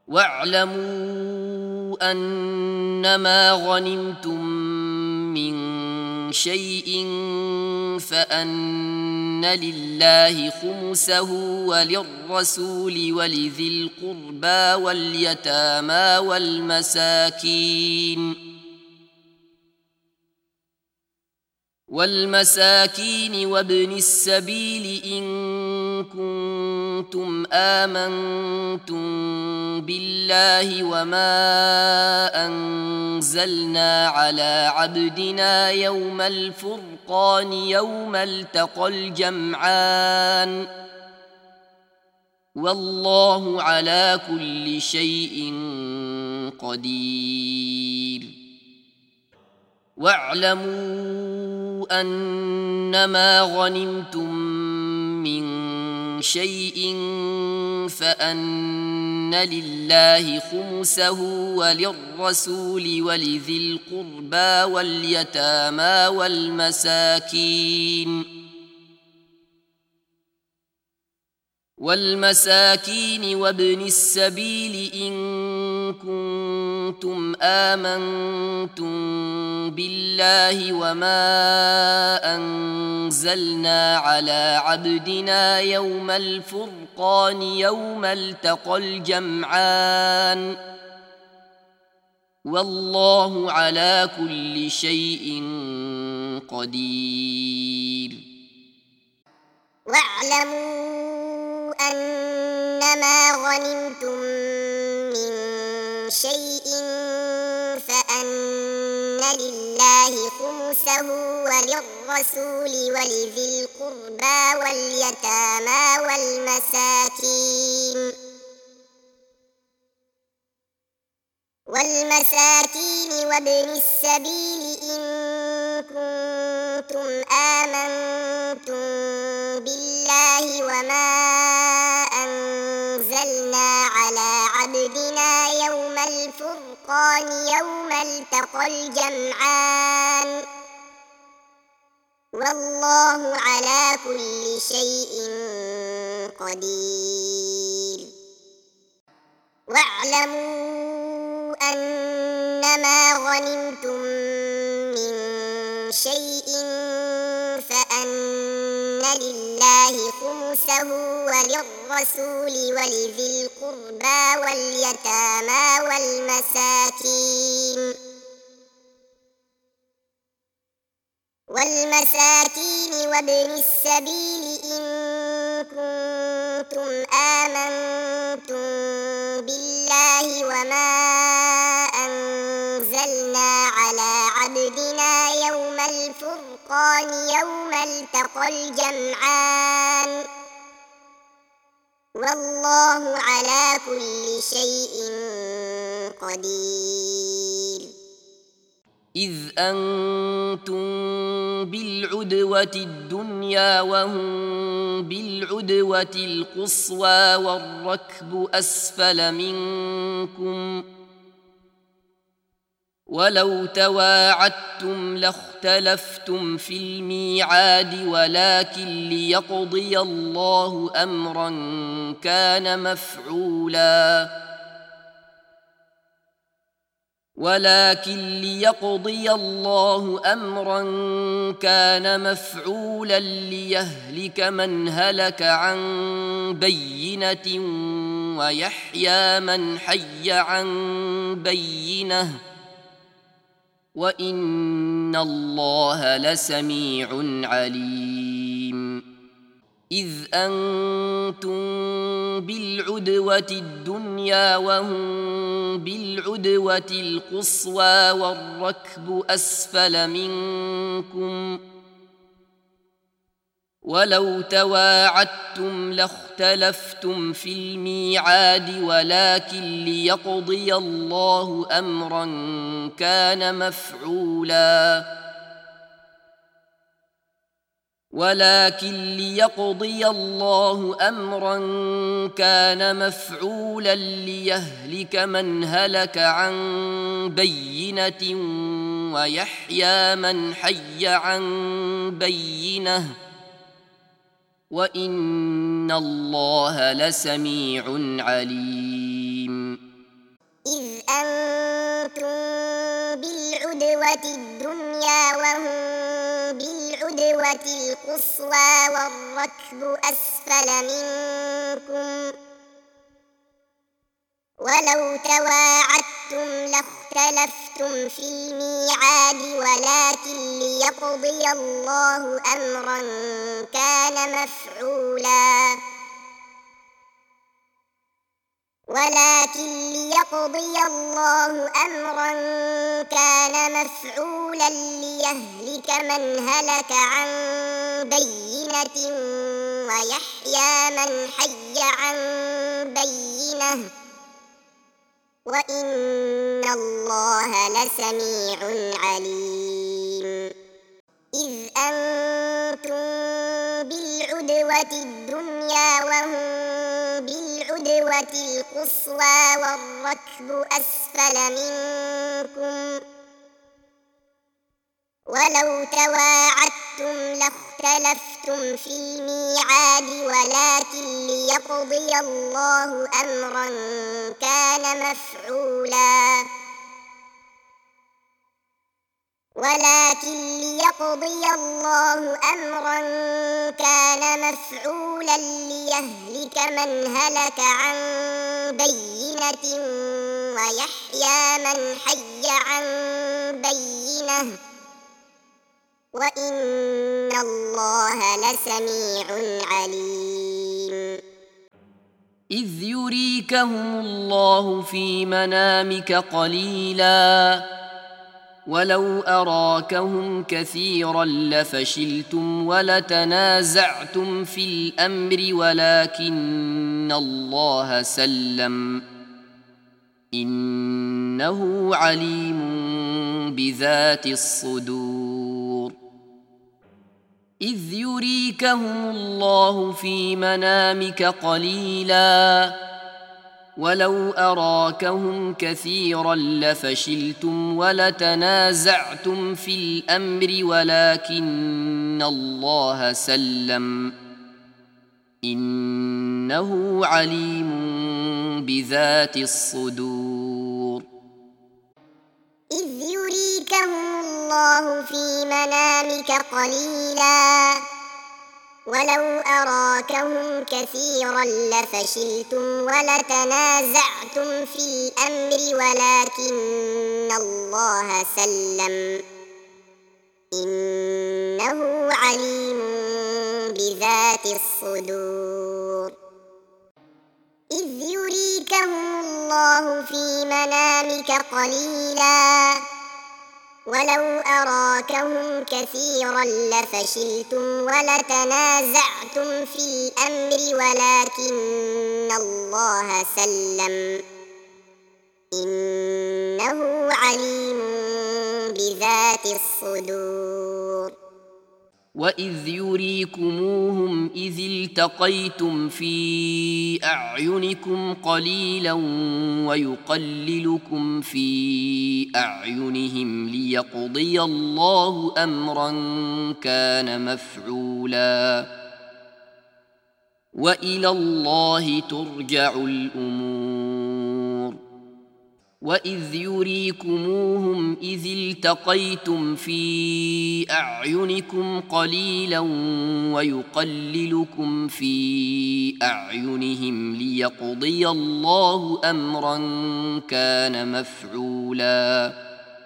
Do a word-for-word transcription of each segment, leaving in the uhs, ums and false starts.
واعلموا أنما غنمتم من شيء فأن لله خمسه وللرسول ولذي القربى واليتامى والمساكين والمساكين وابن السبيل إن كنتم آمنتم بالله وما أنزلنا على عبدنا يوم الفرقان يوم التقى الجمعان والله على كل شيء قدير. واعلموا أنما غنمتم من شيء فأن لله خمسه وللرسول ولذي القربى واليتامى والمساكين والمساكين وابن السبيل إن كنتم آمنتم بالله وما أنزلنا على عبدنا يوم الفرقان يوم التقى الجمعان والله على كل شيء قدير. واعلموا أنما غنمتم من شيء فأن لله خمسه وللرسول ولذي القربى واليتامى والمساكين والمساكين وابن السبيل إن كنتم آمنتم بالله وما أنزلنا على عبدنا يوم الفرقان يوم التقى الجمعان والله على كل شيء قدير. واعلموا أنما غنمتم من شيء فأن لله خمسه وللرسول ولذي القربى واليتامى والمساكين والمساكين وابن السبيل إن كنتم آمنتم بالله وما أنزلنا على عبدنا يوم الفرقان يوم التقى الجمعان والله على كل شيء قدير. إذ أنتم بالعدوة الدنيا وهم بالعدوة القصوى والركب أسفل منكم ولو تواعدتم لاختلفتم في الميعاد ولكن ليقضي الله أمرا كان مفعولا ولكن ليقضي الله أمرا كان مفعولا ليهلك من هلك عن بينة ويحيى من حي عن بينة وإن الله لسميع عليم. إذ أنتم بالعدوة الدنيا وهم بالعدوة القصوى والركب أسفل منكم ولو تواعدتم لاختلفتم في الميعاد ولكن ليقضي الله أمرا كان مفعولا ولكن ليقضي الله أمرا كان مفعولا ليهلك من هلك عن بينة ويحيى من حي عن بينة وإن الله لسميع عليم. القصوى والركب أسفل منكم ولو تواعدتم لاختلفتم في الميعاد ولكن ليقضي الله أمرا كان مفعولا ولكن ليقضي الله أمرا كان مفعولا ليهلك من هلك عن بينة ويحيى من حي عن بينة وإن الله لسميع عليم إذ أنتم بالعدوة الدنيا وهم بالعدوة القصوى والركب أسفل منكم ولو تواعدتم لاختلفتم في الميعاد ولكن ليقضي الله أمرا كان مفعولا ولكن ليقضي الله أمرا كان مفعولا ليهلك من هلك عن بينة ويحيى من حي عن بينة وإن الله لسميع عليم إذ يريكهم الله في منامك قليلا ولو أراكهم كثيرا لفشلتم ولتنازعتم في الأمر ولكن الله سلم إنه عليم بذات الصدور إذ يريكهم الله في منامك قليلا ولو أراكهم كثيرا لفشلتم ولتنازعتم في الأمر ولكن الله سلم إنه عليم بذات الصدور إذ يريكهم الله في منامك قليلا ولو أراكهم كثيرا لفشلتم ولتنازعتم في الأمر ولكن الله سلم إنه عليم بذات الصدور إذ يريكهم الله في منامك قليلا ولو أراكهم كثيرا لفشلتم ولتنازعتم في الأمر ولكن الله سلم إنه عليم بذات الصدور وإذ يريكموهم إذ التقيتم في أعينكم قليلا ويقللكم في أعينهم ليقضي الله أمرا كان مفعولا وإلى الله ترجع الأمور وإذ يريكموهم إذ التقيتم في أعينكم قليلا ويقللكم في أعينهم ليقضي الله أمرا كان مفعولا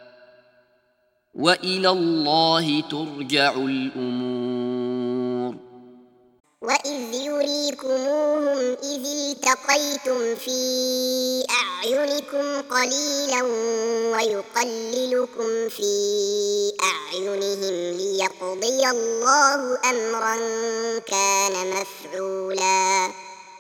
وإلى الله ترجع الأمور وإذ يريكموهم إذ التقيتم في أعينكم قليلا ويقللكم في أعينهم ليقضي الله أمرا كان مفعولا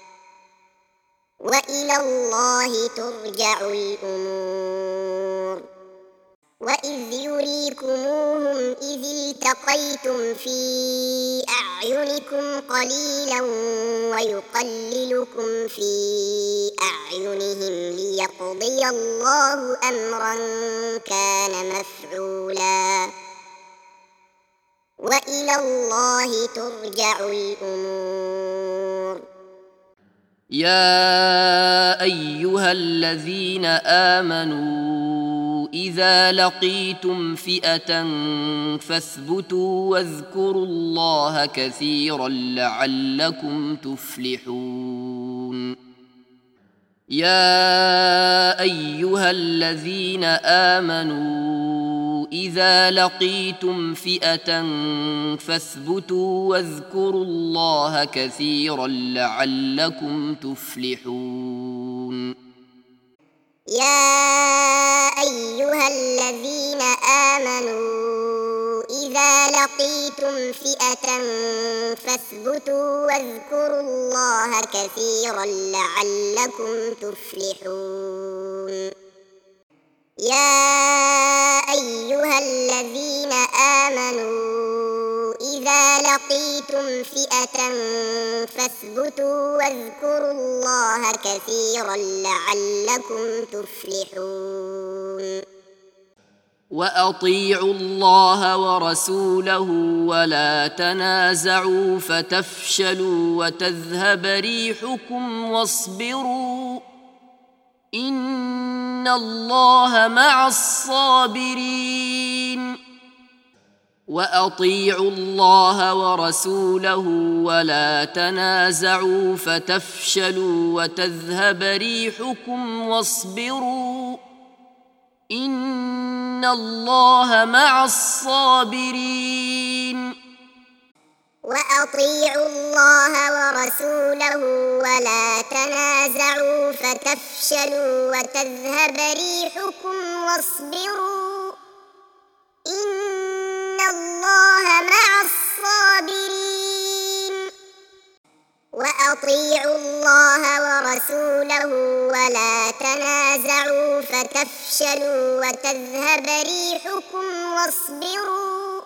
وإلى الله ترجع الأمور وإذ يريكموهم إذ التقيتم في أعينكم قليلا ويقللكم في أعينهم ليقضي الله أمرا كان مفعولا وإلى الله ترجع الأمور يا أيها الذين آمنوا إذا لقيتم فئة فاثبتوا واذكروا الله كثيرا لعلكم تفلحون يا أيها الذين آمنوا إذا لقيتم فئة فاثبتوا واذكروا الله كثيرا لعلكم تفلحون يا أيها الذين آمنوا إذا لقيتم فئة فاثبتوا واذكروا الله كثيرا لعلكم تفلحون يا أيها الذين آمنوا إذا لقيتم فئة فاثبتوا واذكروا الله كثيرا لعلكم تفلحون وأطيعوا الله ورسوله ولا تنازعوا فتفشلوا وتذهب ريحكم واصبروا إن الله مع الصابرين وأطيعوا الله ورسوله ولا تنازعوا فتفشلوا وتذهب ريحكم واصبروا إن الله مع الصابرين وأطيعوا الله ورسوله ولا تنازعوا فتفشلوا وتذهب ريحكم واصبروا إن الله مع الصابرين وأطيعوا الله ورسوله ولا تنازعوا فتفشلوا وتذهب ريحكم واصبروا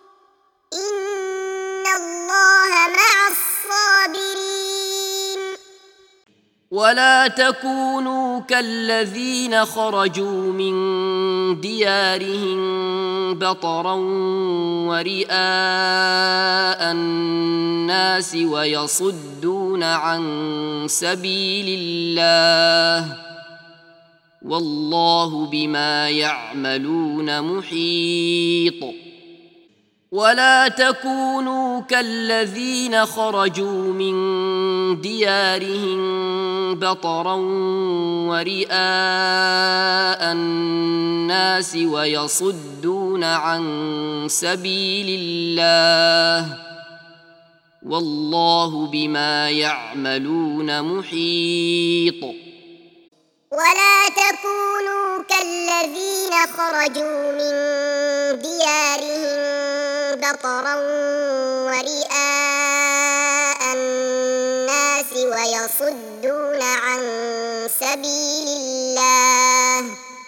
إن الله مع الصابرين ولا تكونوا كالذين خرجوا من ديارهم بطرا ورئاء الناس ويصدون عن سبيل الله والله بما يعملون محيط ولا تكونوا كالذين خرجوا من ديارهم بطرا ورئاء الناس ويصدون عن سبيل الله والله بما يعملون محيط ولا تكونوا كالذين خرجوا من ديارهم بطرا ورئاء الناس ويصدون عن سبيل الله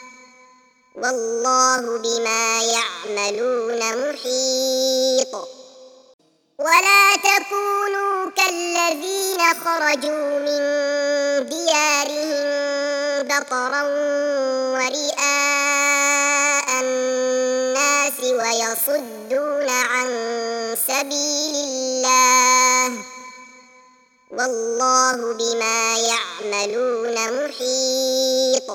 والله بما يعملون محيط ولا تكونوا كالذين خرجوا من ديارهم بطرا ورئاء الناس ويصدون عن سبيل الله والله بما يعملون محيط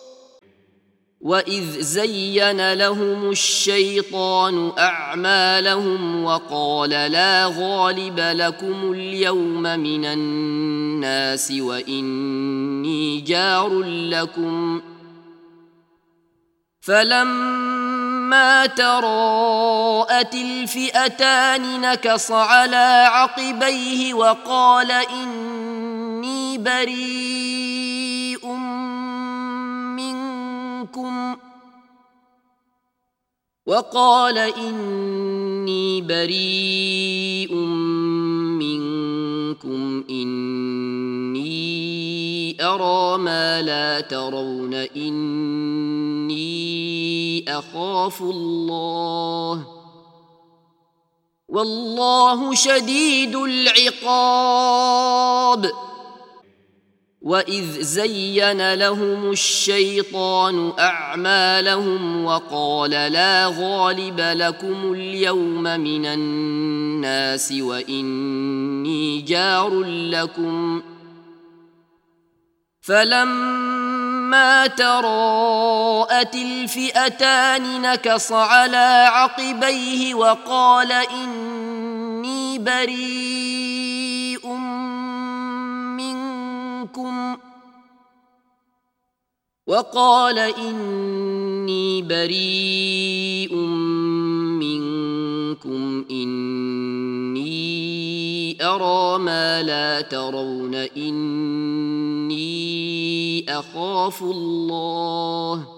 وإذ زين لهم الشيطان أعمالهم وقال لا غالب لكم اليوم من الناس وإني جار لكم فلما تراءت الفئتان نكص على عقبيه وقال إني بريء منكم وقال إني بريء منكم إني أرى ما لا ترون إني أخاف الله والله شديد العقاب وإذ زين لهم الشيطان أعمالهم وقال لا غالب لكم اليوم من الناس وإني جار لكم فلما فلما تراءت الفئتان نكص على عقبيه وقال إني بريء منكم وقال إني بريء منكم إني أرى ما لا ترون إني أخاف الله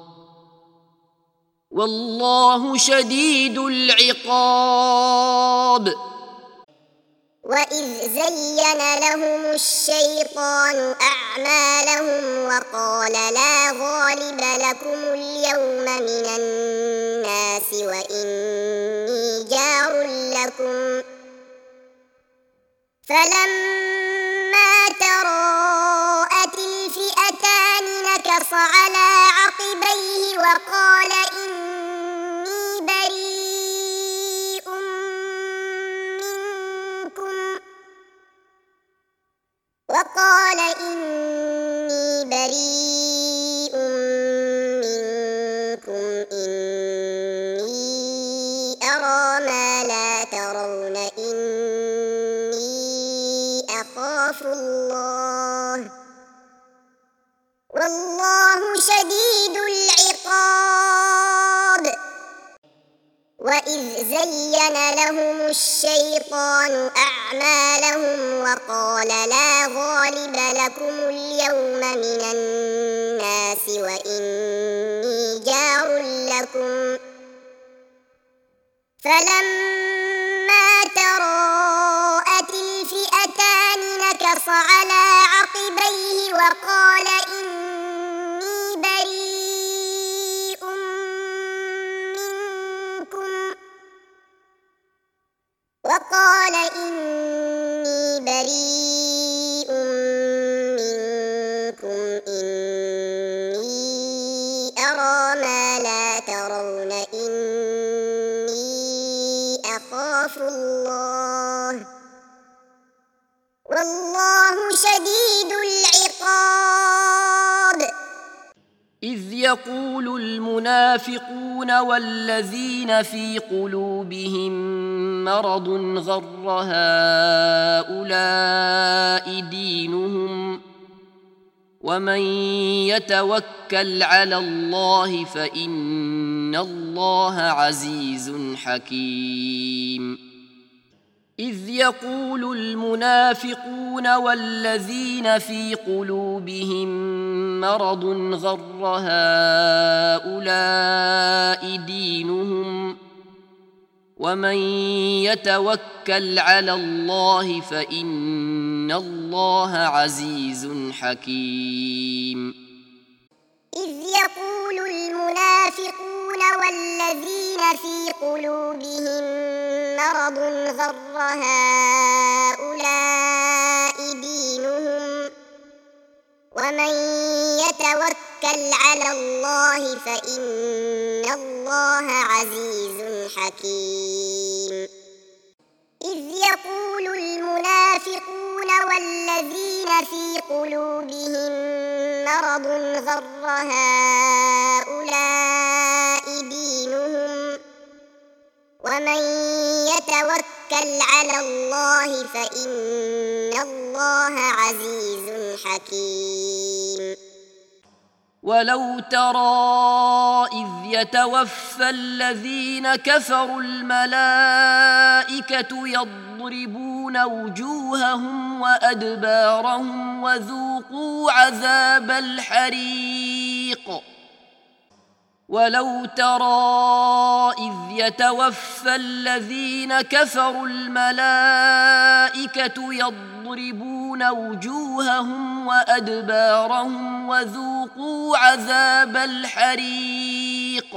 والله شديد العقاب. وإذ زين لهم الشيطان أعمالهم وقال لا غالب لكم اليوم من الناس وإني جار لكم فلما تراءت الفئتان نكص على عقبيه وقال إني بريء منكم وقال إني بريء منكم إني أرى ما لا ترون إني أخاف الله والله شديد العقاب. وإذ زين لهم الشيطان أعمالهم وقال لا غالب لكم اليوم من الناس وإني جار لكم فلما تراءت الفئتان نكص على عقبيه وقال إني بريء منكم وقال إني بريء منكم إني أرى ما لا ترون إني أخاف الله والله شديد العقاب. إذ يقول المنافقون والذين في قلوبهم مرض غر هؤلاء دينهم ومن يتوكل على الله فإن الله عزيز حكيم. إذ يقول المنافقون والذين في قلوبهم مرض غر هؤلاء دينهم ومن يتوكل على الله فإن الله عزيز حكيم. إذ يقول المنافقون والذين في قلوبهم مرض غر هؤلاء دينهم ومن يتوكل على الله فإن الله عزيز حكيم. إذ يقول المنافقون والذين في قلوبهم مرض غر هؤلاء دينهم ومن يتوكل على الله فإن الله عزيز حكيم. ولو ترى إذ يتوفى الذين كفروا الملائكة يضربون وجوههم وأدبارهم وذوقوا عذاب الحريق. ولو ترى إذ يتوفى الذين كفروا الملائكة يضربون وجوههم وأدبارهم وذوقوا عذاب الحريق.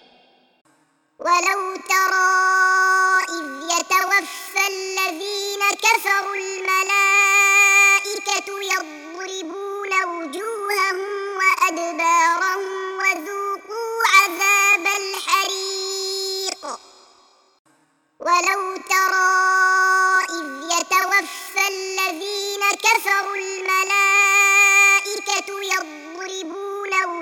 ولو ترى إذ يتوفى الذين كفروا الملائكة يضربون وجوههم وأدبارهم وذوقوا عذاب الحريق. ولو ترى إذ يتوفى الذين كفروا الملائكة يضربون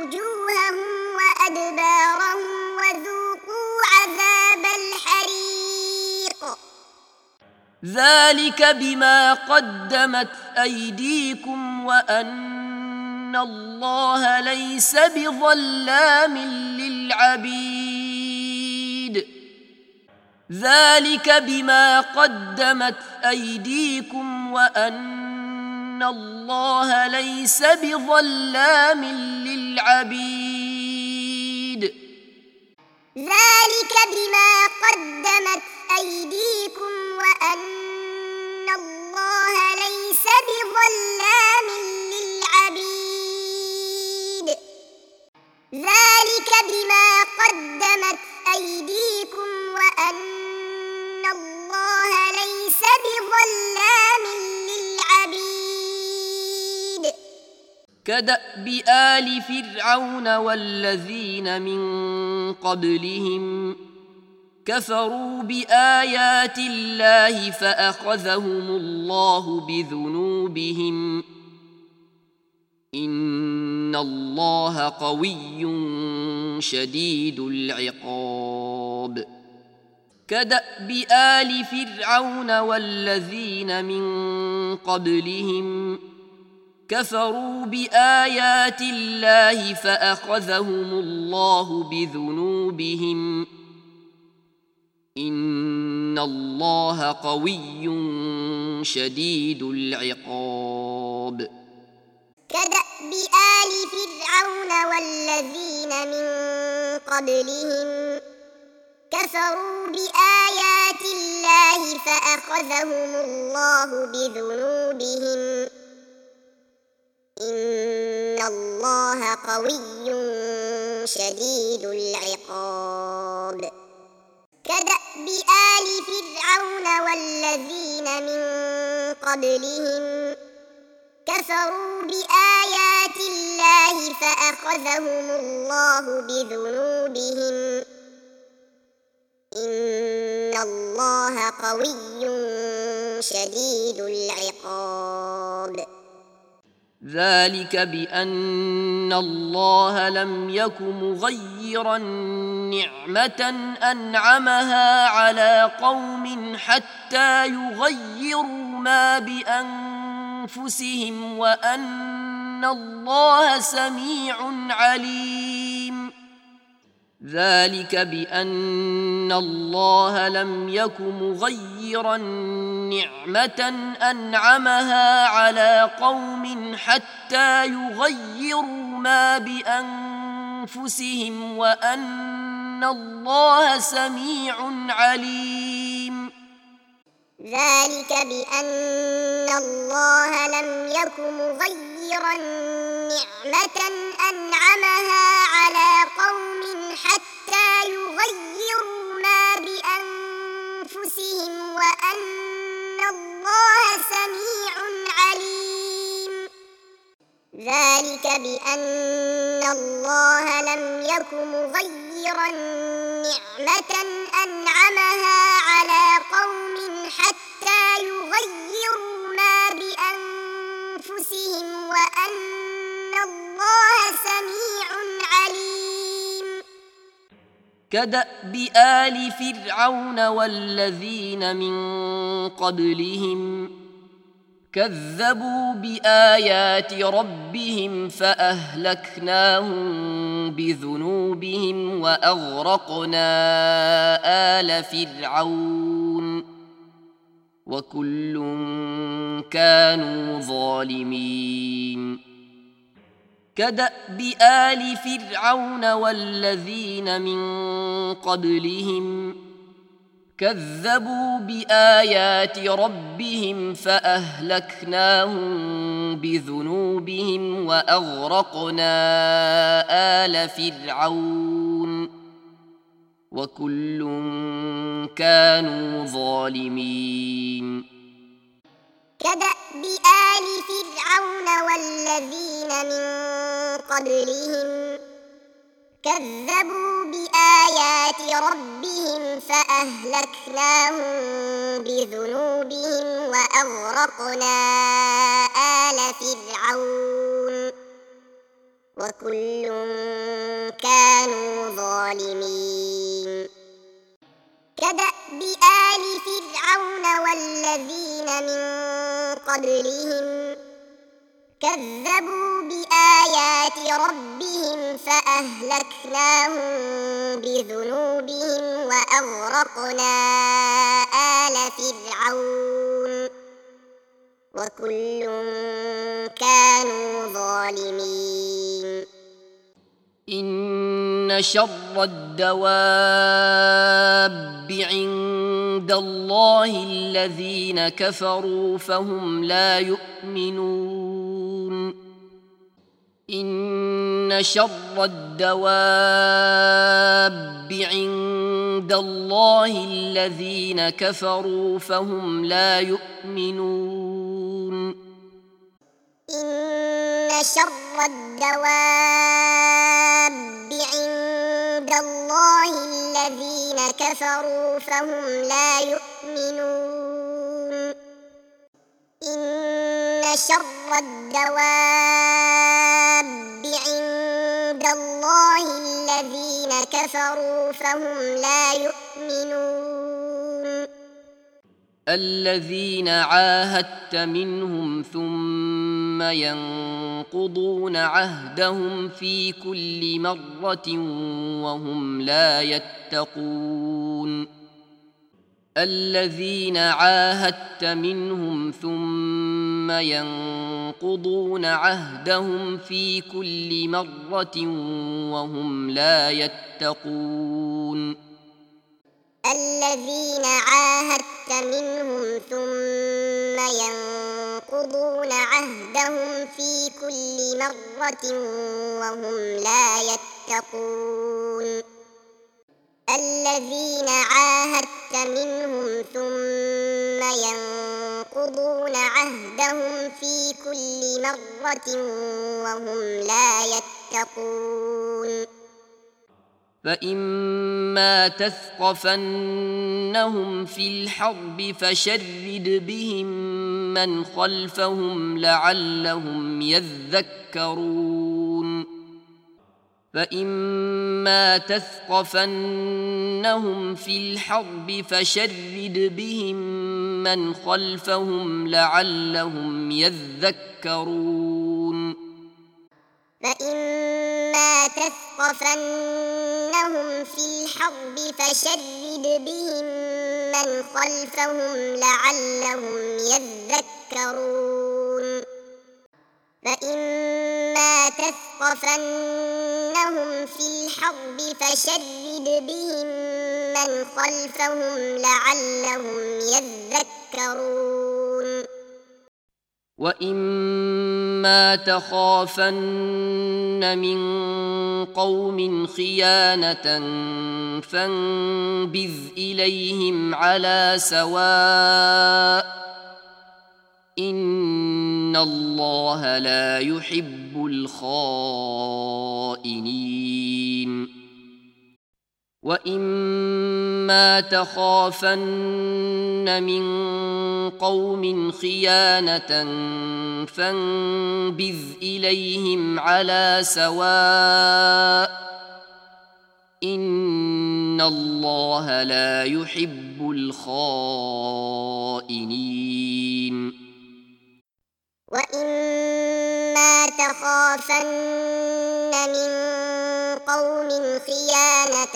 ذلك بما قدمت أيديكم وأن الله ليس بظلام للعبيد ذلك بما قدمت أيديكم وأن الله ليس بظلام للعبيد ذلك بما قدمت أيديكم وأن الله ليس بظلام للعبيد ذلك بما قدمت أيديكم وأن الله ليس بظلام للعبيد كدأب آل فرعون والذين من قبلهم كفروا بآيات الله فأخذهم الله بذنوبهم إن الله قوي شديد العقاب كدأب آل فرعون والذين من قبلهم كفروا بآيات الله فأخذهم الله بذنوبهم إن الله قوي شديد العقاب كدأب آل فرعون والذين من قبلهم كفروا بآيات الله فأخذهم الله بذنوبهم إن الله قوي شديد العقاب كدأب آل فرعون والذين من قبلهم كفروا بآيات الله فأخذهم الله بذنوبهم إن الله قوي شديد العقاب ذلك بأن الله لم يك مغيرا نعمة أنعمها على قوم حتى يغيروا ما بأنفسهم وأن الله سميع عليم ذلك بأن الله لم يك مغيرا نعمة أنعمها على قوم حتى يغيروا ما بأنفسهم وأن الله سميع عليم ذلك بأن الله لم يك مغيرا نعمة أنعمها على قوم حتى يغيروا ما بأنفسهم وأن الله سميع عليم ذلك بأن الله لم يك مغيرا نعمة أنعمها على قوم حتى يغيروا ما بأنفسهم وأن الله سميع عليم كدأب آل فرعون والذين من قبلهم كذبوا بآيات ربهم فأهلكناهم بذنوبهم وأغرقنا آل فرعون وكل كانوا ظالمين كدأب آل فرعون والذين من قبلهم كذبوا بآيات ربهم فأهلكناهم بذنوبهم وأغرقنا آل فرعون وكل كانوا ظالمين كدأب آل فرعون والذين من قبلهم كذبوا بآيات ربهم فأهلكناهم بذنوبهم وأغرقنا آل فرعون وكل كانوا ظالمين كدأب آل فرعون والذين قبلهم كذبوا بآيات ربهم فأهلكناهم بذنوبهم وأغرقنا آل فرعون وكل كانوا ظالمين إن شر الدواب عند الله الذين كفروا فهم لا يؤمنون إن شر الدواب عند الله الذين كفروا فهم لا يؤمنون إن شر الدواب عند الله الذين كفروا فهم لا يؤمنون إن شر الدواب عند الله الذين كفروا فهم لا يؤمنون الذين عاهدت منهم ثم ينقضون عهدهم في كل مرة وهم لا يتقون الذين عاهدت منهم ثم ينقضون عهدهم في كل مرة وهم لا يتقون الذين عاهدت منهم ثم ينقضون عهدهم في كل مرة وهم لا يتقون الذين عاهدت منهم ثم ينقضون عهدهم في كل مرة وهم لا يتقون فإما تثقفنهم في الحرب فشرد بهم من خلفهم لعلهم يذكرون فإما تثقفنهم في الحرب فشرد بهم من خلفهم لعلهم يذكرون فإما تثقفنهم في الحرب فشرد بهم من خلفهم لعلهم يذكرون فإما تثقفنهم في الحرب فشرد بهم من خلفهم لعلهم يذكرون وإما تخافن من قوم خيانة فانبذ إليهم على سواء إن الله لا يحب الخائنين وإما تخافن من قوم خيانة فانبذ إليهم على سواء إن الله لا يحب الخائنين وإما تخافن من قوم خيانة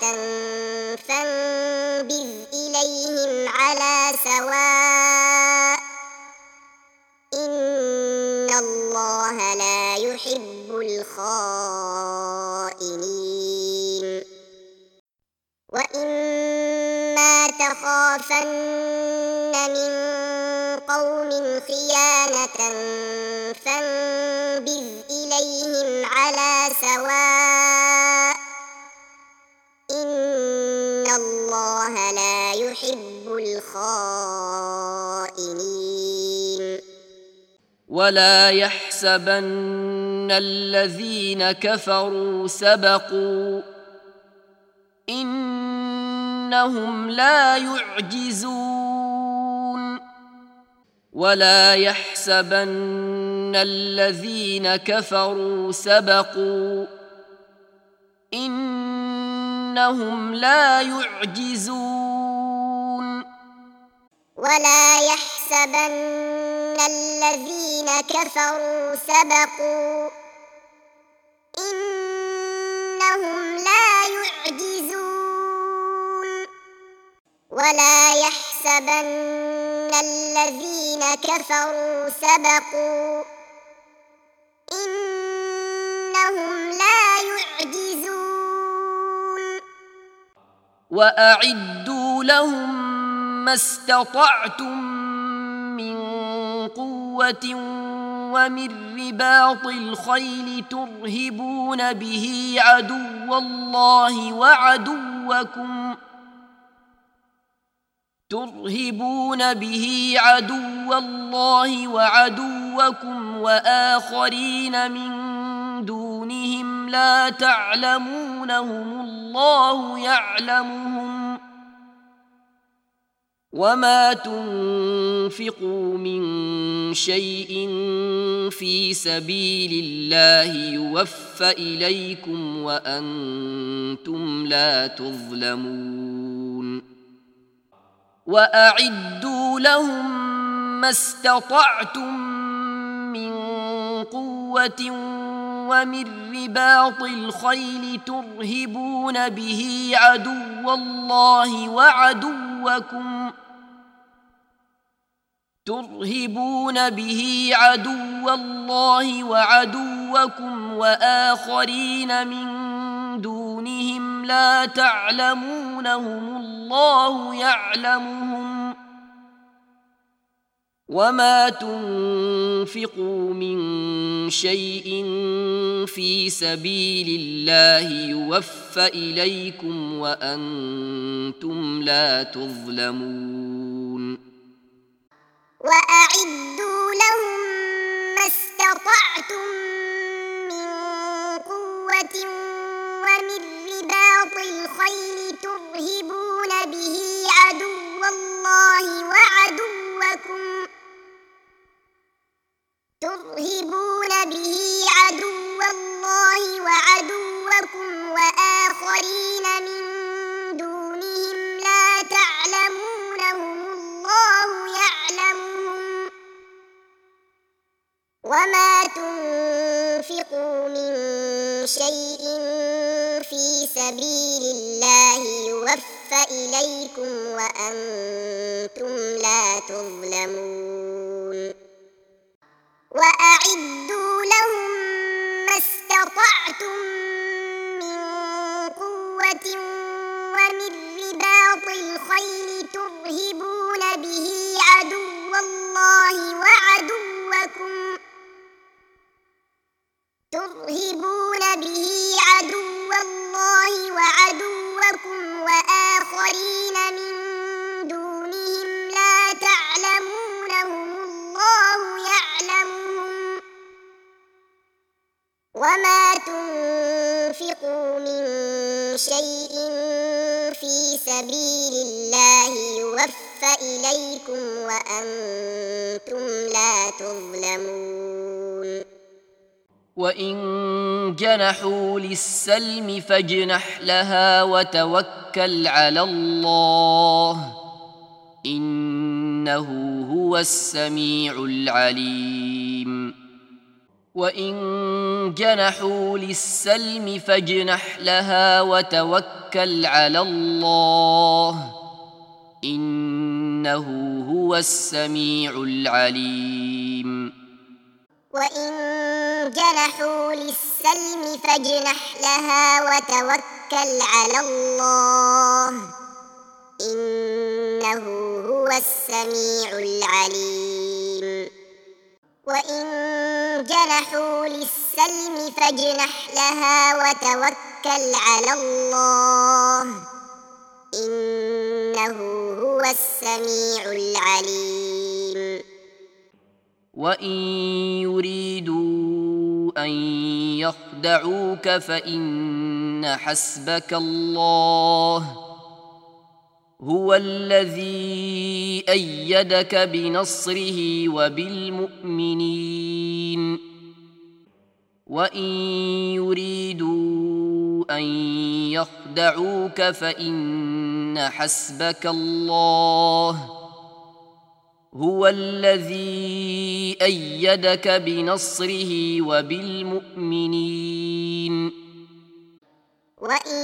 فانبذ إليهم على سواء إن الله لا يحب الخائنين وإما تخافن من قوم خيانة فانبذ إليهم على سواء إن الله لا يحب الخائنين ولا يحسبن الذين كفروا سبقوا إنهم لا يعجزون ولا يحسبن الذين كفروا سبقوا إنهم لا يعجزون ولا يحسبن الذين كفروا سبقوا إنهم لا يعجزون ولا يحسبن الذين كفروا سبقوا إنهم لا يعجزون وأعدوا لهم ما استطعتم من قوة ومن رباط الخيل ترهبون به عدو الله وعدوكم ترهبون به عدو الله وعدوكم وآخرين من دونهم لا تعلمونهم الله يعلمهم وما تنفقوا من شيء في سبيل الله يوفى إليكم وأنتم لا تظلمون وأعدوا لهم ما استطعتم من قوة ومن رباط الخيل ترهبون به عدو الله وعدوكم ترهبون به عدو الله وعدوكم وآخرين من دونهم لا تعلمونهم الله يعلمهم وما تنفقوا من شيء في سبيل الله يوفى إليكم وأنتم لا تظلمون وأعدوا لهم ما استطعتم من قوة ومن رباط الخيل ترهبون به عدو الله وعدوكم ترهبون به عدو الله وعدوكم وآخرين من دونهم لا تعلمونهم الله يعلمهم وما تنفقوا من شيء في سبيل الله يوفى إليكم وأنتم لا تظلمون وأعدوا لهم ما استطعتم من قوة ومن رباط الخيل ترهبون به عدو الله وعدوكم ترهبون به عدو الله وعدوكم وآخرين من دونهم لا تعلمونهم الله يعلمهم وما تنفقوا من شيء في سبيل الله يوفى إليكم وأنتم لا تظلمون وإن جنحوا للسلم فاجنح لها وتوكل على الله إنه هو السميع العليم وإن جنحوا للسلم فاجنح لها وتوكل على الله إنه هو السميع العليم وإن جنحوا للسلم فاجنح لها وتوكل على الله إنه هو السميع العليم وإن جنحوا للسلم فاجنح لها وتوكل على الله إنه هو السميع العليم وإن يريدوا أن يخدعوك فإن حسبك الله هو الذي أيدك بنصره وبالمؤمنين وإن يريدوا أن يخدعوك فإن حسبك الله هو الذي أيدك بنصره وبالمؤمنين وإن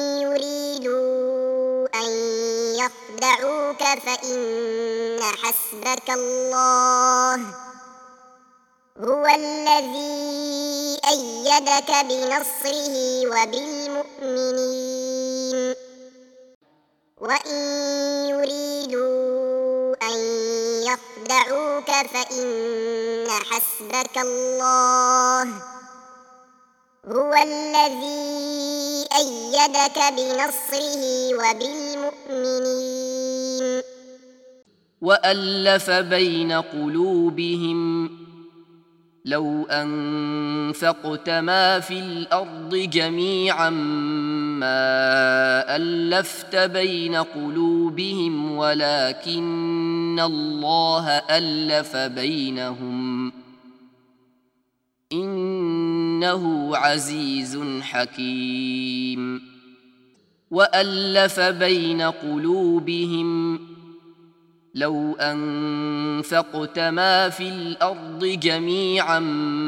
يريدوا أن يخدعوك فإن حسبك الله هو الذي أيدك بنصره وبالمؤمنين وإن يريدوا أن يخدعوك فإن حسبك الله هو الذي أيدك بنصره وبالمؤمنين وألف بين قلوبهم لو أنفقت ما في الأرض جميعا ما ألفت بين قلوبهم ولكن الله ألف بينهم إنه عزيز حكيم وألف بين قلوبهم لو أنفقت ما في الأرض جميعا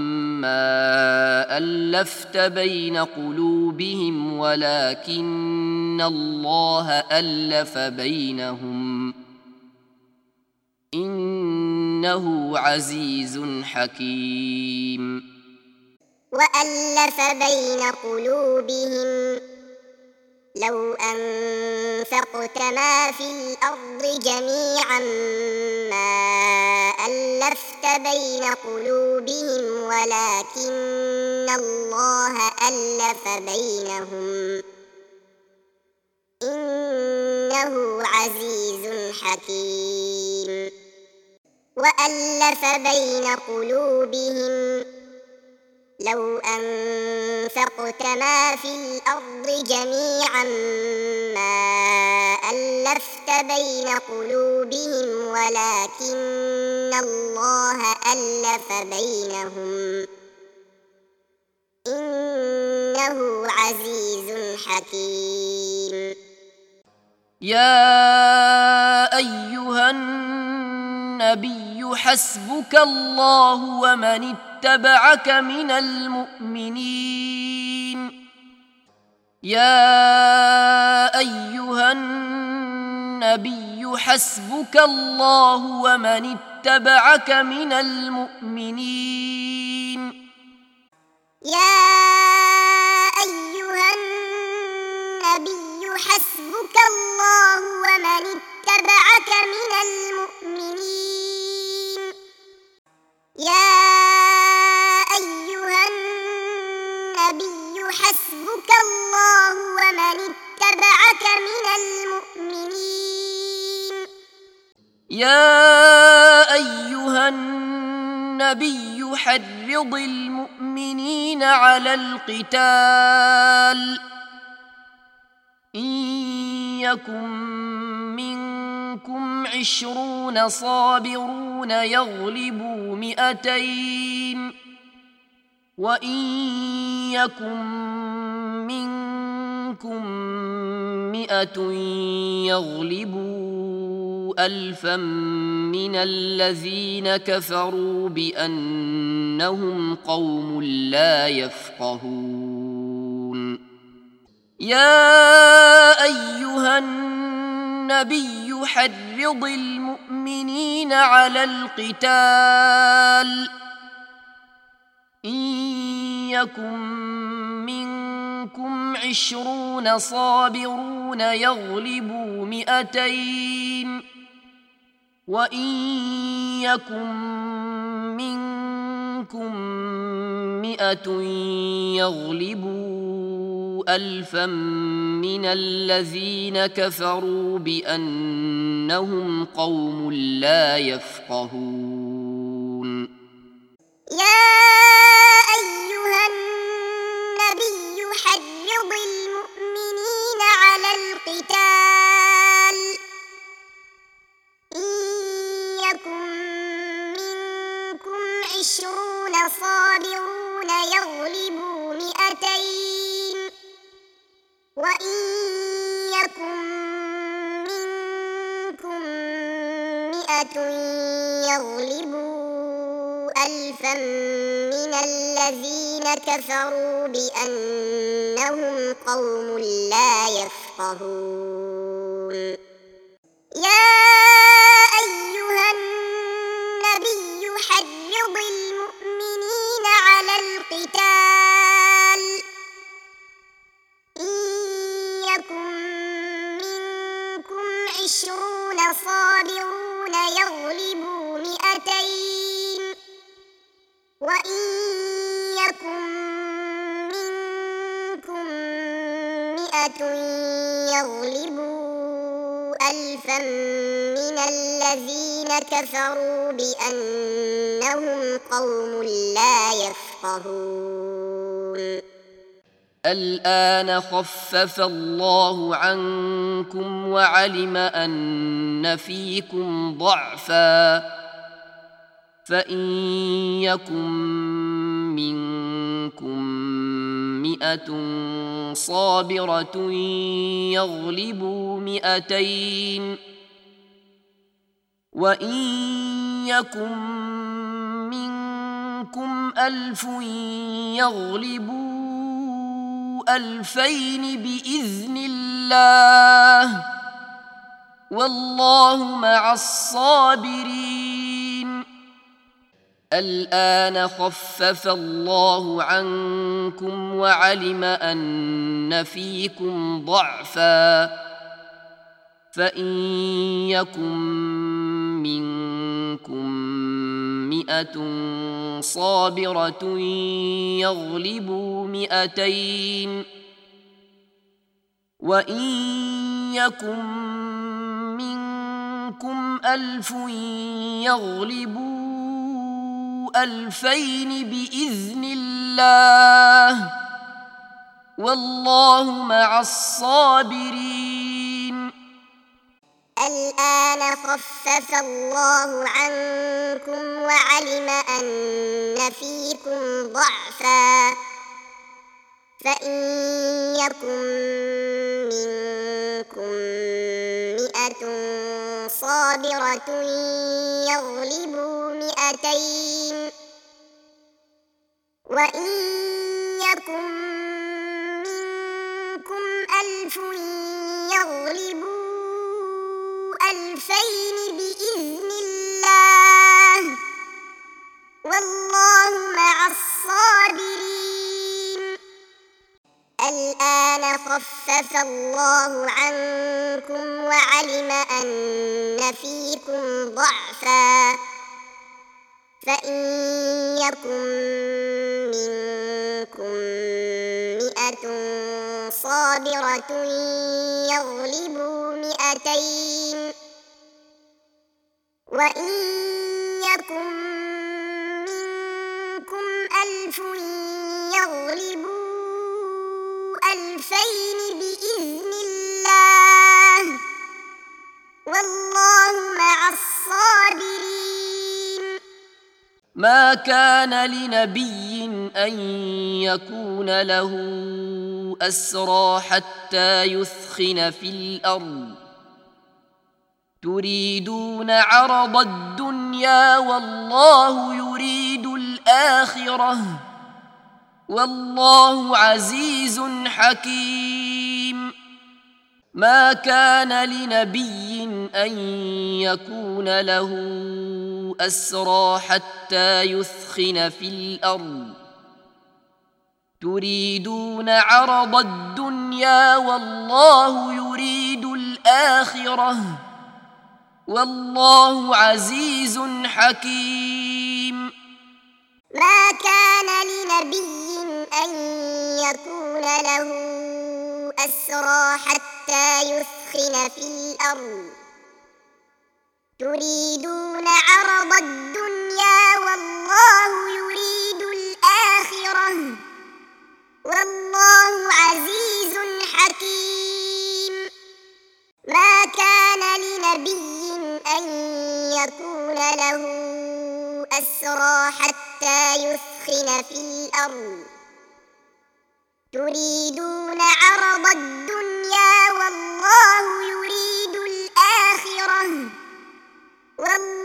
ما ألفت بين قلوبهم ولكن الله ألف بينهم إنه عزيز حكيم وألف بين قلوبهم لو أنفقت ما في الأرض جميعا ما ألفت بين قلوبهم ولكن الله ألف بينهم إنه عزيز حكيم وألف بين قلوبهم لو أنفقت ما في الأرض جميعا ما ألفت بين قلوبهم ولكن الله ألف بينهم إنه عزيز حكيم يا أيها النبي حسبك الله ومن اتبعك من المؤمنين يا أيها النبي حسبك الله ومن اتبعك من المؤمنين يا أيها النبي حسبك الله ومن اتبعك من المؤمنين يا أيها النبي حسبك الله ومن اتبعك من المؤمنين يا أيها النبي حرض المؤمنين على القتال إن يكن منكم عشرون صابرون يغلبوا مئتين وإن يكن منكم مئة يغلبوا ألفا من الذين كفروا بأنهم قوم لا يفقهون يا أيها النبي حرض المؤمنين على القتال إن يكن منكم عشرون صابرون يغلبوا مئتين وإن يكن منكم مئة يغلبوا ألفا من الذين كفروا بأنهم قوم لا يفقهون يا أيها النبي حرض المؤمنين على القتال إن يكن منكم عشرون صابرون يغلبوا مئتين وإن يكن منكم مئة مئة يغلبوا ألفا من الذين كفروا بأنهم قوم لا يفقهون يا أيها النبي حرض المؤمنين على القتال إن يكن منكم عشرون صابرون يغلبوا مئتين وإن يكن منكم مئة يغلبوا ألفا من الذين كفروا بأنهم قوم لا يفقهون الآن خفف الله عنكم وعلم أن فيكم ضعفا فإن يكن منكم مئة صابرة يغلبوا مئتين وإن يكن منكم ألف يغلبوا ألفين بإذن الله والله مع الصابرين الآن خفف الله عنكم وعلم أن فيكم ضعفا فإن يكن منكم مئة صابرة يغلبوا مئتين وإن يكن منكم ألف يغلبوا ألفين بإذن الله والله مع الصابرين الآن خفف الله عنكم وعلم أن فيكم ضعفا فإن يكن منكم مئة صابرة يغلبوا مئتين وإن يكن منكم ألف يغلبوا ألفين بإذن الله والله مع الصابرين الآن خفف الله عنكم وعلم أن فيكم ضعفا فإن يكن منكم مئة صابرة يغلبوا مئتين وإن يكن منكم ألف يغلبوا ألفين بإذن الله والله مع الصابرين ما كان لنبي أن يكون له أسرى حتى يثخن في الأرض تريدون عرض الدنيا والله يريد الآخرة والله عزيز حكيم ما كان لنبي أن يكون له أسرى حتى يثخن في الأرض تريدون عرض الدنيا والله يريد الآخرة والله عزيز حكيم ما كان لنبي أن يكون له أسرى حتى يثخن في الأرض تريدون عرض الدنيا والله يريد الآخرة والله عزيز حكيم ما كان لنبي أن يكون له أسرى حتى يثخن في الأرض تريدون عرض الدنيا والله يريد الآخرة والله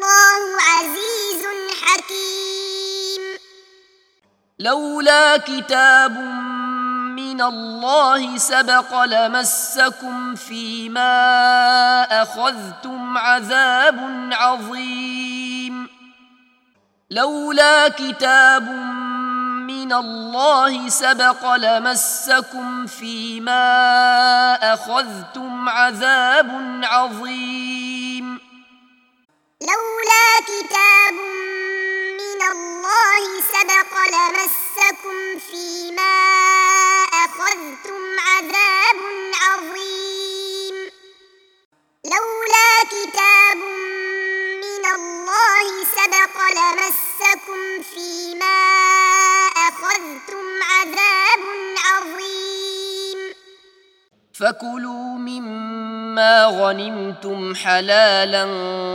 لولا كتاب من الله سبق لمسكم فيما أخذتم عذاب عظيم لولا كتاب من الله سبق لمسكم فيما أخذتم عذاب عظيم لولا كتاب من الله سبق لمسكم فيما أخذتم عذاب عظيم لولا كتاب من الله سبق لمسكم فيما أخذتم عذاب عظيم فكلوا مما غنمتم حلالا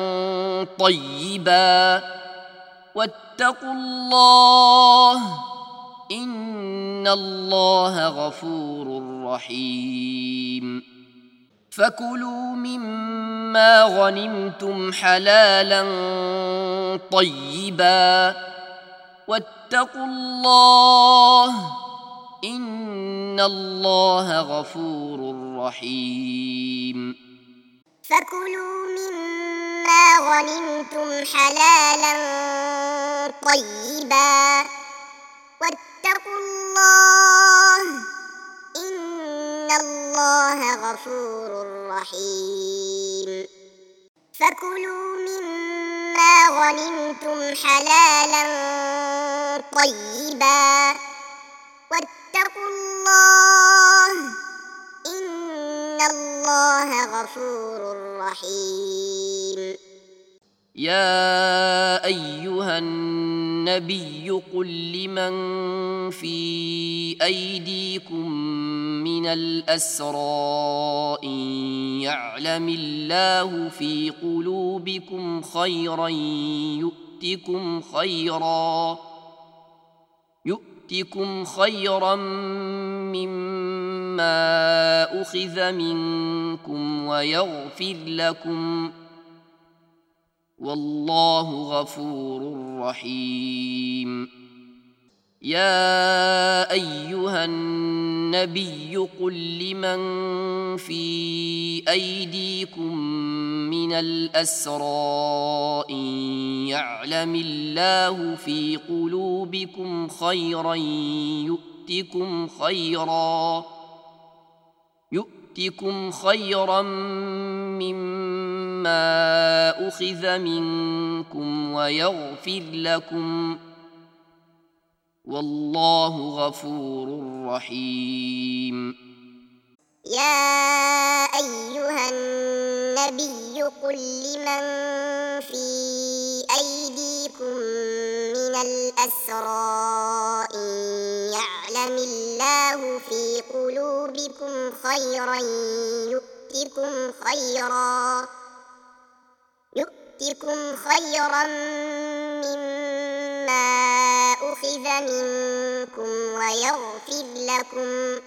طيبا واتقوا الله إن الله غفور رحيم فكلوا مما غنمتم حلالا طيبا واتقوا الله إن الله غفور رحيم فكلوا مما غنمتم حلالا طيبا واتقوا الله إن الله غفور رحيم فكلوا مما غنمتم حلالا طيبا واتقوا الله إن الله غفور رحيم يا أيها النبي قل لمن في أيديكم من الأسرى إن يعلم الله في قلوبكم خيرا يؤتكم خيرا يؤتكم خيرا مما أخذ منكم ويغفر لكم والله غفور رحيم يا أيها النبي قل لمن في أيديكم من الأسرى إن يعلم الله في قلوبكم خيرا يؤتكم خيرا يؤتكم خيرا مما أخذ منكم ويغفر لكم والله غفور رحيم يا أيها النبي قل لمن في أيديكم من الأسرى إن يعلم الله في قلوبكم خيرا يؤتكم خيرا يؤتكم خيرا مما أخذ منكم ويغفر لكم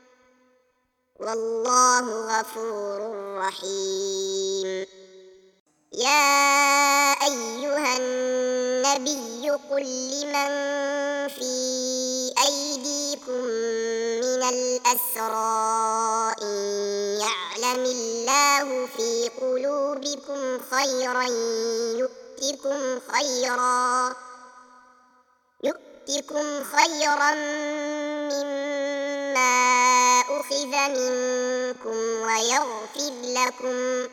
والله غفور رحيم يا أيها النبي قل لمن في أيديكم من الأسرى إن يعلم الله في قلوبكم خيرا يؤتكم خيرا يؤتكم خيرا مما أخذ منكم ويغفر لكم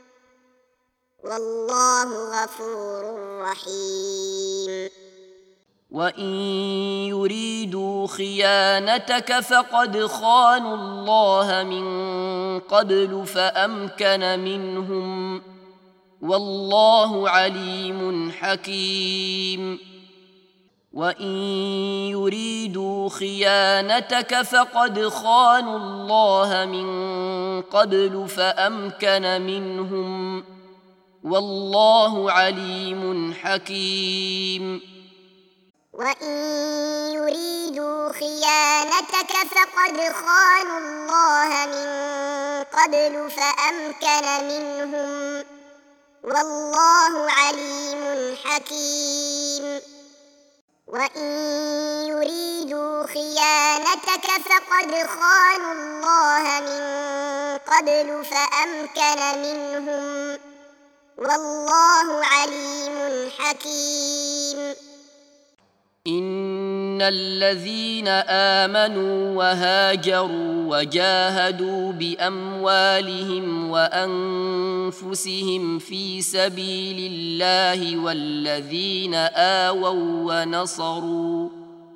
والله غفور رحيم وإن يريدوا خيانتك فقد خانوا الله من قبل فأمكن منهم والله عليم حكيم وإن يريدوا خيانتك فقد خانوا الله من قبل فأمكن منهم والله عليم حكيم وإن يريدوا خيانتك فقد خانوا الله من قبل فأمكن منهم والله عليم حكيم وإن يريدوا خيانتك فقد خانوا الله من قبل فأمكن منهم والله عليم حكيم إن الذين آمنوا وهاجروا وجاهدوا بأموالهم وأنفسهم في سبيل الله والذين آووا ونصروا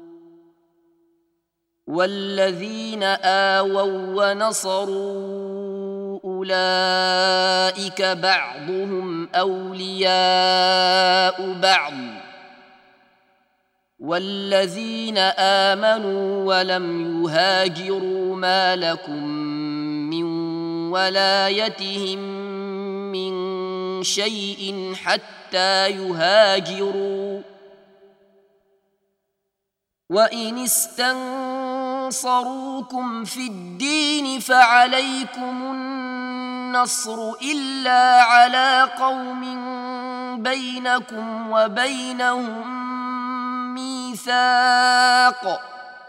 والذين آووا ونصروا أولئك بعضهم أولياء بعض والذين آمنوا ولم يهاجروا ما لكم من ولايتهم من شيء حتى يهاجروا وإن استنصروكم في الدين فعليكم النصر إلا على قوم بينكم وبينهم ميثاق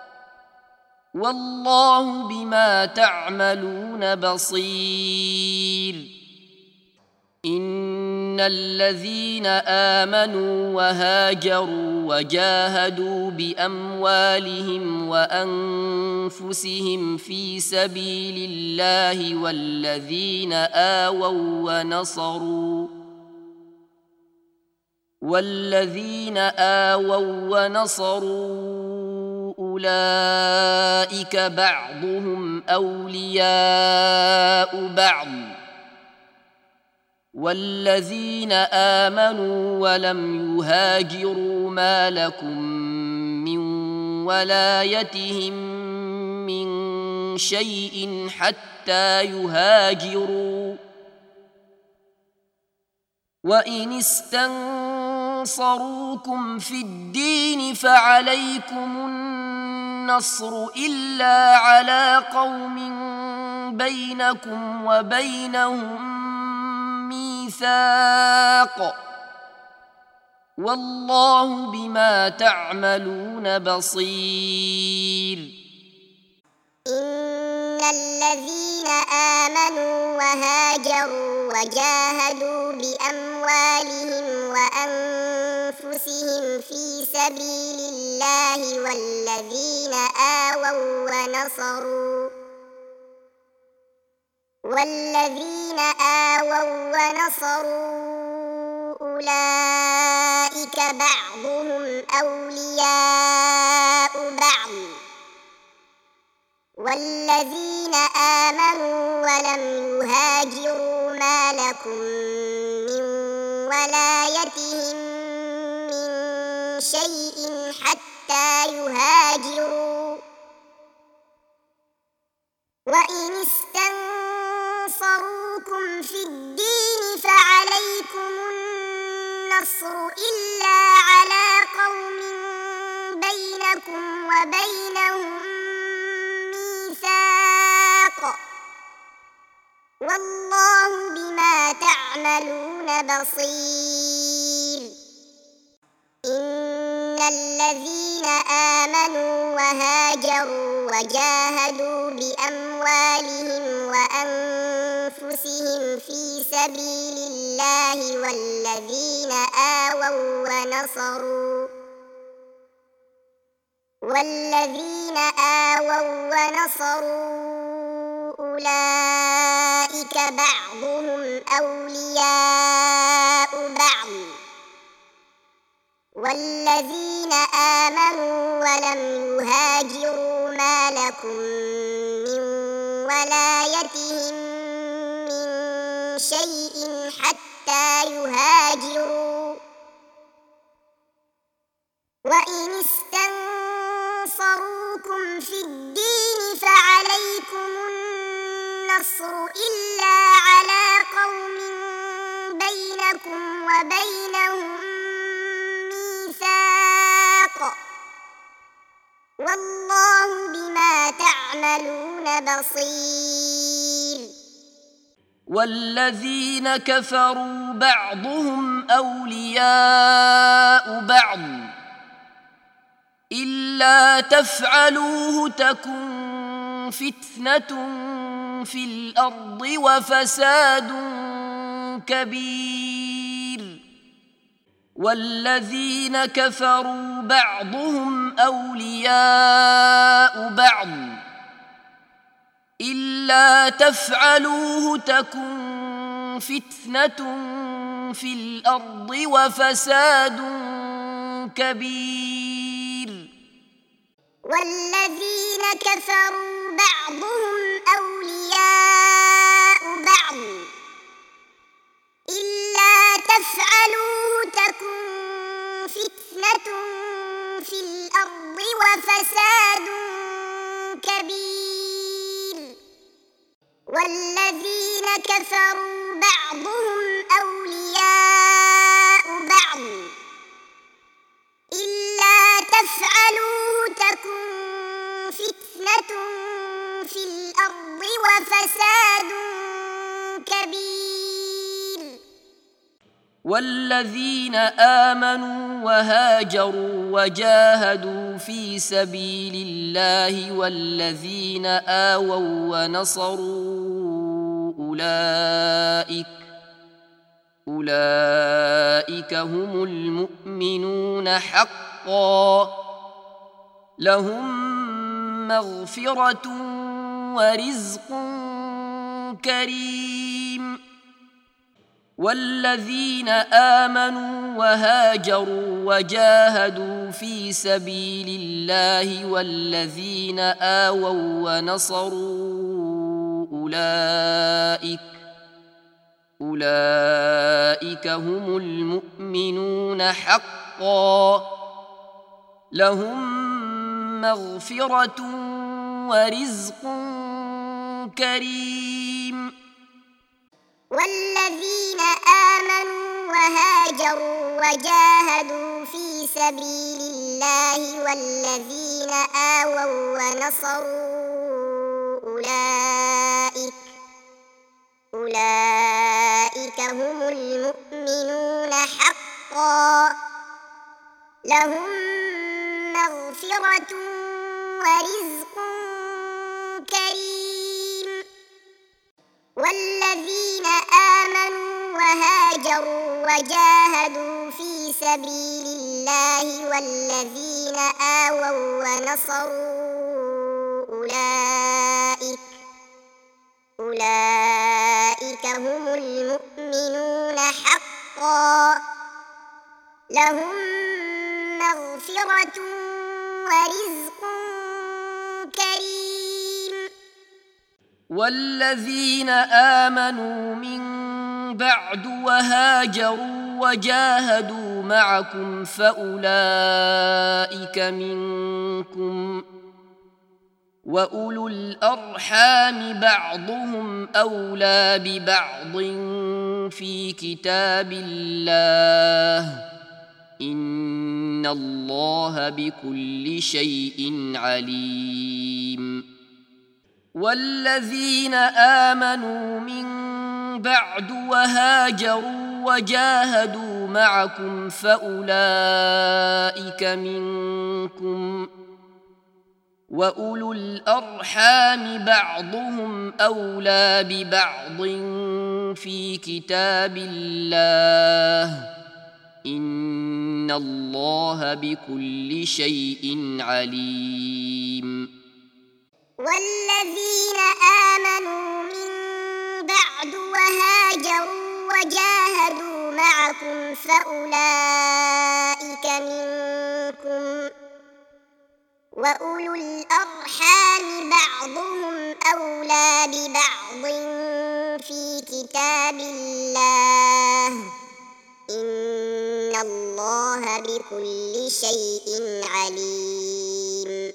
والله بما تعملون بصير إن الذين آمنوا وهاجروا وجاهدوا بأموالهم وأنفسهم في سبيل الله والذين آووا ونصروا والذين آووا ونصروا أولئك بعضهم أولياء بعض والذين آمنوا ولم يهاجروا ما لكم من ولايتهم من شيء حتى يهاجروا وإن استنصروكم في الدين فعليكم النصر إلا على قوم بينكم وبينهم ميثاق والله بما تعملون بصير إن الذين آمنوا وهاجروا وجاهدوا بأموالهم وأنفسهم في سبيل الله والذين آووا ونصروا والذين آووا ونصروا أولئك بعضهم أولياء بعض والذين آمنوا ولم يهاجروا ما لكم من ولايتهم من شيء حتى يهاجروا وإن استنصروكم في الدين فعليكم النصر إلا على قوم بينكم وبينهم ميثاق والله بما تعملون بصير إن الذين آمنوا وهاجروا وجاهدوا بأموالهم وأنفسهم في سبيل الله والذين آووا ونصروا والذين آووا ونصروا أولئك بعضهم أولياء بعض والذين آمنوا ولم يهاجروا ما لكم من ولايتهم من شيء حتى يهاجروا وإن استنصروكم في الدين فعليكم النصر إلا على قوم بينكم وبينهم ميثاق والله بما تعملون بصير والذين كفروا بعضهم أولياء بعض إلا تفعلوه تكن فتنة في الأرض وفساد كبير. والذين كفروا بعضهم أولياء بعض إلا تفعلوه تكن فتنة في الأرض وفساد كبير. والذين كفروا بعضهم أولياء بعض إلا تفعلوه تكن فتنة في الأرض وفساد كبير. والذين كفروا بعضهم أولياء بعض إلا تفعلوه تكن فتنة في الأرض وفساد كبير. والذين آمنوا وهاجروا وجاهدوا في سبيل الله والذين آووا ونصروا أولئك أولئك هم المؤمنون حقا لهم مغفرة ورزق كريم. والذين آمنوا وهاجروا وجاهدوا في سبيل الله والذين آووا ونصروا أولئك أولئك هم المؤمنون حقا لهم مغفرة ورزق كريم. والذين آمنوا وهاجروا وجاهدوا في سبيل الله والذين آووا ونصروا أولئك أولئك هم المؤمنون حقا لهم مغفرة ورزق كريم. والذين آمنوا وهاجروا وجاهدوا في سبيل الله والذين آووا ونصروا أولئك أولئك هم المؤمنون حقا لهم مغفرة ورزق كريم. والذين آمنوا من بعد وهاجروا وجاهدوا معكم فأولئك منكم وأولو الأرحام بعضهم أولى ببعض في كتاب الله إن الله بكل شيء عليم. والذين آمنوا من بعد وهاجروا وجاهدوا معكم فأولئك منكم وأولو الأرحام بعضهم أولى ببعض في كتاب الله إن الله بكل شيء عليم. والذين آمنوا من بعد وهاجروا وجاهدوا معكم فأولئك منكم وأولو الأرحام بعضهم أولى ببعض في كتاب الله إن الله بكل شيء عليم.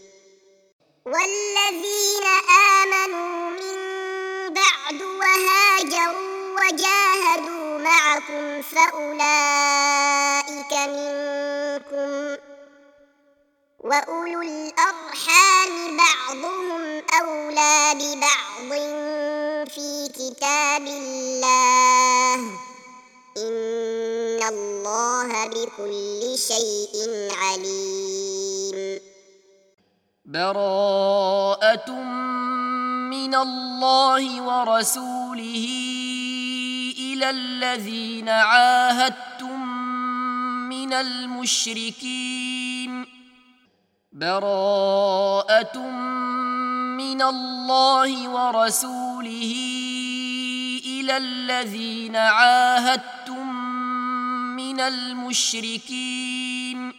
والذين آمنوا من بعد وهاجروا وجاهدوا معكم فأولئك منكم وأولو الأرحام بعضهم أولى ببعض في كتاب الله إن الله بكل شيء عليم. براءة من الله ورسوله إلى الذين عاهدتم من المشركين براءة من الله ورسوله إلى الذين عاهدتم من المشركين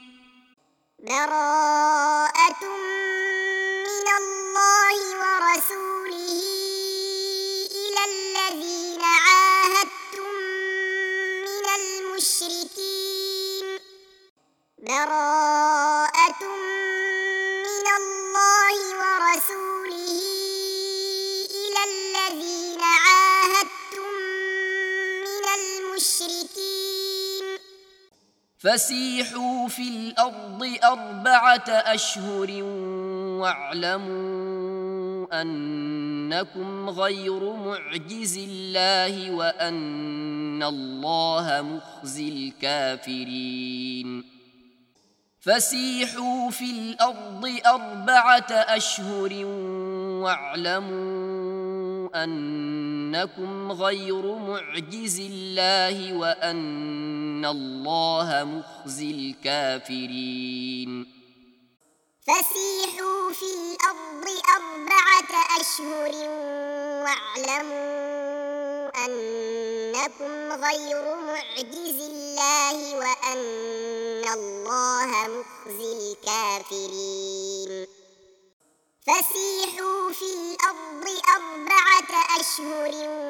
براءة من الله ورسوله إلى الذين عاهدتم من المشركين براءة من الله ورسوله إلى الذين عاهدتم من المشركين فسيحوا في الأرض أربعة أشهر واعلموا أنكم غير معجز الله وأن الله مخزي الكافرين فسيحوا في الأرض أربعة أشهر واعلموا أنكم غير معجز الله وأن الله مخزي الكافرين فسيحوا في الأرض أربعة أشهر واعلموا أنكم غير معجز الله وأن الله مخزي الكافرين فسيحوا في الأرض أربعة أشهر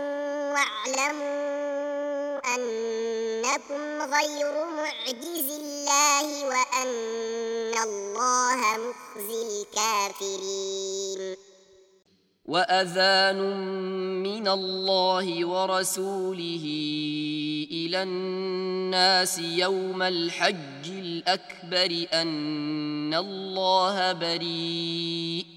واعلموا أنكم غير معجز الله وأن الله مخزي الكافرين وأذان من الله ورسوله إلى الناس يوم الحج الأكبر أن الله بريء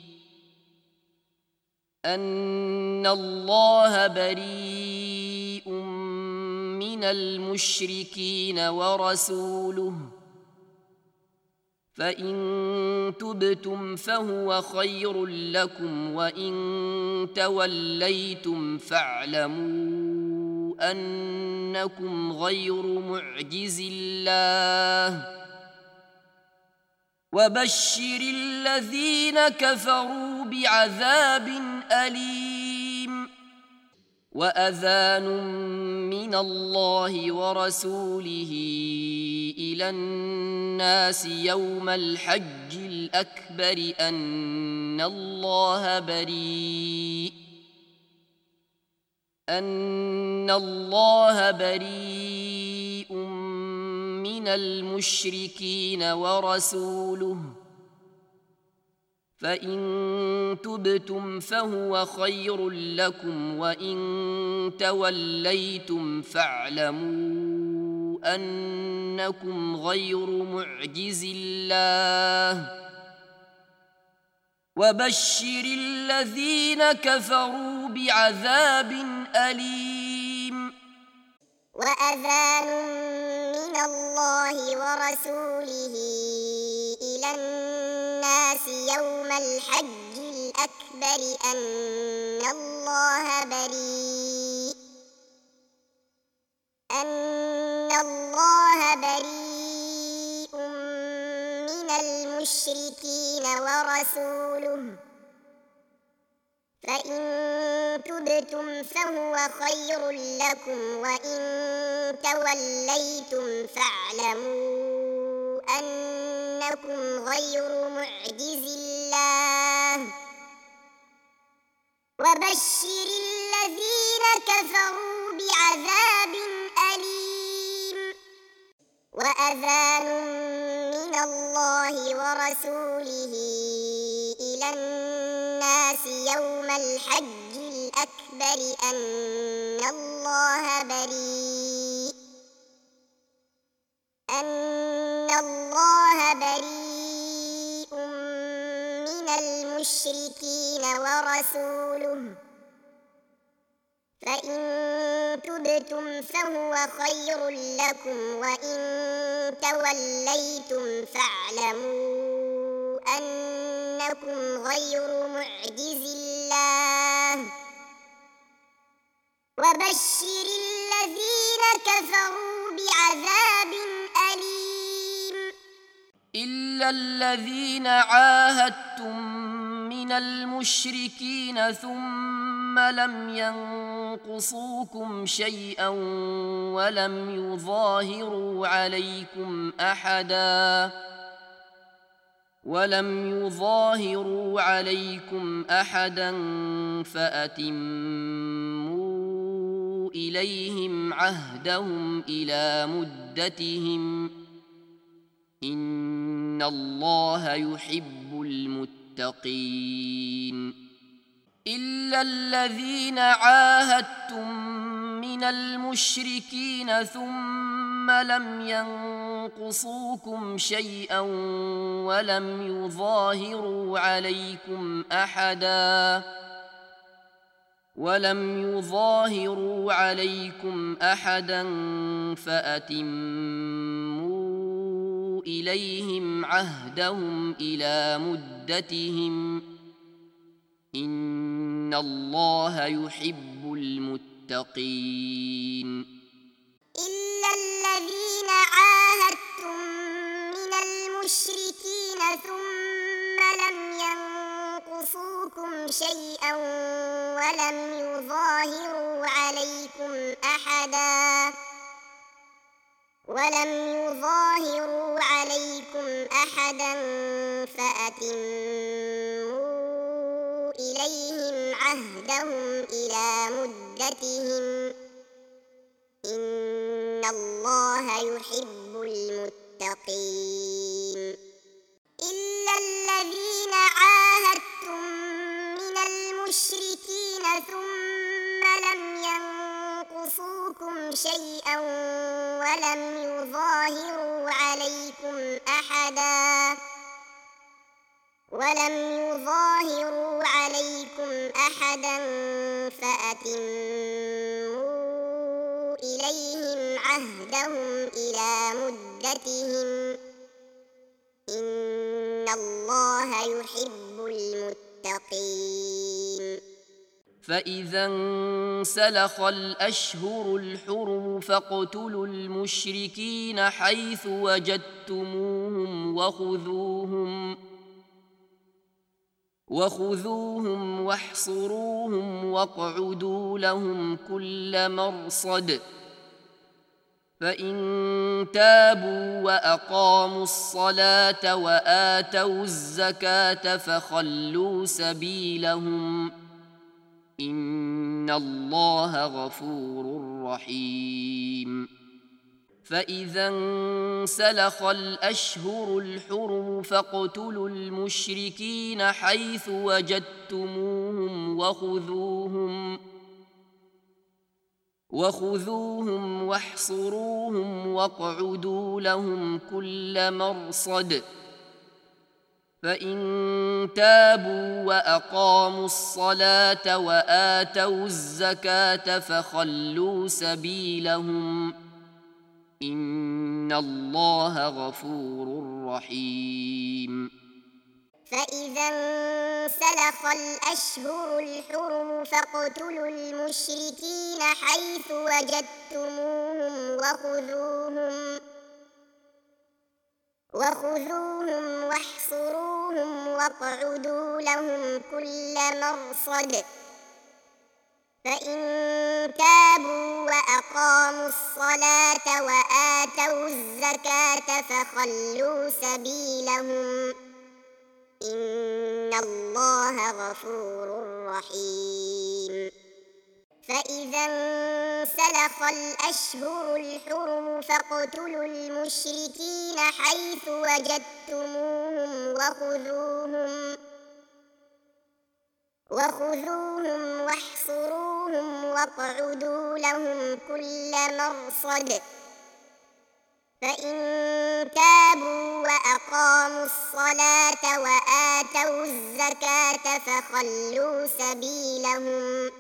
أن الله بريء من المشركين ورسوله فإن تبتم فهو خير لكم وإن توليتم فاعلموا أنكم غير معجز الله وبشر الذين كفروا بعذاب أليم وأذان من الله ورسوله إلى الناس يوم الحج الأكبر أن الله بريء أن الله بريء من المشركين ورسوله فإن تبتم فهو خير لكم وإن توليتم فاعلموا أنكم غير معجز الله وبشر الذين كفروا بعذاب أليم وأذان من الله ورسوله إلى الناس يوم الحج الأكبر أن الله بريء أن الله بريء من المشركين ورسوله فإن تبتم فهو خير لكم وإن توليتم فاعلموا أنكم غير معجز الله وبشر الذين كفروا بعذاب أليم وأذان من الله ورسوله إلى الناس يوم الحج الأكبر أن الله بريء أن الله بريء من المشركين ورسوله فإن تبتم فهو خير لكم وإن توليتم فاعلموا أن إنكم غير معجز الله وبشر الذين كفروا بعذاب أليم إلا الذين عاهدتم من المشركين ثم لم ينقصوكم شيئا ولم يظاهروا عليكم أحدا ولم يظاهروا عليكم أحدا فأتموا إليهم عهدهم إلى مدتهم إن الله يحب المتقين إلا الذين عاهدتم من المشركين ثم لم ينقصوكم شيئا ولم يظاهروا عليكم أحدا ولم يظاهروا عليكم أحدا فأتموا إليهم عهدهم إلى مدتهم إن الله يحب المتقين إلا الذين عاهدتم من المشركين ثم لم ينقصوكم شيئا ولم يظاهروا عليكم أحدا ولم يظاهروا عليكم أحدا فأتموا إليهم عهدهم إلى مدتهم إن الله يحب المتقين إلا الذين عاهدتم من المشركين ثم لم ينقصوكم شيئا ولم يظاهروا عليكم أحدا ولم يظاهروا عليكم أحدا فأتموا إليهم عهدهم إلى مدتهم إن الله يحب المتقين فإذا انسلخ الأشهر الحرم فاقتلوا المشركين حيث وجدتموهم وخذوهم وخذوهم واحصروهم واقعدوا لهم كل مرصد فإن تابوا وأقاموا الصلاة وآتوا الزكاة فخلوا سبيلهم إن الله غفور رحيم فإذا انسلخ الأشهر الحرم فاقتلوا المشركين حيث وجدتموهم وخذوهم وخذوهم واحصروهم واقعدوا لهم كل مرصد فإن تابوا وأقاموا الصلاة وآتوا الزكاة فخلوا سبيلهم إن الله غفور رحيم فإذا انسلخ الأشهر الحرم فاقتلوا المشركين حيث وجدتموهم وخذوهم وخذوهم واحصروهم واقعدوا لهم كل مرصد فإن تابوا وأقاموا الصلاة وآتوا الزكاة فخلوا سبيلهم إن الله غفور رحيم فإذا انسلخ الأشهر الحرم فاقتلوا المشركين حيث وجدتموهم وخذوهم وخذوهم واحصروهم واقعدوا لهم كل مرصد فإن تابوا وأقاموا الصلاة وآتوا الزكاة فخلوا سبيلهم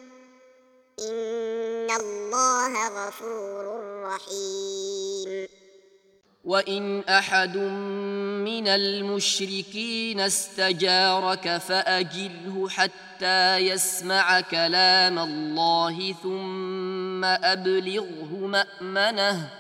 إن الله غفور رحيم وإن أحد من المشركين استجارك فأجره حتى يسمع كلام الله ثم أبلغه مأمنه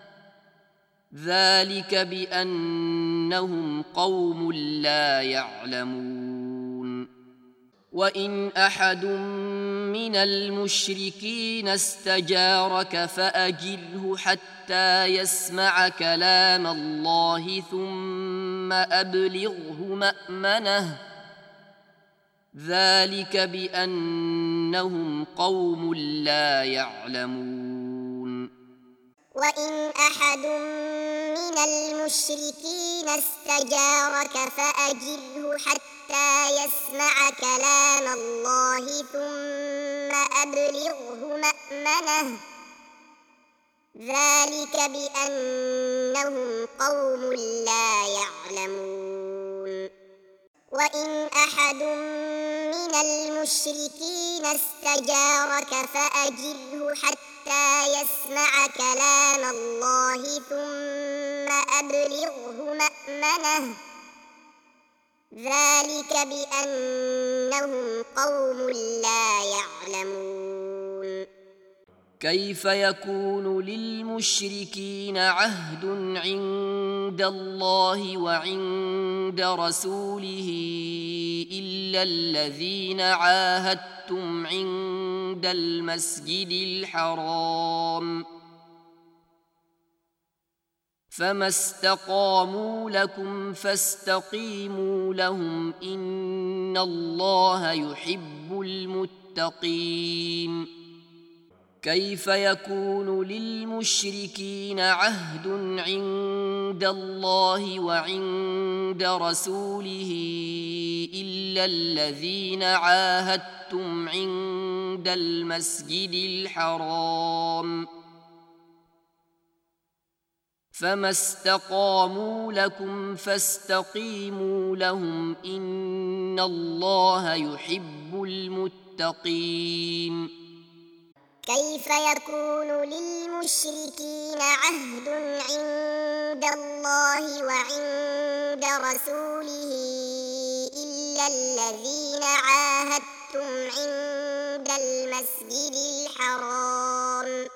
ذلك بأنهم قوم لا يعلمون وإن أحد من المشركين استجارك فأجره حتى يسمع كلام الله ثم أبلغه مأمنه ذلك بأنهم قوم لا يعلمون وإن أحد من المشركين استجارك فأجره حتى يسمع كلام الله ثم أبلغه مأمنه ذلك بأنهم قوم لا يعلمون وإن أحد من المشركين استجارك فأجره حتى يسمع كلام الله ثم أبلغه مأمنه ذلك بأنهم قوم لا يعلمون كيف يكون للمشركين عهد عند الله وعند رسوله إلا الذين عاهدتم عند المسجد الحرام فما استقاموا لكم فاستقيموا لهم إن الله يحب المتقين كيف يكون للمشركين عهد عند الله وعند رسوله إلا الذين عاهدتم عند المسجد الحرام فما استقاموا لكم فاستقيموا لهم إن الله يحب المتقين كيف يكون للمشركين عهد عند الله وعند رسوله إلا الذين عاهدتم عند المسجد الحرام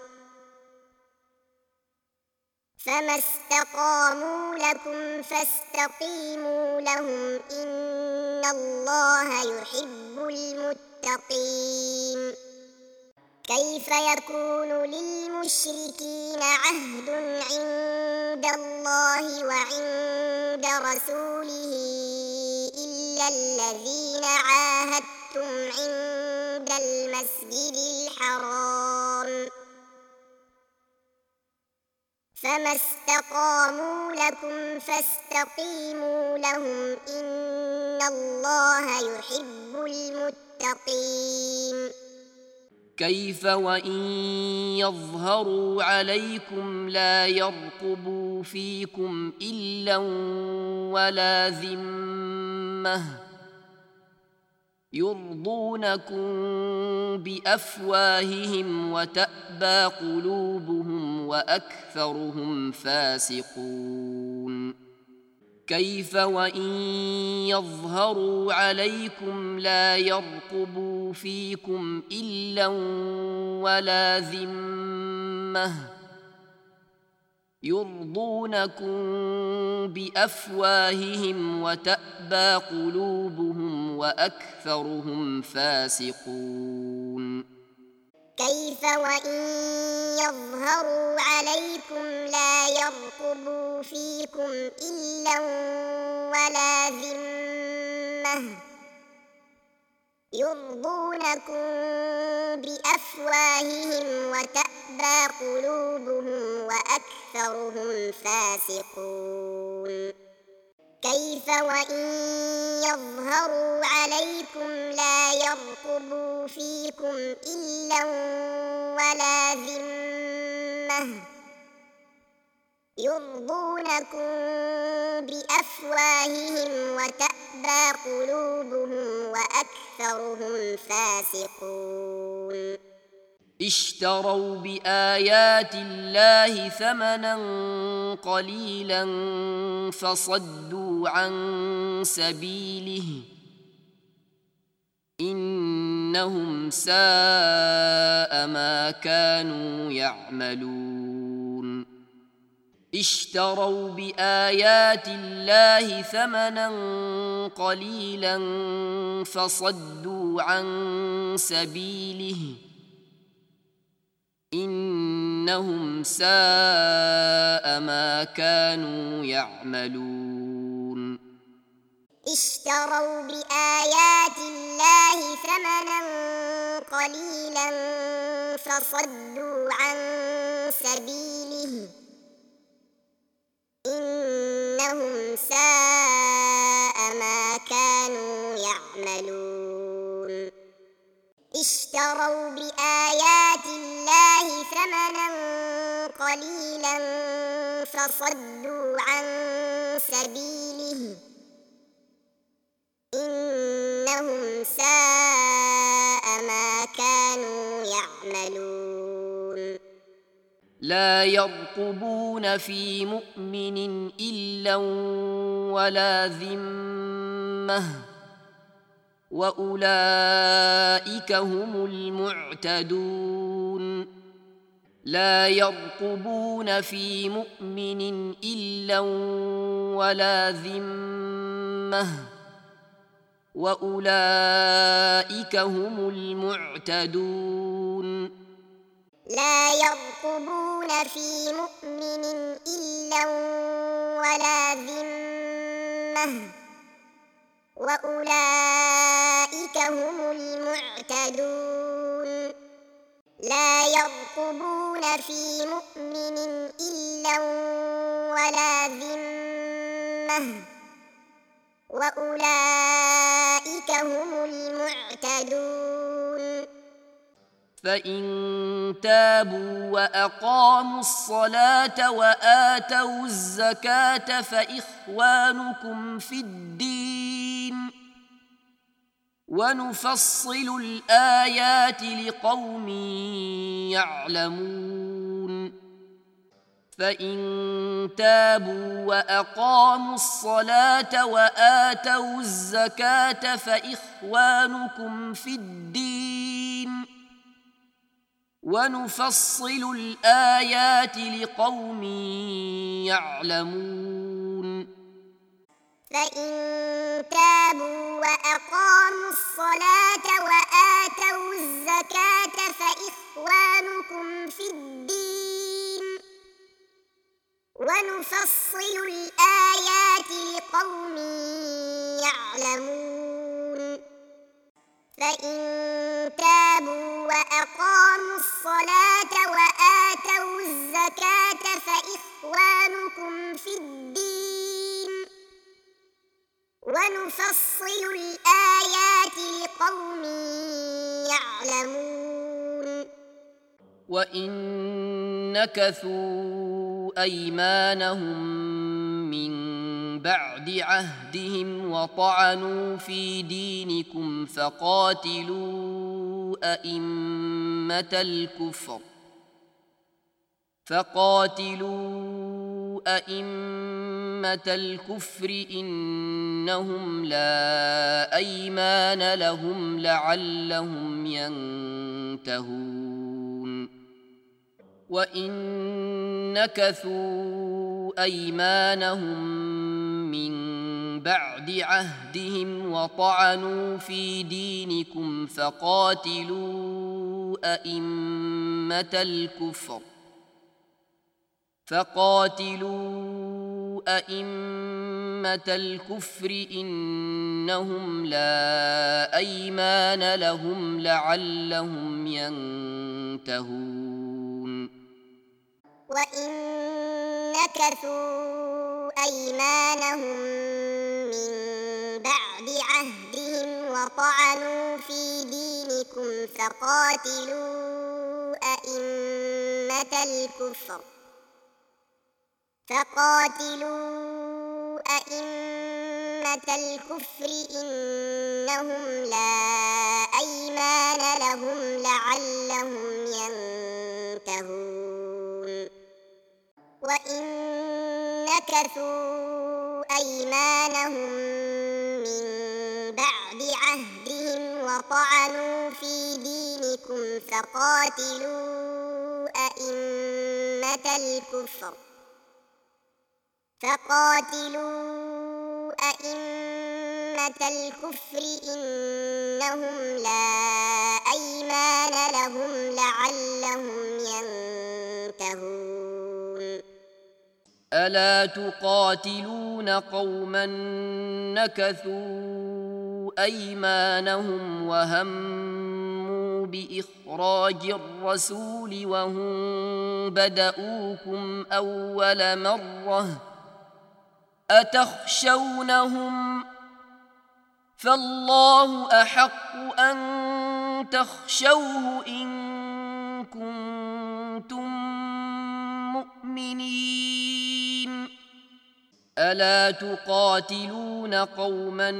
فما استقاموا لكم فاستقيموا لهم إن الله يحب المتقين كيف يكون للمشركين عهد عند الله وعند رسوله إلا الذين عاهدتم عند المسجد الحرام فما استقاموا لكم فاستقيموا لهم إن الله يحب المتقين كيف وإن يظهروا عليكم لا يرقبوا فيكم إلا ولا ذمة يرضونكم بأفواههم وتأبى قلوبهم وأكثرهم فاسقون كيف وإن يظهروا عليكم لا يرقبوا فيكم إلا ولا ذمة يرضونكم بأفواههم وتأبى قلوبهم وأكثرهم فاسقون كيف وإن يظهروا عليكم لا يرقبوا فيكم إلا ولا ذمة يرضونكم بأفواههم وتأبى قلوبهم وأكثرهم فاسقون كيف وإن يظهروا عليكم لا يرقبوا فيكم إلا ولا ذمة يرضونكم بأفواههم وتأبى قلوبهم وأكثرهم فاسقون اشتروا بآيات الله ثمنا قليلا فصدوا عن سبيله إنهم ساء ما كانوا يعملون اشتروا بآيات الله ثمنا قليلا فصدوا عن سبيله إنهم ساء ما كانوا يعملون اشتروا بآيات الله ثمنا قليلا فصدوا عن سبيله إنهم ساء ما كانوا يعملون اشتروا بآيات الله ثمنا قليلا فصدوا عن سبيله إنهم ساء ما كانوا يعملون لا يرقبون في مؤمن إلا ولا ذمة وأولئك هم المعتدون لا يرقبون في مؤمن إلا ولا ذمة وأولئك هم المعتدون لا يرقبون في مؤمن إلا ولا ذمة وأولئك هم المعتدون لا يرقبون في مؤمن إلا ولا ذمة وأولئك هم المعتدون فإن تابوا وأقاموا الصلاة وآتوا الزكاة فإخوانكم في الدين ونفصل الآيات لقوم يعلمون فإن تابوا وأقاموا الصلاة وآتوا الزكاة فإخوانكم في الدين ونفصل الآيات لقوم يعلمون فإن تابوا وأقاموا الصلاة وآتوا الزكاة فإخوانكم في الدين ونفصل الآيات لقوم يعلمون فإن تابوا وأقاموا الصلاة وآتوا الزكاة فإخوانكم في الدين ونفصل الآيات لقوم يعلمون وإن نكثوا أيمانهم من بعد عهدهم وطعنوا في دينكم فقاتلوا أئمة الكفر فقاتلوا أئمة الكفر إنهم لا أيمان لهم لعلهم ينتهون وإن نكثوا أيمانهم من بعد عهدهم وطعنوا في دينكم فقاتلوا أئمة الكفر فقاتلوا أئمة الكفر إنهم لا أيمان لهم لعلهم ينتهون وإن نكثوا أيمانهم من بعد عهدهم وطعنوا في دينكم فقاتلوا أئمة الكفر فقاتلوا أئمة الكفر إنهم لا أيمان لهم لعلهم ينتهون نكثوا أيمانهم من بعد عهدهم وطعنوا في دينكم فقاتلوا أئمة الكفر فقاتلوا أئمة الكفر إنهم لا أيمان لهم لعلهم ينتهون ألا تقاتلون قوما نكثوا أيمانهم وهموا بإخراج الرسول وهم بدؤوكم أول مرة أتخشونهم فالله أحق أن تخشوه إن كنتم مؤمنين ألا تقاتلون قوما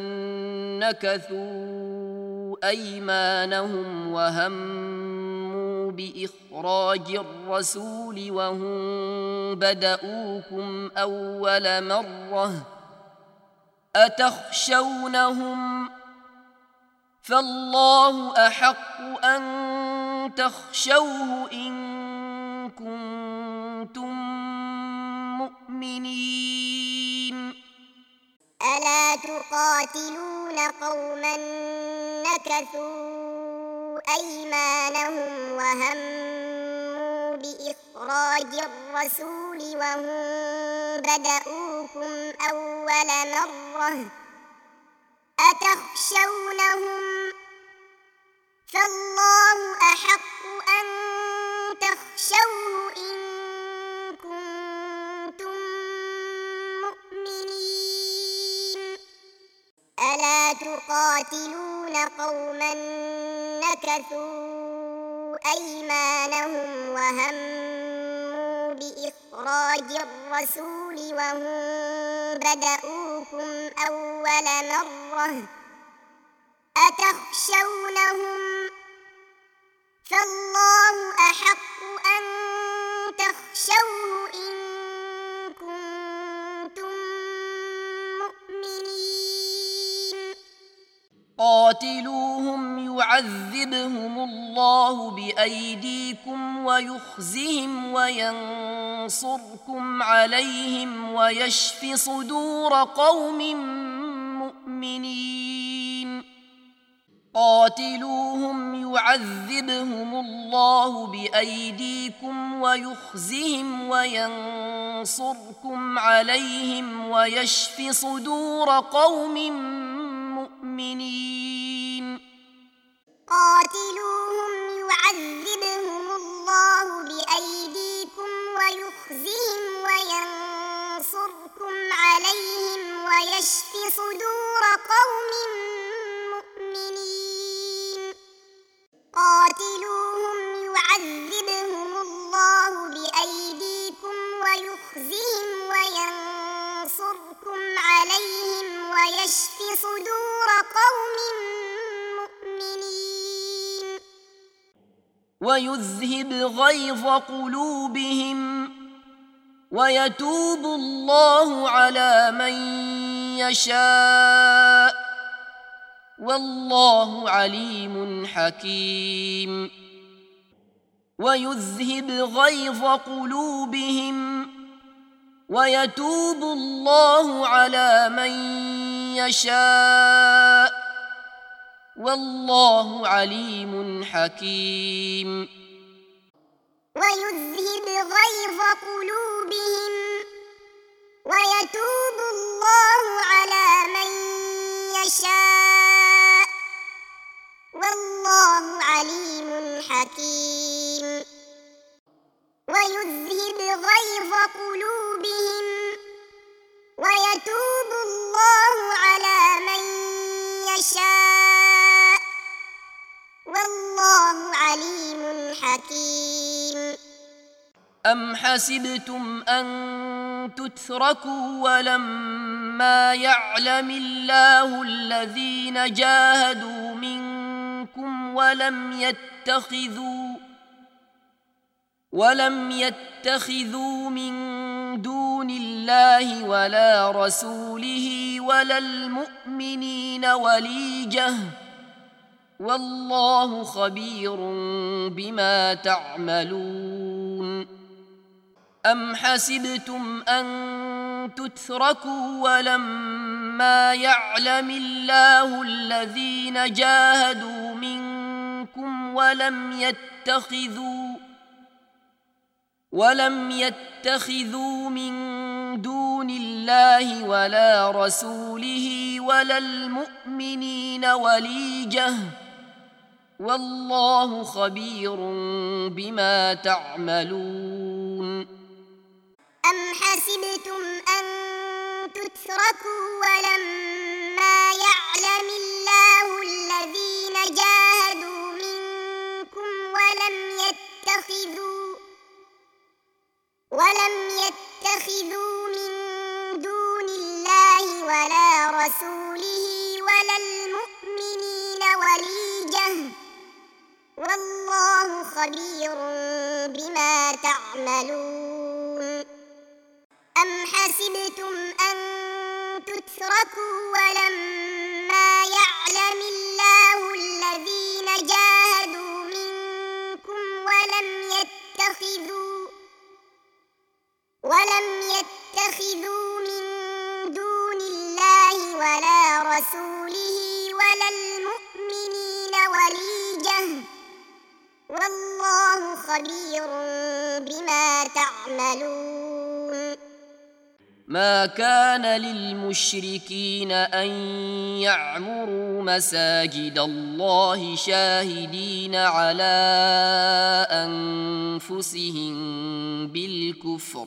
نكثوا أيمانهم وهموا بإخراج الرسول وهم بدؤوكم أول مرة أتخشونهم فالله أحق أن تخشوه إن كنتم مؤمنين ألا تقاتلون قوما نكثوا أيمانهم وهموا بإخراج الرسول وهم بدؤوكم أول مرة أتخشونهم فالله أحق أن تخشوه إن كنتم مؤمنين ألا تقاتلون قوما نكثوا أيمانهم وهموا بإخراج الرسول وهم بدؤوكم أول مرة أتخشونهم فالله أحق أن تخشوه إن كنتم مؤمنين قاتلوهم يعذبهم الله بأيديكم ويخزهم وينصركم عليهم ويشف صدور قوم مؤمنين قاتلوهم يعذبهم الله بأيديكم ويخزهم وينصركم عليهم ويشف صدور قوم مؤمنين قاتلوهم يعذبهم الله بأيديكم ويخزهم وينصركم عليهم ويشف صدور قوم مؤمنين قاتلوهم يعذبهم الله بأيديكم ويخزهم وينصركم عليهم ويشف صدور قوم مؤمنين ويذهب غيظ قلوبهم ويتوب الله على من يشاء والله عليم حكيم ويذهب غيظ قلوبهم ويتوب الله على من يشاء والله عليم حكيم ويذهب غيظ قلوبهم ويتوب الله على من يشاء والله عليم حكيم ويذهب غيظ قلوبهم ويتوب الله على من يشاء والله عليم حكيم أم حسبتم أن تتركوا ولما يعلم الله الذين جاهدوا منكم ولم يتخذوا ولم يتخذوا من دون الله ولا رسوله ولا المؤمنين وليجة والله خبير بما تعملون أم حسبتم أن تتركوا ولما يعلم الله الذين جاهدوا منكم ولم يتخذوا ولم يتخذوا من دون الله ولا رسوله ولا المؤمنين وليجة والله خبير بما تعملون أم حسبتم أن تتركوا ولما يعلم الله الذين جاهدوا منكم ولم يتخذوا ولم يتخذوا من دون الله ولا رسوله ولا المؤمنين وليجة والله خبير بما تعملون أم حسبتم أن تتركوا ولما يعلم الله الذين جاهدوا منكم ولم يتخذوا ولم يتخذوا من دون الله ولا رسوله ولا المؤمنين وليجة والله خبير بما تعملون ما كان للمشركين أن يعمروا مساجد الله شاهدين على أنفسهم بالكفر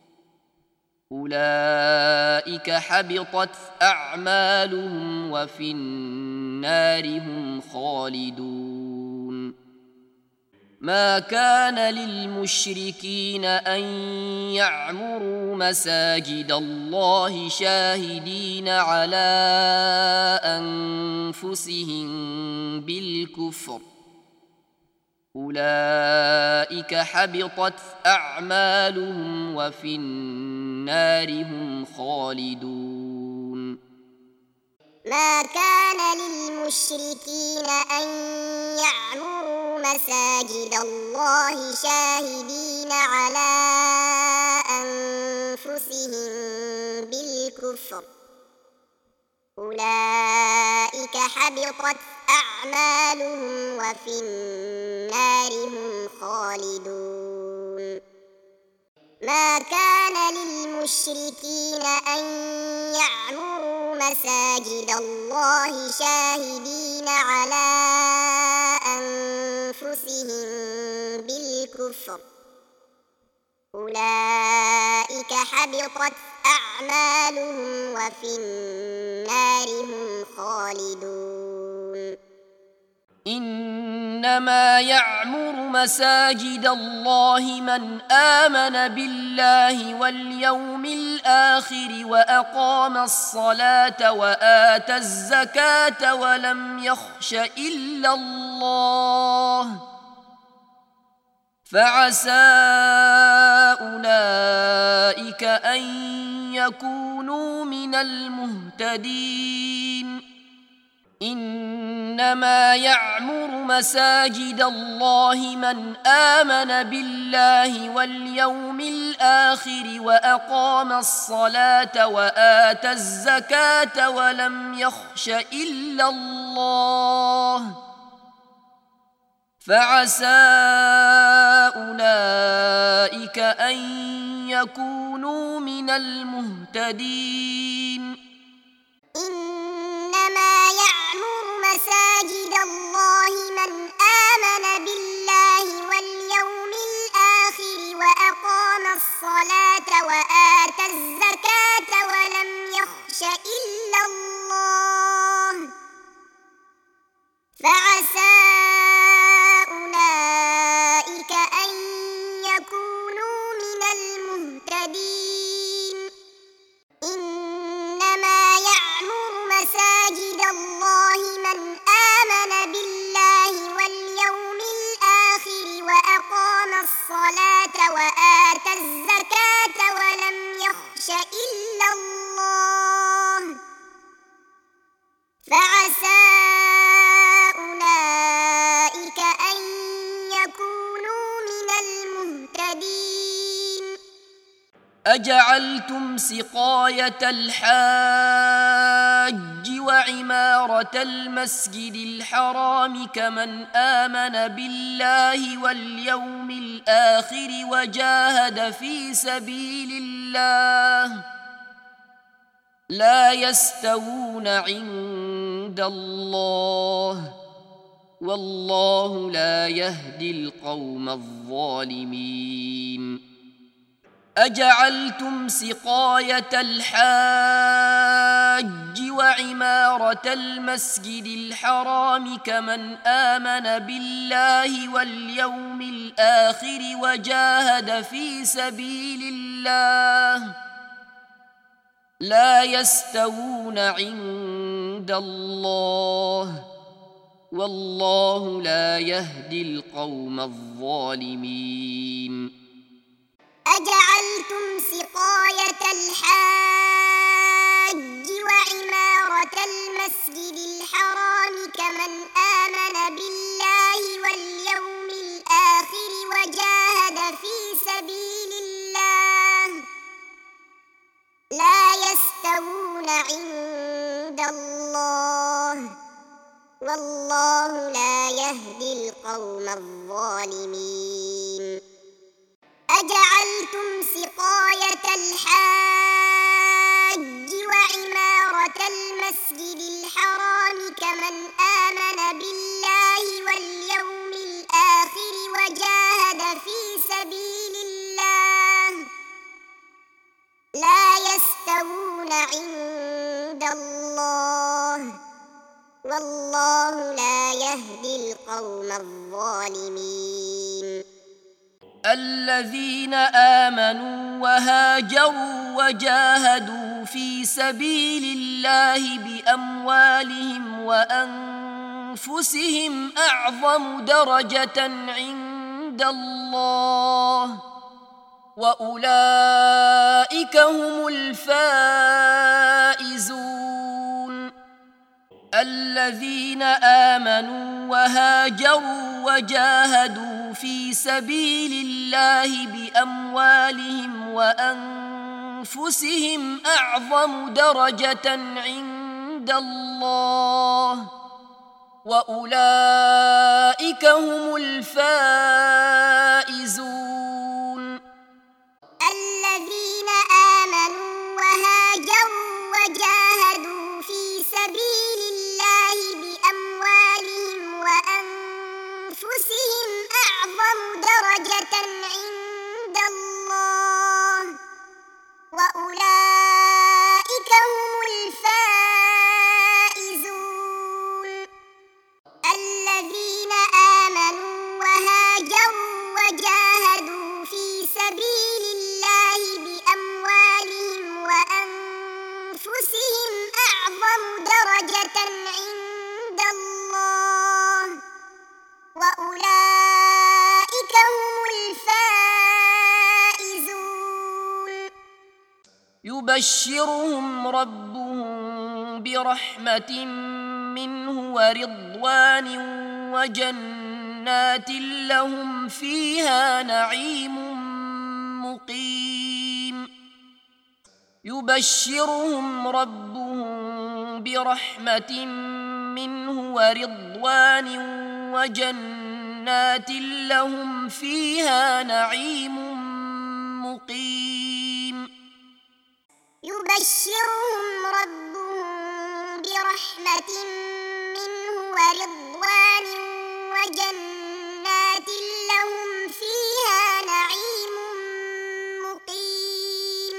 أولئك حبطت أعمالهم وفي النار هم خالدون ما كان للمشركين أن يعمروا مساجد الله شاهدين على أنفسهم بالكفر أولئك حبطت أعمالهم وفي النار هم خالدون ما كان للمشركين أن يعمروا مساجد الله شاهدين على أنفسهم بالكفر أولئك حبطت أعمالهم وفي النار هم خالدون ما كان للمشركين أن يعمروا مساجد الله شاهدين على أنفسهم بالكفر أولئك حبطت أعمالهم وفي النار هم خالدون إنما يعمر مساجد الله من آمن بالله واليوم الآخر وأقام الصلاة وآتى الزكاة ولم يخش إلا الله فعسى أولئك أن يكونوا من المهتدين إنما يعمر مساجد الله من آمن بالله واليوم الآخر وأقام الصلاة وآتى الزكاة ولم يخش إلا الله فعسى أولئك أن يكونوا من المهتدين إنما يعمر مساجد الله من آمن بالله واليوم الآخر وأقام الصلاة وآتى الزكاة ولم يخش إلا الله فعسى أولئك أن يكونوا من المهتدين إنما يعمر مساجد الله من آمن بالله واليوم الآخر وأقام الصلاة وآتى الزكاة ولم أجعلتم سقاية الحاج وعمارة المسجد الحرام كمن آمن بالله واليوم الآخر وجاهد في سبيل الله لا يستوون عند الله والله لا يهدي القوم الظالمين أجعلتم سقاية الحاج وعمارة المسجد الحرام كمن آمن بالله واليوم الآخر وجاهد في سبيل الله لا يستوون عند الله والله لا يهدي القوم الظالمين أجعلتم سقاية الحاج وعمارة المسجد الحرام كمن آمن بالله واليوم الآخر وجاهد في سبيل الله لا يستوون عند الله والله لا يهدي القوم الظالمين أجعلتم سقاية الحاج وعمارة المسجد الحرام كمن آمن بالله واليوم الآخر وجاهد في سبيل الله لا يستوون عند الله والله لا يهدي القوم الظالمين الذين آمنوا وهاجروا وجاهدوا في سبيل الله بأموالهم وأنفسهم أعظم درجة عند الله وأولئك هم الفائزون الذين آمنوا وهاجروا وجاهدوا في سبيل الله بأموالهم وأنفسهم أعظم درجة عند الله وأولئك هم الفائزون الذين آمنوا وهاجروا وجاهدوا في سبيل الله بأموالهم وأنفسهم أعظم درجة عند الله وأولئك هم الفائزون الذين آمنوا وهاجروا وجاهدوا في سبيل الله بأموالهم وأنفسهم أعظم درجة عند الله وأولئك هم الفائزون يبشرهم ربهم برحمة منه ورضوان وجنات لهم فيها نعيم مقيم يبشرهم ربهم برحمة منه ورضوان وجنات لهم فيها نعيم مقيم يبشرهم ربهم برحمة منه ورضوان وجنات لهم فيها نعيم مقيم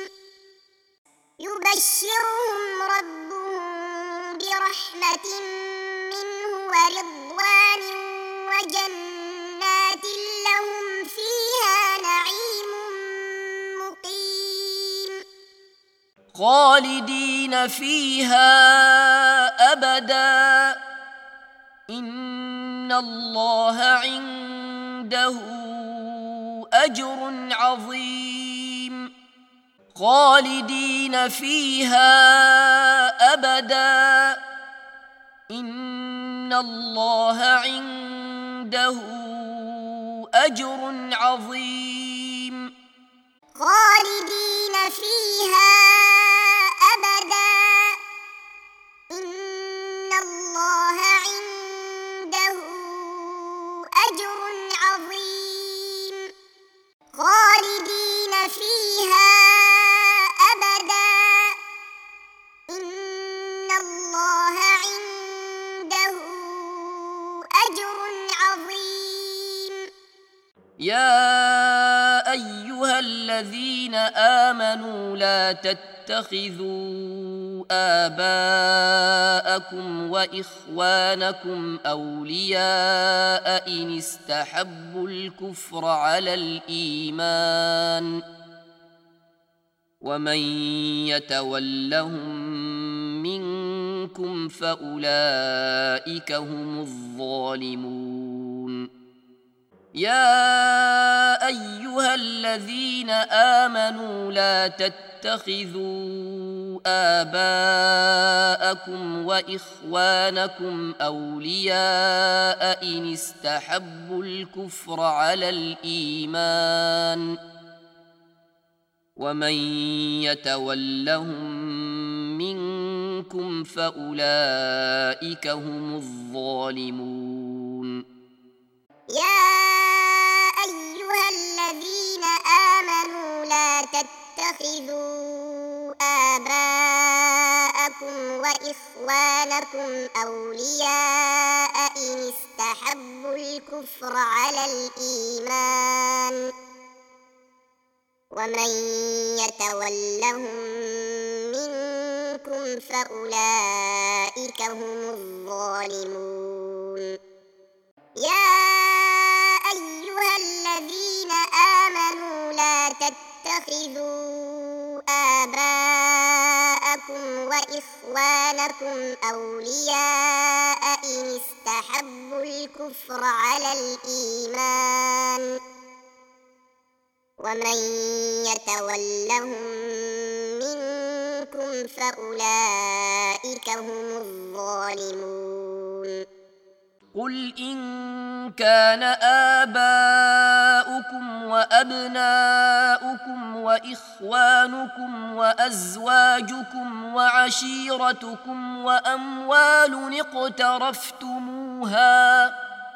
يبشرهم ربهم برحمة منه ورضوان وجنات لهم فيها نعيم مقيم خالدين فيها أبدا إن الله عنده أجر عظيم خالدين فيها أبدا إن الله عنده أجر عظيم خالدين يا أيها الذين آمنوا لا تتخذوا آباءكم وإخوانكم أولياء إن استحبوا الكفر على الإيمان ومن يتولهم منكم فأولئك هم الظالمون يا أيها الذين آمنوا لا تتخذوا آباءكم وإخوانكم أولياء إن استحبوا الكفر على الإيمان ومن يتولهم منكم فأولئك هم الظالمون يا أيها الذين آمنوا لا تتخذوا آباءكم وإخوانكم أولياء إن استحبوا الكفر على الإيمان ومن يتولهم منكم فأولئك هم الظالمون يا أيها الذين آمنوا لا تتخذوا آباءكم وإخوانكم أولياء إن استحبوا الكفر على الإيمان ومن يتولهم منكم فأولئك هم الظالمون قل إن كان آباؤكم وأبناؤكم وإخوانكم وأزواجكم وعشيرتكم وأموال اقترفتموها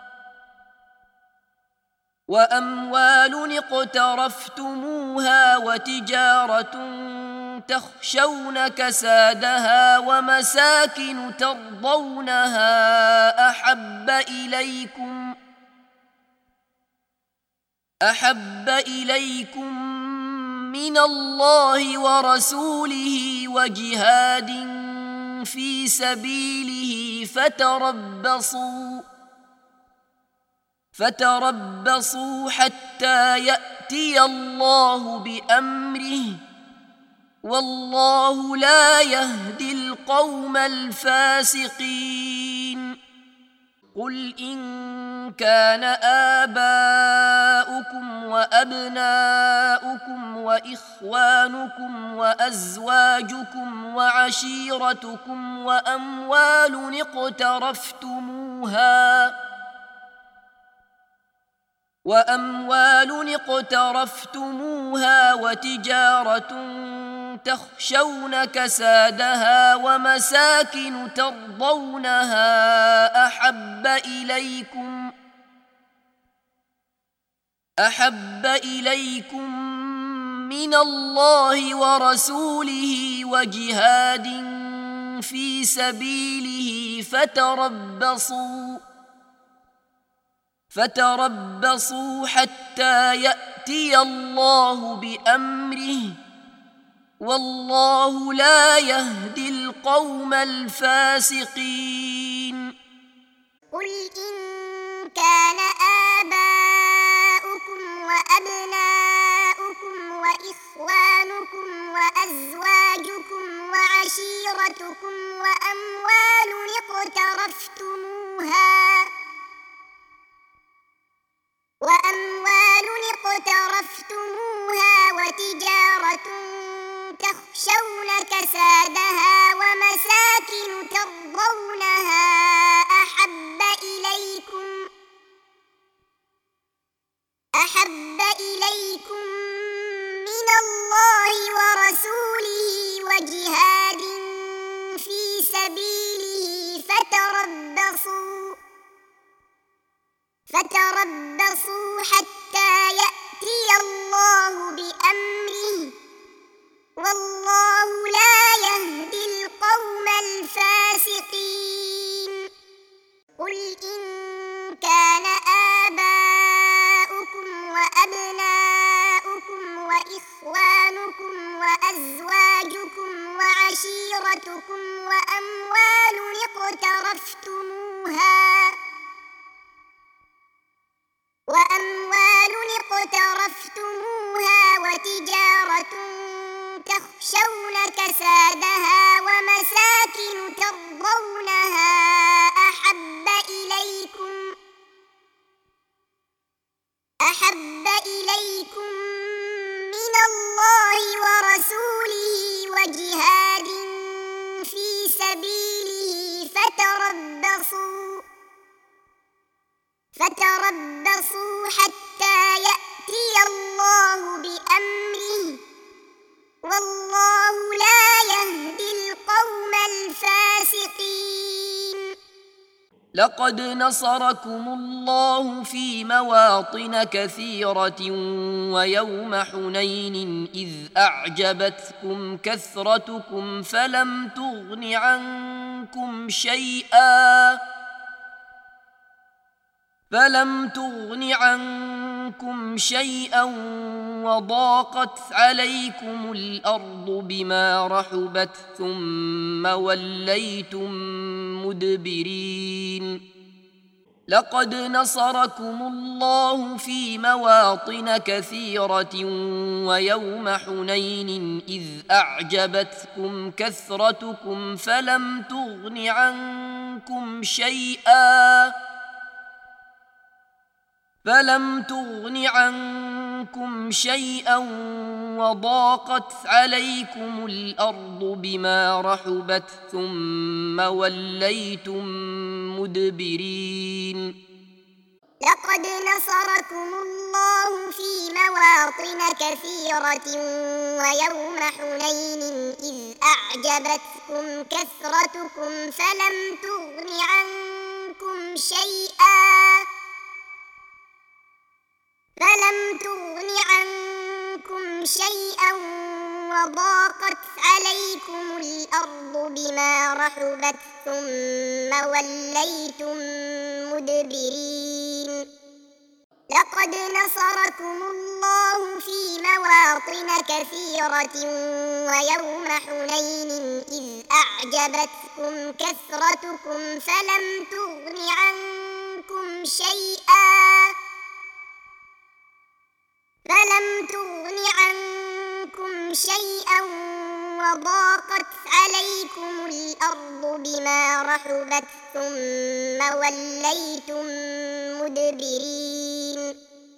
وأموال اقترفتموها وتجارة تخشون كسادها ومساكن ترضونها أحب إليكم أحب إليكم من الله ورسوله وجهاد في سبيله فتربصوا فتربصوا حتى يأتي الله بأمره والله لا يهدي القوم الفاسقين قل إن كان آباؤكم وأبناؤكم وإخوانكم وأزواجكم وعشيرتكم وأموال اقترفتموها وأموال اقترفتموها وتجارة تخشون كسادها ومساكن ترضونها أحب إليكم أحب إليكم من الله ورسوله وجهاد في سبيله فتربصوا فتربصوا حتى يأتي الله بأمره والله لا يهدي القوم الفاسقين قل إن كان آباؤكم وأبناؤكم وإخوانكم وأزواجكم وعشيرتكم وأموال اقترفتموها وأموال اقترفتموها وتجارة تخشون كسادها ومساكن ترضونها أحب إليكم أحب إليكم من الله ورسوله وجهاد في سبيله فتربصوا فتربصوا حتى يأتي الله بأمره والله لا يهدي القوم الفاسقين قل إن كان آباؤكم اقترفتموها وأموال اقترفتموها وتجارة تخشون كسادها ومساكن ترضونها أحب إليكم أحب إليكم من الله ورسوله وجهاد في سبيله فتربصوا فتربصوا حتى يأتي الله بأمره والله لا يهدي القوم الفاسقين. لقد نصركم الله في مواطن كثيرة ويوم حنين إذ أعجبتكم كثرتكم فلم تغن عنكم شيئا فلم تغن عنكم شيئا وضاقت عليكم الأرض بما رحبت ثم وليتم مدبرين. لقد نصركم الله في مواطن كثيرة ويوم حنين إذ أعجبتكم كثرتكم فلم تغن عنكم شيئا فلم تغن عنكم شيئا وضاقت عليكم الأرض بما رحبت ثم وليتم مدبرين. لقد نصركم الله في مواطن كثيرة ويوم حنين إذ أعجبتكم كثرتكم فلم تغن عنكم شيئا فلم تغن عنكم شيئا وضاقت عليكم الأرض بما رحبت ثم وليتم مدبرين. لقد نصركم الله في مواطن كثيرة ويوم حنين إذ أعجبتكم كثرتكم فلم تغن عنكم شيئا فلم تغن عنكم شيئا وضاقت عليكم الأرض بما رحبت ثم وليتم مدبرين.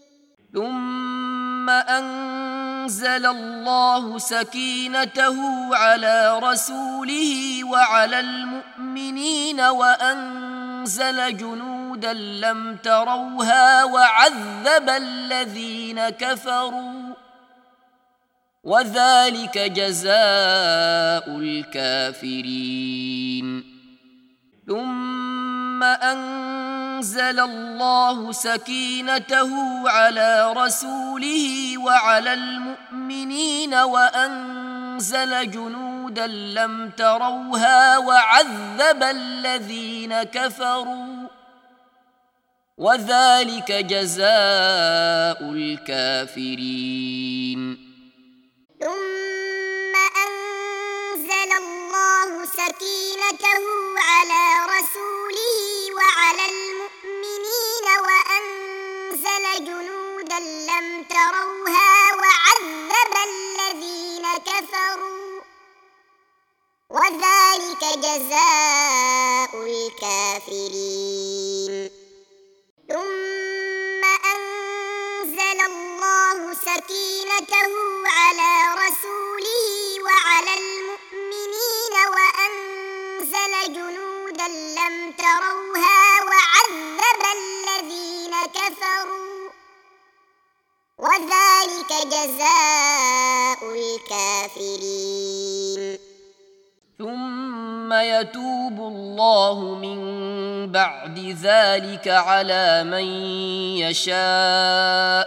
ثم أنزل الله سكينته على رسوله وعلى المؤمنين وأنزل جنودا لم تروها وعذب الذين كفروا وذلك جزاء الكافرين. ثم أنزل الله سكينته على رسوله وعلى المؤمنين وأنزل جنودا لم تروها وعذب الذين كفروا وذلك جزاء الكافرين. ثم أنزل الله سكينته على رسوله وعلى المؤمنين وأنزل جنودا لم تروها وعذب الذين كفروا وذلك جزاء الكافرين. ثم أنزل الله سكينته على رسوله وعلى المؤمنين وأنزل جنودا لم تروها وعذب الذين كفروا وذلك جزاء الكافرين. ثم يتوب الله من بعد ذلك على من يشاء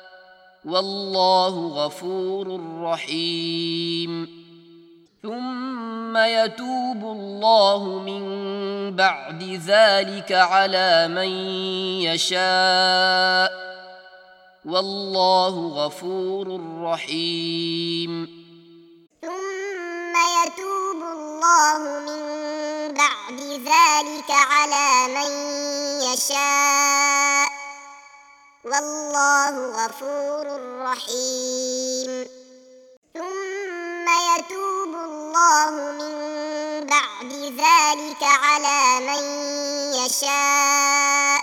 والله غفور رحيم. ثم يتوب الله من بعد ذلك على من يشاء والله غفور رحيم. ثم يتوب الله من بعد ذلك ذلك على من يشاء والله غفور رحيم ثم يتوب الله من بعد ذلك على من يشاء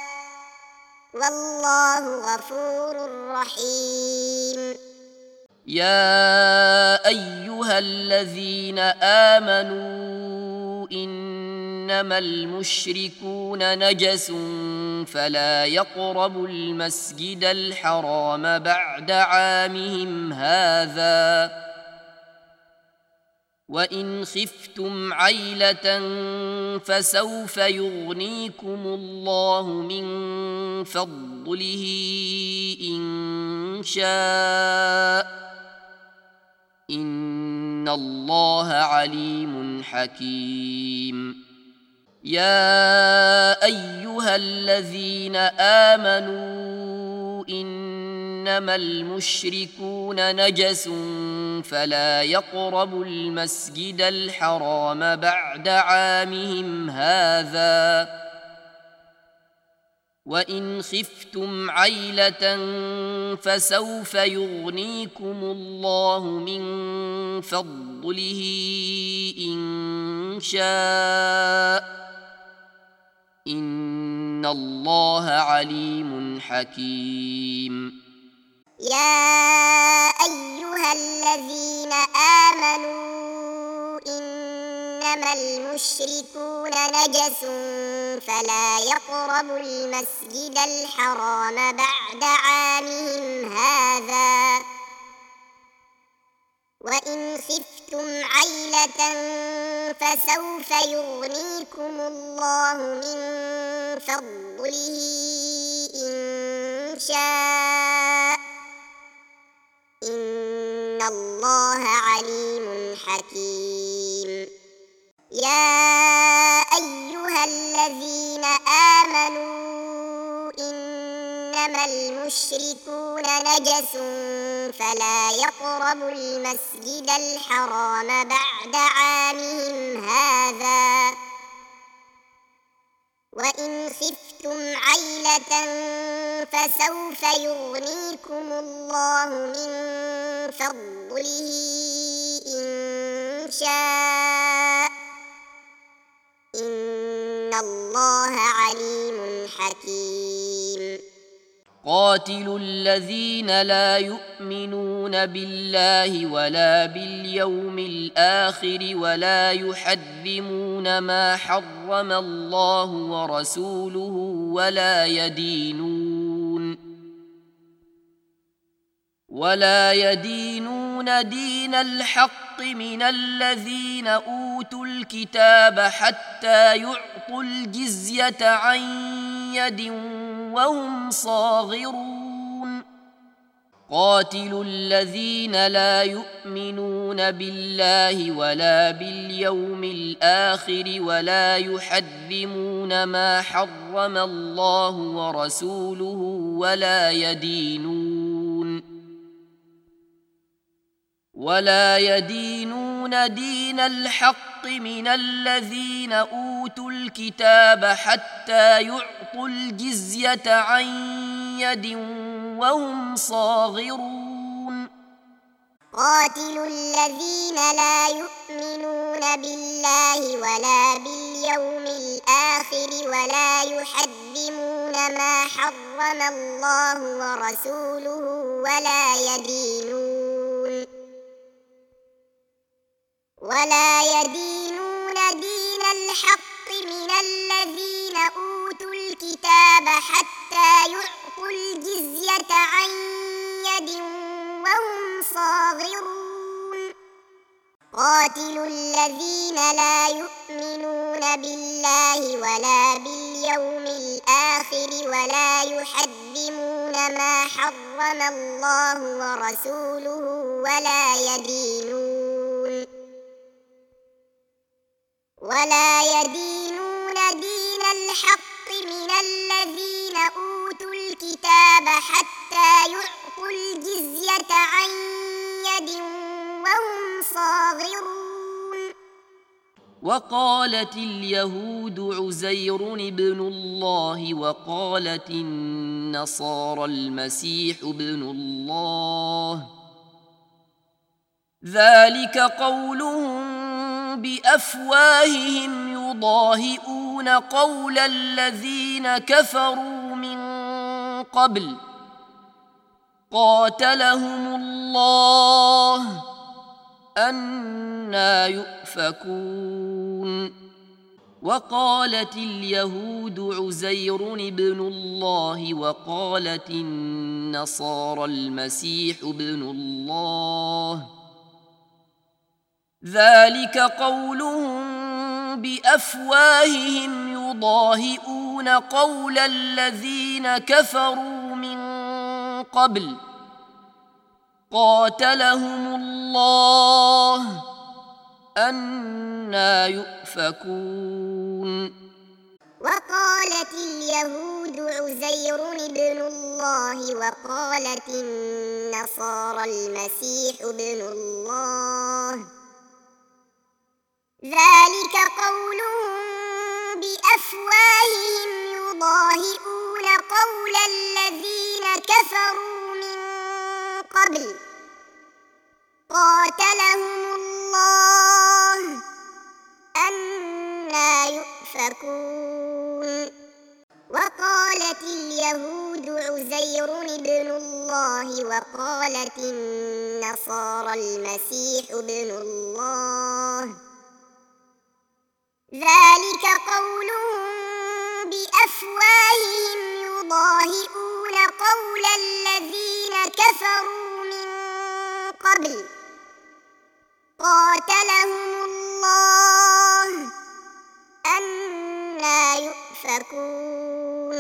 والله غفور رحيم يا أيها الذين آمنوا إنما المشركون نجس فلا يقربوا المسجد الحرام بعد عامهم هذا وإن خفتم عيلة فسوف يغنيكم الله من فضله إن شاء إن الله عليم حكيم يا أيها الذين آمنوا إنما المشركون نجس فلا يقربوا المسجد الحرام بعد عامهم هذا وإن خفتم عيلة فسوف يغنيكم الله من فضله إن شاء إن الله عليم حكيم يا أيها الذين آمنوا إنما المشركون نجس فلا يقربوا المسجد الحرام بعد عامهم هذا وإن خفتم عيلة فسوف يغنيكم الله من فضله إن شاء إن الله عليم حكيم يا أيها الذين آمنوا إنما المشركون نجس فلا يقربوا المسجد الحرام بعد عامهم هذا وإن خفتم عيلة فسوف يغنيكم الله من فضله إن شاء إن الله عليم حكيم قاتلوا الذين لا يؤمنون بالله ولا باليوم الآخر ولا يحرمون ما حرم الله ورسوله ولا يدينون ولا يدينون دين الحق من الذين أوتوا الكتاب حتى يعطوا الجزية عن يد وهم صاغرون قاتلوا الذين لا يؤمنون بالله ولا باليوم الآخر ولا يحرمون ما حرم الله ورسوله ولا يدينون ولا يدينون دين الحق من الذين أوتوا الكتاب حتى يعطوا الجزية عن يد وهم صاغرون قاتلوا الذين لا يؤمنون بالله ولا باليوم الآخر ولا يحرمون ما حرم الله ورسوله ولا يدينون ولا يدينون دين الحق من الذين أوتوا الكتاب حتى يعطوا الجزية عن يد وهم صاغرون قاتلوا الذين لا يؤمنون بالله ولا باليوم الآخر ولا يحرمون ما حرم الله ورسوله ولا يدينون ولا يدينون دين الحق من الذين أوتوا الكتاب حتى يعطوا الجزية عن يد وهم صاغرون وقالت اليهود عزير ابن الله وقالت النصارى المسيح ابن الله، ذلك قولهم بأفواههم يضاهئون قول الذين كفروا من قبل قاتلهم الله أنى يؤفكون. وقالت اليهود عزير ابن الله وقالت النصارى المسيح ابن الله، ذلك قولهم بأفواههم يضاهئون قول الذين كفروا من قبل قاتلهم الله أنى يؤفكون. وقالت اليهود عزير ابن الله وقالت النصارى المسيح ابن الله، ذلك قولهم بأفواههم يضاهئون قول الذين كفروا من قبل قاتلهم الله أنى يؤفكون. وقالت اليهود عزير ابن الله وقالت النصارى المسيح ابن الله، ذلك قولهم بأفواههم يضاهئون قول الذين كفروا من قبل قاتلهم الله أنى يؤفكون.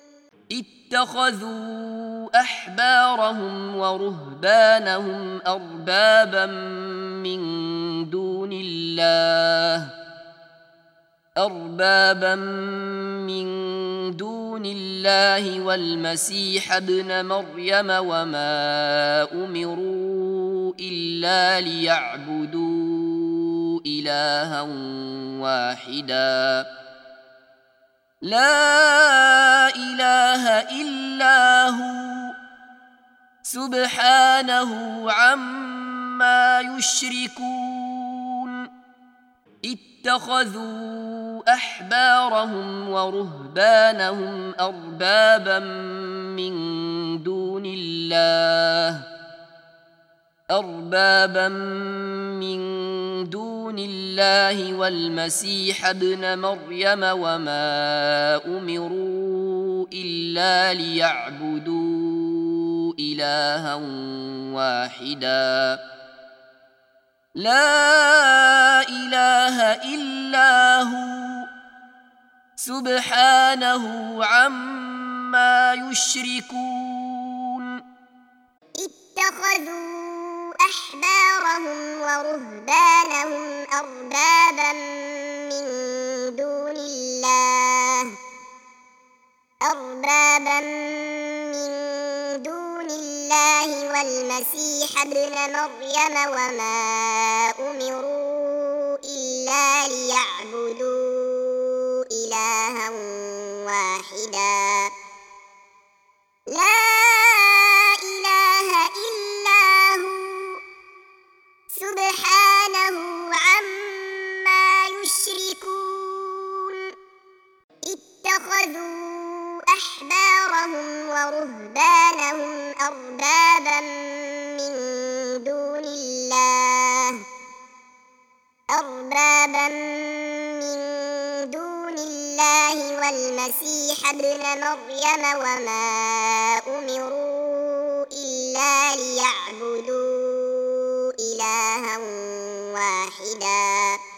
اتخذوا أحبارهم ورهبانهم أربابا من دون الله أربابا من دون الله والمسيح ابن مريم وما أمروا إلا ليعبدوا إلها واحدا لا إله إلا هو سبحانه عما يشركون. اتخذوا أحبارهم ورهبانهم أربابا من دون الله أربابا من دون الله والمسيح ابن مريم وما أمروا إلا ليعبدوا إلها واحدا لا إله إلا هو سبحانه عما يشركون. اتخذوا أحبارهم ورهبانهم أربابا من دون الله أربابا من دون الله والمسيح ابن مريم وما أمروا إلا ليعبدوا إلها واحدا لا إله إلا هو سبحانه عما يشركون. اتخذوا أحبارهم ورهبانهم أربابا من دون الله أربابا من دون الله والمسيح ابن مريم وما أمروا إلا ليعبدوا إلها واحدا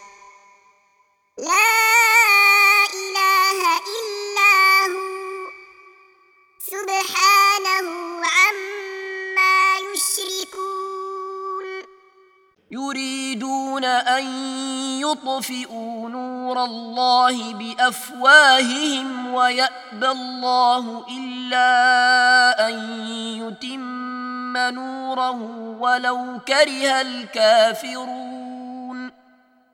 لا إله إلا هو سبحانه عما يشركون. يريدون أن يطفئوا نور الله بأفواههم ويأبى الله إلا أن يتم نوره ولو كره الكافرون.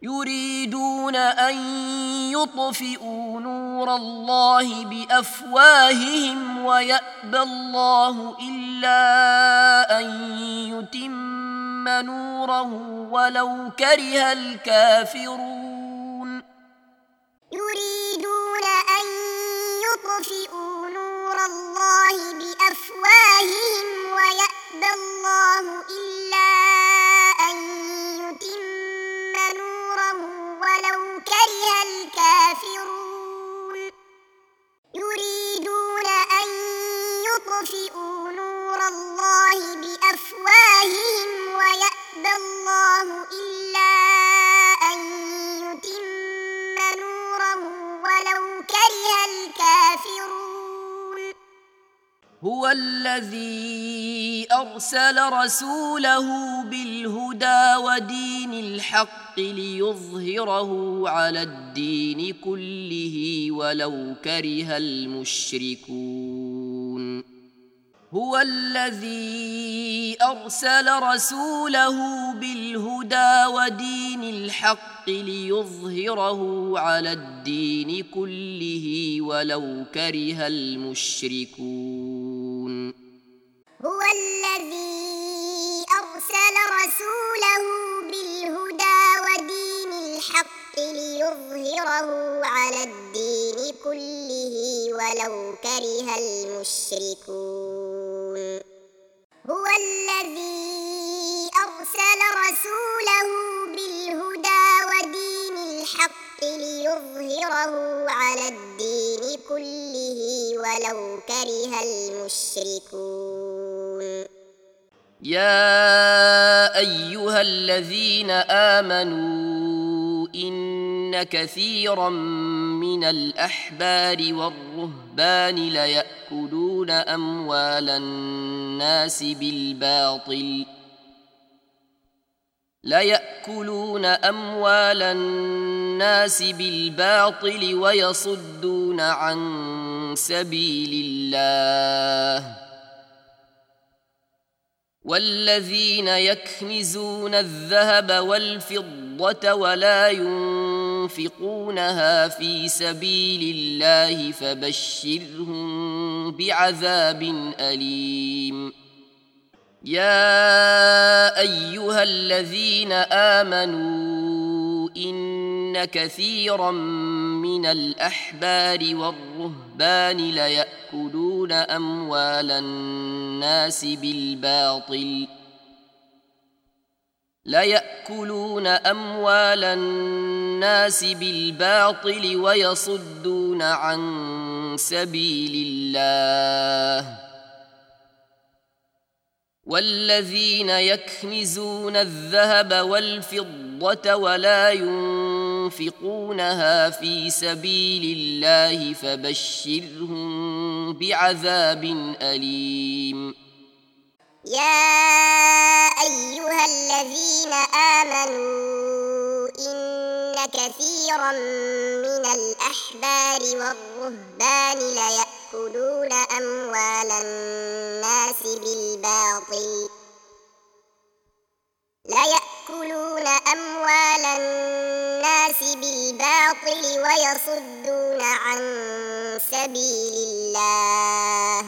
يريدون أن يطفئوا نور الله بأفواههم ويأبى الله إلا أن يتم نوره ولو كره الكافرون يريدون أن يطفئوا نور الله بأفواههم ويأبى الله إلا أن يتم نوره ولو كره الكافرون يريدون أن يطفئوا نور الله بأفواههم ويأبى الله إلا أن يتم نوره ولو كره الكافرون هو الذي أرسل رسوله بالهدى ودين الحق ليظهره على الدين كله ولو كره المشركون هو الذي أرسل رسوله بالهدى ودين الحق ليظهره على الدين كله ولو كره المشركون هو الذي أرسل رسوله بالهدى ودين الحق ليظهره على الدين كله ولو كره المشركون هو الذي أرسل رسوله بالهدى ودين الحق ليظهره على الدين كله ولو كره المشركون يا أيها الذين آمنوا إن كثيرا من الأحبار والرهبان ليأكلون أموال الناس بالباطل ليأكلون أموال الناس بالباطل ويصدون عن سبيل الله والذين يكنزون الذهب والفضة ولا ينفقونها في سبيل الله فبشرهم بعذاب أليم يا أيها الذين آمنوا إن كثيرا من الأحبار والرهبان ليأكلون أموال الناس بالباطل ليأكلون أموال الناس بالباطل ويصدون عن سبيل الله والذين يكنزون الذهب والفضة ولا ينفقونها في سبيل الله فبشرهم بعذاب أليم يا أيها الذين آمنوا إن كثيرا من الأحبار والرهبان ليأكلون أموال الناس بالباطل ليأكلون أموال الناس بالباطل ويصدون عن سبيل الله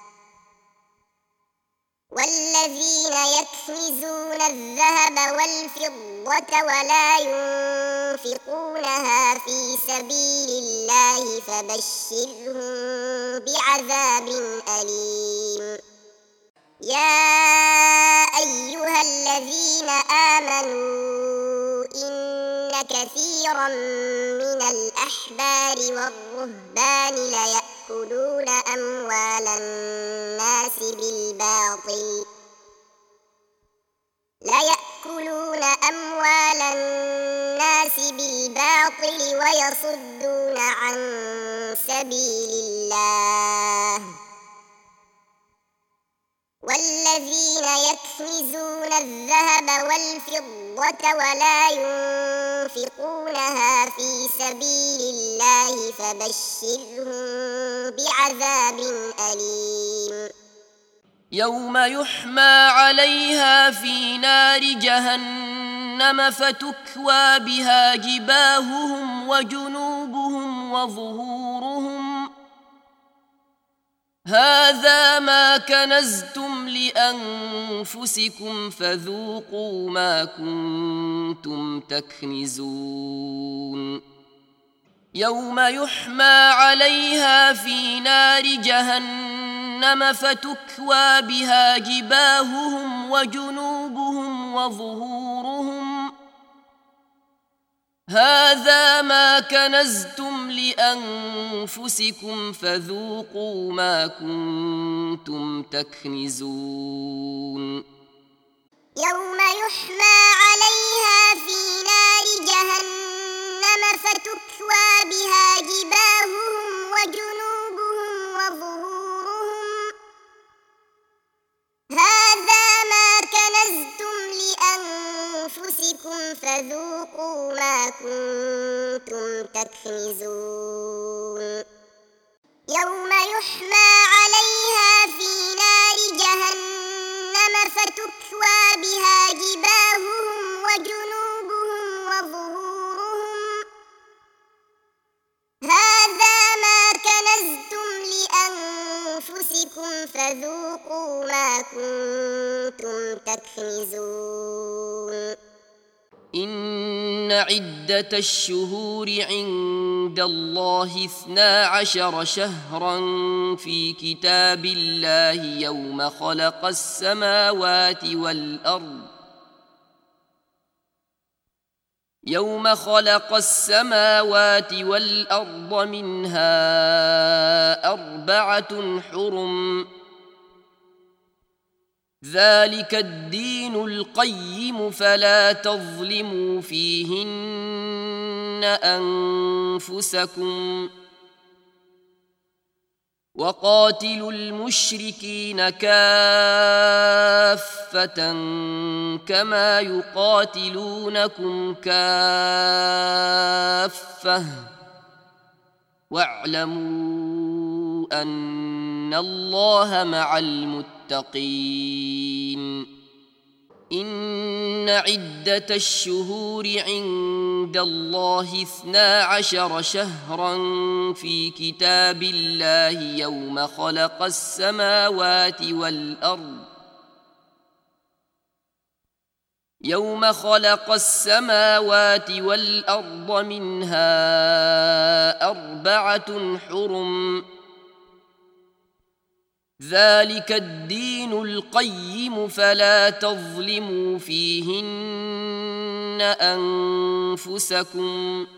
والذين يكنزون الذهب والفضة ولا ينفقونها في سبيل الله فبشرهم بعذاب أليم يا أيها الذين آمنوا إن كثيرا من الأحبار والرهبان ليأكلون أموال الناس بالباطل ليأكلون أموال الناس بالباطل ويصدون عن سبيل الله والذين يكنزون الذهب والفضة ولا ينفقونها في سبيل الله فبشرهم بعذاب أليم يوم يحمى عليها في نار جهنم جهنم فتكوى بها جباههم وجنوبهم وظهورهم هذا ما كنزتم لأنفسكم فذوقوا ما كنتم تكنزون يوم يحمى عليها في نار جهنم فتكوى بها جباههم وجنوبهم وظهورهم هذا ما كنزتم لأنفسكم فذوقوا ما كنتم تكنزون يوم يحمى عليها في نار جهنم فتكوى بها جباههم وجنوبهم وظهورهم هذا ما كنزتم لأنفسكم فذوقوا ما كنتم تكنزون يوم يحمى عليها في نار جهنم فتكوى بها جباههم وجنوبهم وظهورهم هذا ما كنزتم لأنفسكم فذوقوا ما كنتم تكنزون إن عدة الشهور عند الله اثنا عشر شهرا في كتاب الله يوم خلق السماوات والأرض يوم خلق السماوات والأرض منها أربعة حرم ذلك الدين القيم فلا تظلموا فيهن أنفسكم وقاتلوا المشركين كافة كما يقاتلونكم كافة واعلموا أن الله مع المتقين إن عدة الشهور عند الله اثنا عشر شهرا في كتاب الله يوم خلق السماوات والأرض يوم خلق السماوات والأرض منها أربعة حرم ذلك الدين القيم فلا تظلموا فيهن أنفسكم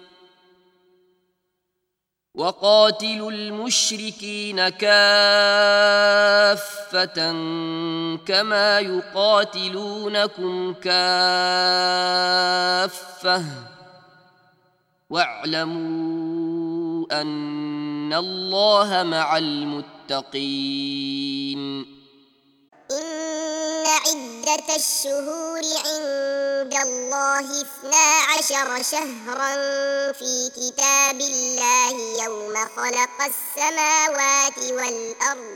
وقاتلوا المشركين كافة كما يقاتلونكم كافة واعلموا أن الله مع المتقين إن عدة الشهور عند الله اثنا عشر شهرا في كتاب الله يوم خلق السماوات والأرض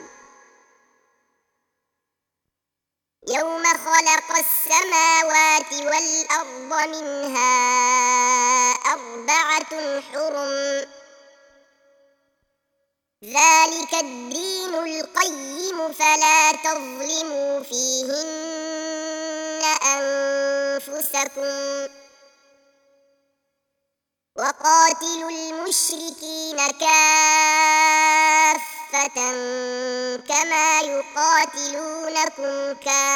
يوم خلق السماوات والأرض منها أربعة حرم ذلك الدين القيم فلا تظلموا فيهن أنفسكم وقاتلوا المشركين كافة كما يقاتلونكم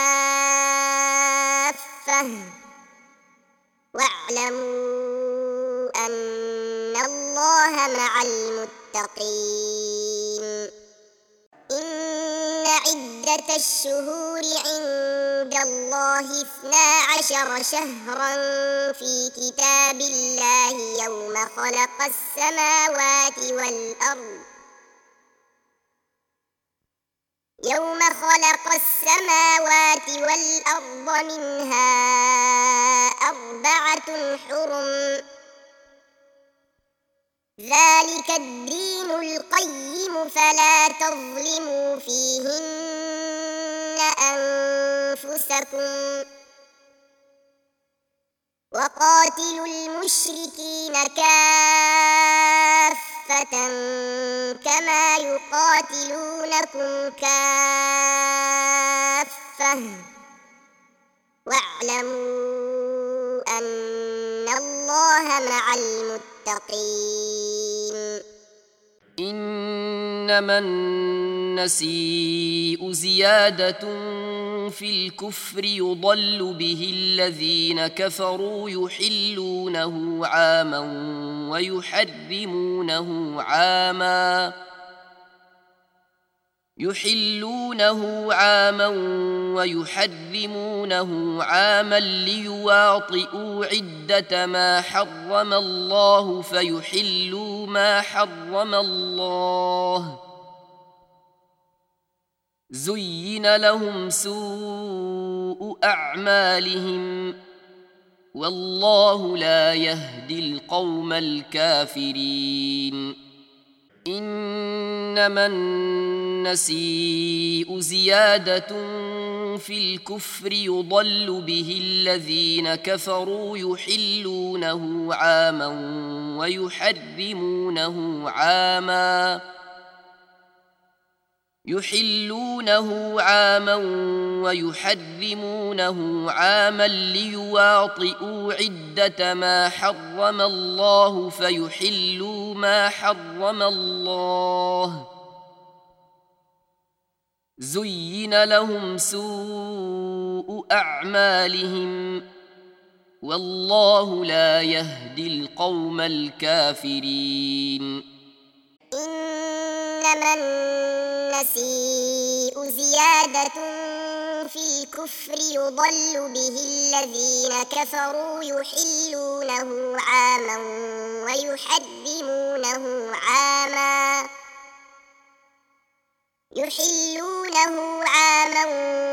كافة واعلموا أن الله مع المتقين إن عدة الشهور عند الله اثنا عشر شهرا في كتاب الله يوم خلق السماوات والأرض يوم خلق السماوات والأرض منها أربعة حرم ذلك الدين القيم فلا تظلموا فيهن أنفسكم وقاتلوا المشركين كافة كما يقاتلونكم كافة واعلموا أن الله مع المتقين. إنما النسيء زيادة في الكفر يضل به الذين كفروا يحلونه عاما ويحرمونه عاما يحلونه عاما ويحرمونه عاما ليواطئوا عدة ما حرم الله فيحلوا ما حرم الله. زين لهم سوء أعمالهم والله لا يهدي القوم الكافرين. إنما النسيء زيادة في الكفر يضل به الذين كفروا يحلونه عاما ويحرمونه عاما يحلونه عاما ويحرمونه عاما ليواطئوا عدة ما حرم الله فيحلوا ما حرم الله. زين لهم سوء أعمالهم والله لا يهدي القوم الكافرين. إنما النسيء زيادة في الكفر يضل به الذين كفروا يحلونه عاما ويحرمونه عاما يحلونه عاما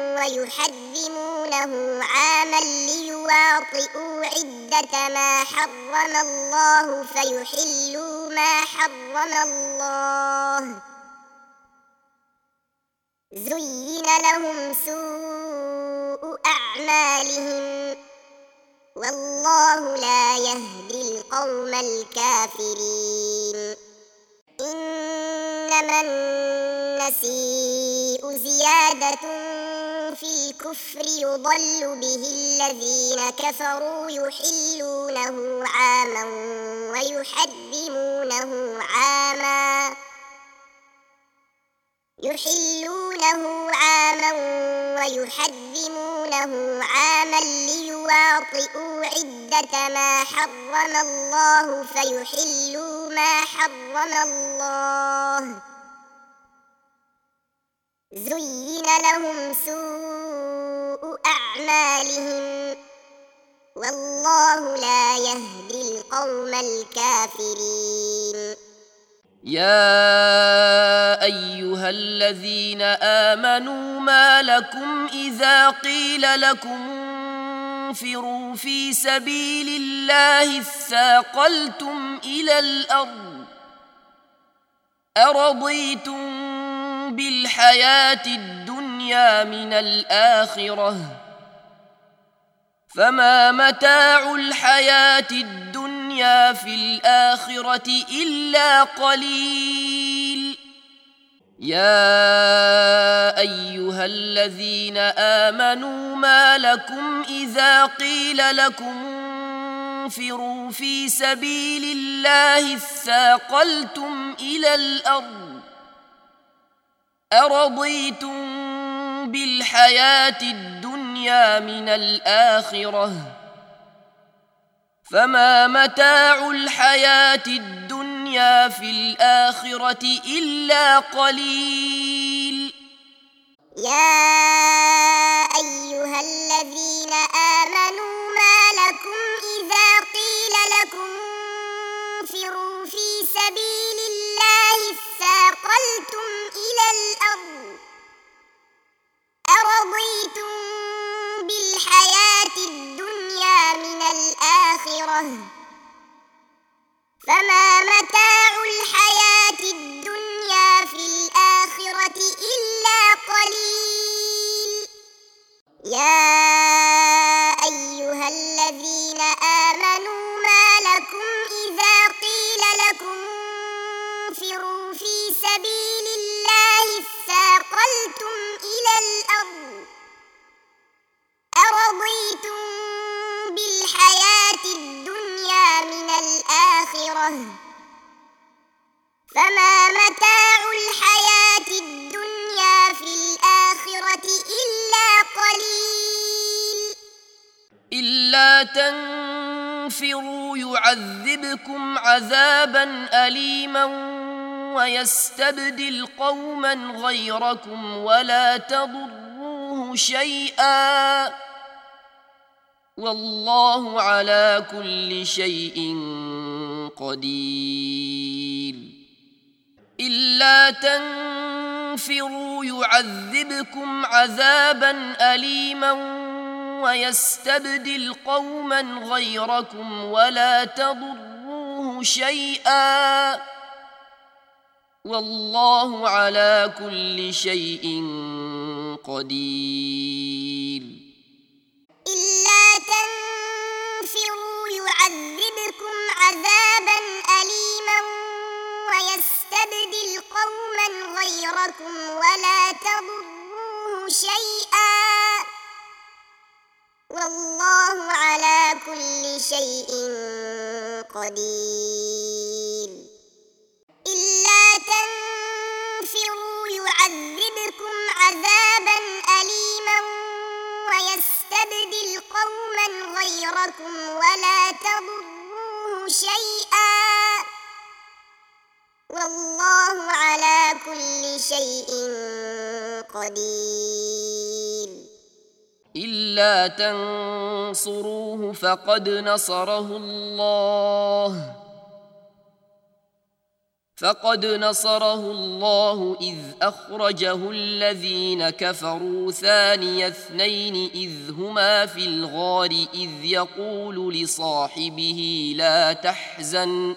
ويحرمونه عاما ليواطئوا عدة ما حرم الله فيحلوا ما حرم الله. زين لهم سوء أعمالهم والله لا يهدي القوم الكافرين. إنما النسيء زيادة في الكفر يضل به الذين كفروا يحلونه عاما ويحرمونه عاما يحلونه عاما ويحرمونه عاما ليواطئوا عدة ما حرم الله فيحلوا ما حرم الله. زين لهم سوء أعمالهم والله لا يهدي القوم الكافرين. يا أيها الذين آمنوا ما لكم إذا قيل لكم انفروا في سبيل الله اثاقلتم إلى الأرض أرضيتم بالحياة الدنيا من الآخرة فما متاع الحياة الدنيا في الآخرة إلا قليل. يا أيها الذين آمنوا ما لكم إذا قيل لكم انفروا في سبيل الله اثاقلتم إلى الأرض أرضيتم بالحياة الدنيا من الآخرة فما متاع الحياة الدنيا في الآخرة إلا قليل. يا أيها الذين آمنوا ما لكم إذا قيل لكم انفروا في سبيل الله اثاقلتم إلى الأرض أرضيتم بالحياة الدنيا من الآخرة فما متاع الحياة الدنيا في الآخرة إلا قليل. يا أيها الذين الآخرة فما متاع الحياة الدنيا في الآخرة إلا قليل إلا تنفروا يعذبكم عذابا أليما ويستبدل قوما غيركم ولا تضروه شيئا والله على كل شيء قدير إلا تنفروا يعذبكم عذابا أليما ويستبدل قوما غيركم ولا تضروه شيئا والله على كل شيء قدير إلا تنفروا يعذبكم عذابا أليما ويستبدل قوما غيركم ولا تضروه شيئا والله على كل شيء قدير إلا تنفروا يعذبكم عذابا أليما ويستبدل قوما غيركم ولا تضروه شيئا والله على كل شيء قدير إلا تنصروه فقد نصره الله فقد نصره الله إذ أخرجه الذين كفروا ثاني اثنين إذ هما في الغار إذ يقول لصاحبه لا تحزن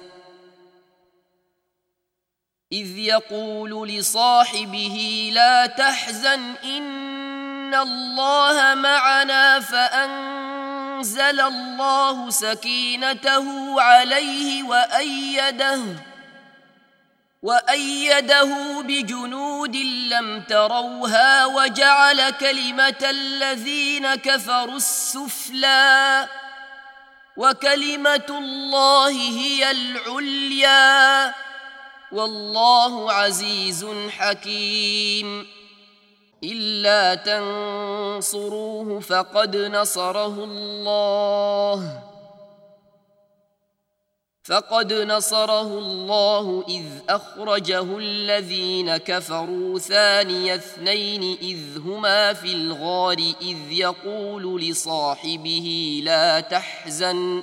إذ يقول لصاحبه لا تحزن إن الله معنا فأنزل الله سكينته عليه وأيده وأيده بجنود لم تروها وجعل كلمة الذين كفروا السفلى وكلمة الله هي العليا والله عزيز حكيم إلا تنصروه فقد نصره الله فقد نصره الله إذ أخرجه الذين كفروا ثاني اثنين إذ هما في الغار إذ يقول لصاحبه لا تحزن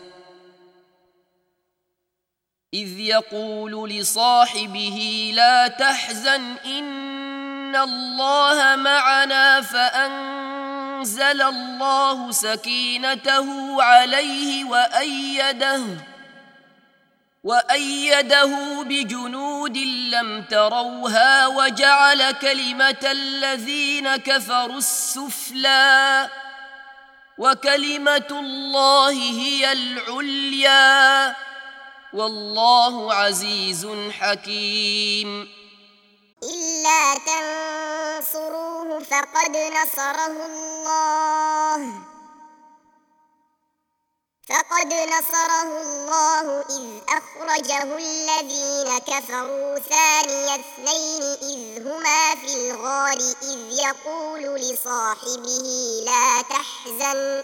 إذ يقول لصاحبه لا تحزن إن الله معنا فأنزل الله سكينته عليه وأيده وأيده بجنود لم تروها وجعل كلمة الذين كفروا السفلى وكلمة الله هي العليا والله عزيز حكيم إلا تنصروه فقد نصره الله فقد نصره الله إذ أخرجه الذين كفروا ثاني اثنين إذ هما في الغار إذ يقول لصاحبه لا تحزن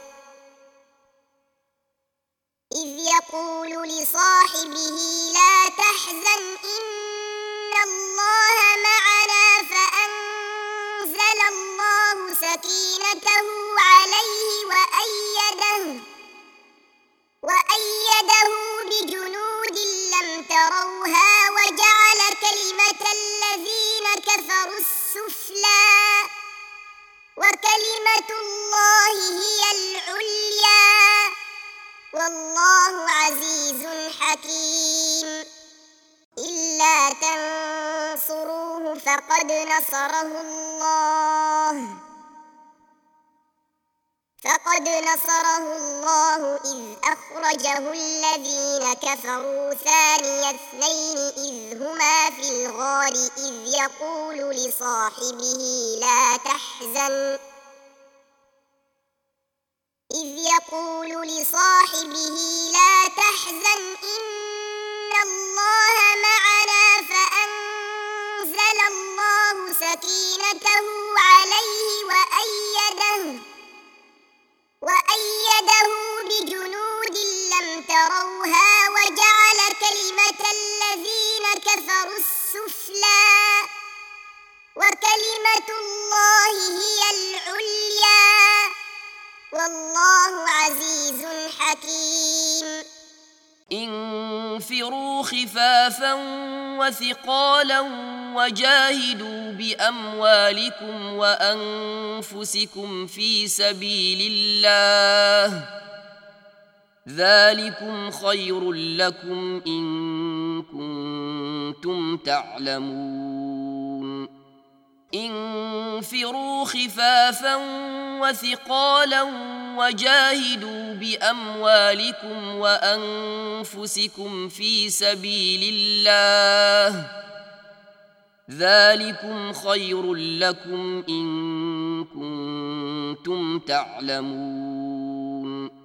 إذ يقول لصاحبه لا تحزن إن الله معنا فأنزل الله سكينته عليه وأيده وأيده بجنود لم تروها وجعل كلمة الذين كفروا السفلى وكلمة الله هي العليا والله عزيز حكيم إلا تنصروه فقد نصره الله فقد نصره الله إذ أخرجه الذين كفروا ثاني اثنين إذ هما في الغار إذ يقول لصاحبه لا تحزن إذ يقول لصاحبه لا تحزن إن الله سكينته عليه وأيده وأيده بجنود لم تروها وجعل كلمة الذين كفروا السفلى وكلمة الله هي العليا والله عزيز حكيم انفروا خفافا وثقالا وجاهدوا بأموالكم وأنفسكم في سبيل الله ذلكم خير لكم إن كنتم تعلمون انفروا خفافا وثقالا وجاهدوا بأموالكم وأنفسكم في سبيل الله ذلكم خير لكم إن كنتم تعلمون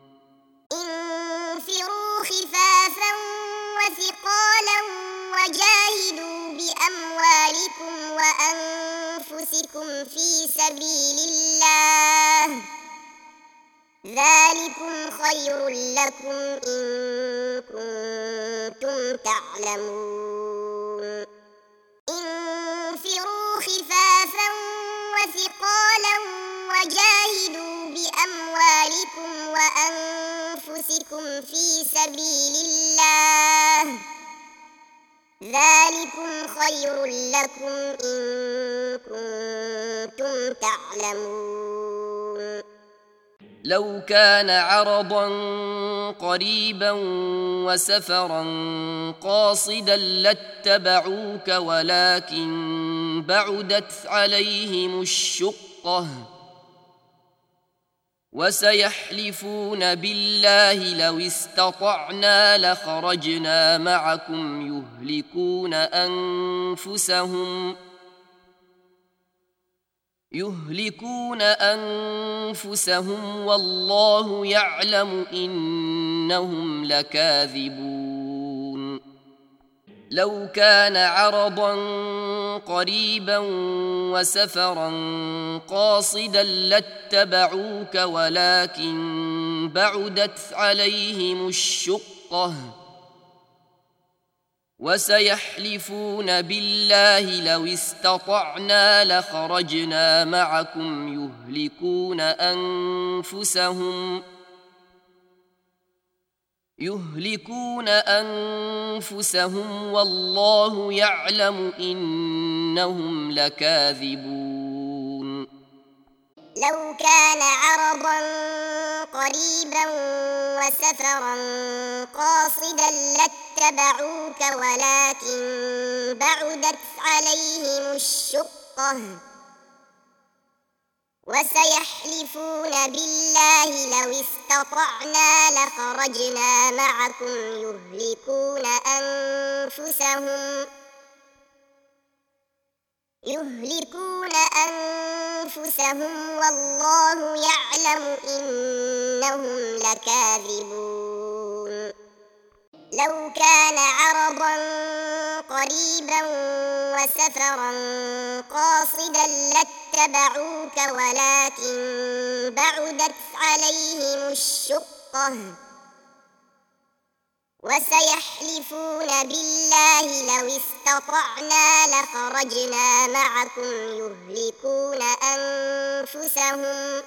انفروا خفافا وثقالا وجاهدوا بأموالكم وأنفسكم في سبيل الله ذلكم خير لكم إن كنتم تعلمون انفروا خفافا وثقالا وجاهدوا بأموالكم وأنفسكم في سبيل الله ذلكم خير لكم إن كنتم تعلمون لو كان عرضا قريبا وسفرا قاصدا لاتبعوك ولكن بعدت عليهم الشقة وسيحلفون بالله لو استطعنا لخرجنا معكم يهلكون أنفسهم يهلكون أنفسهم والله يعلم إنهم لكاذبون لو كان عرضا قريبا وسفرا قاصدا لاتبعوك ولكن بعدت عليهم الشقة وسيحلفون بالله لو استطعنا لخرجنا معكم يهلكون أنفسهم يهلكون أنفسهم والله يعلم إنهم لكاذبون لو كان عرضا قريبا وسفرا قاصدا لاتبعوك ولكن بعدت عليهم الشقة وسيحلفون بالله لو استطعنا لخرجنا معكم يهلكون أنفسهم يهلكون أنفسهم والله يعلم إنهم لكاذبون لو كان عرضا قريبا وسفرا قاصدا لاتبعوك ولكن بعدت عليهم الشقة وسيحلفون بالله لو استطعنا لخرجنا معكم يهلكون أنفسهم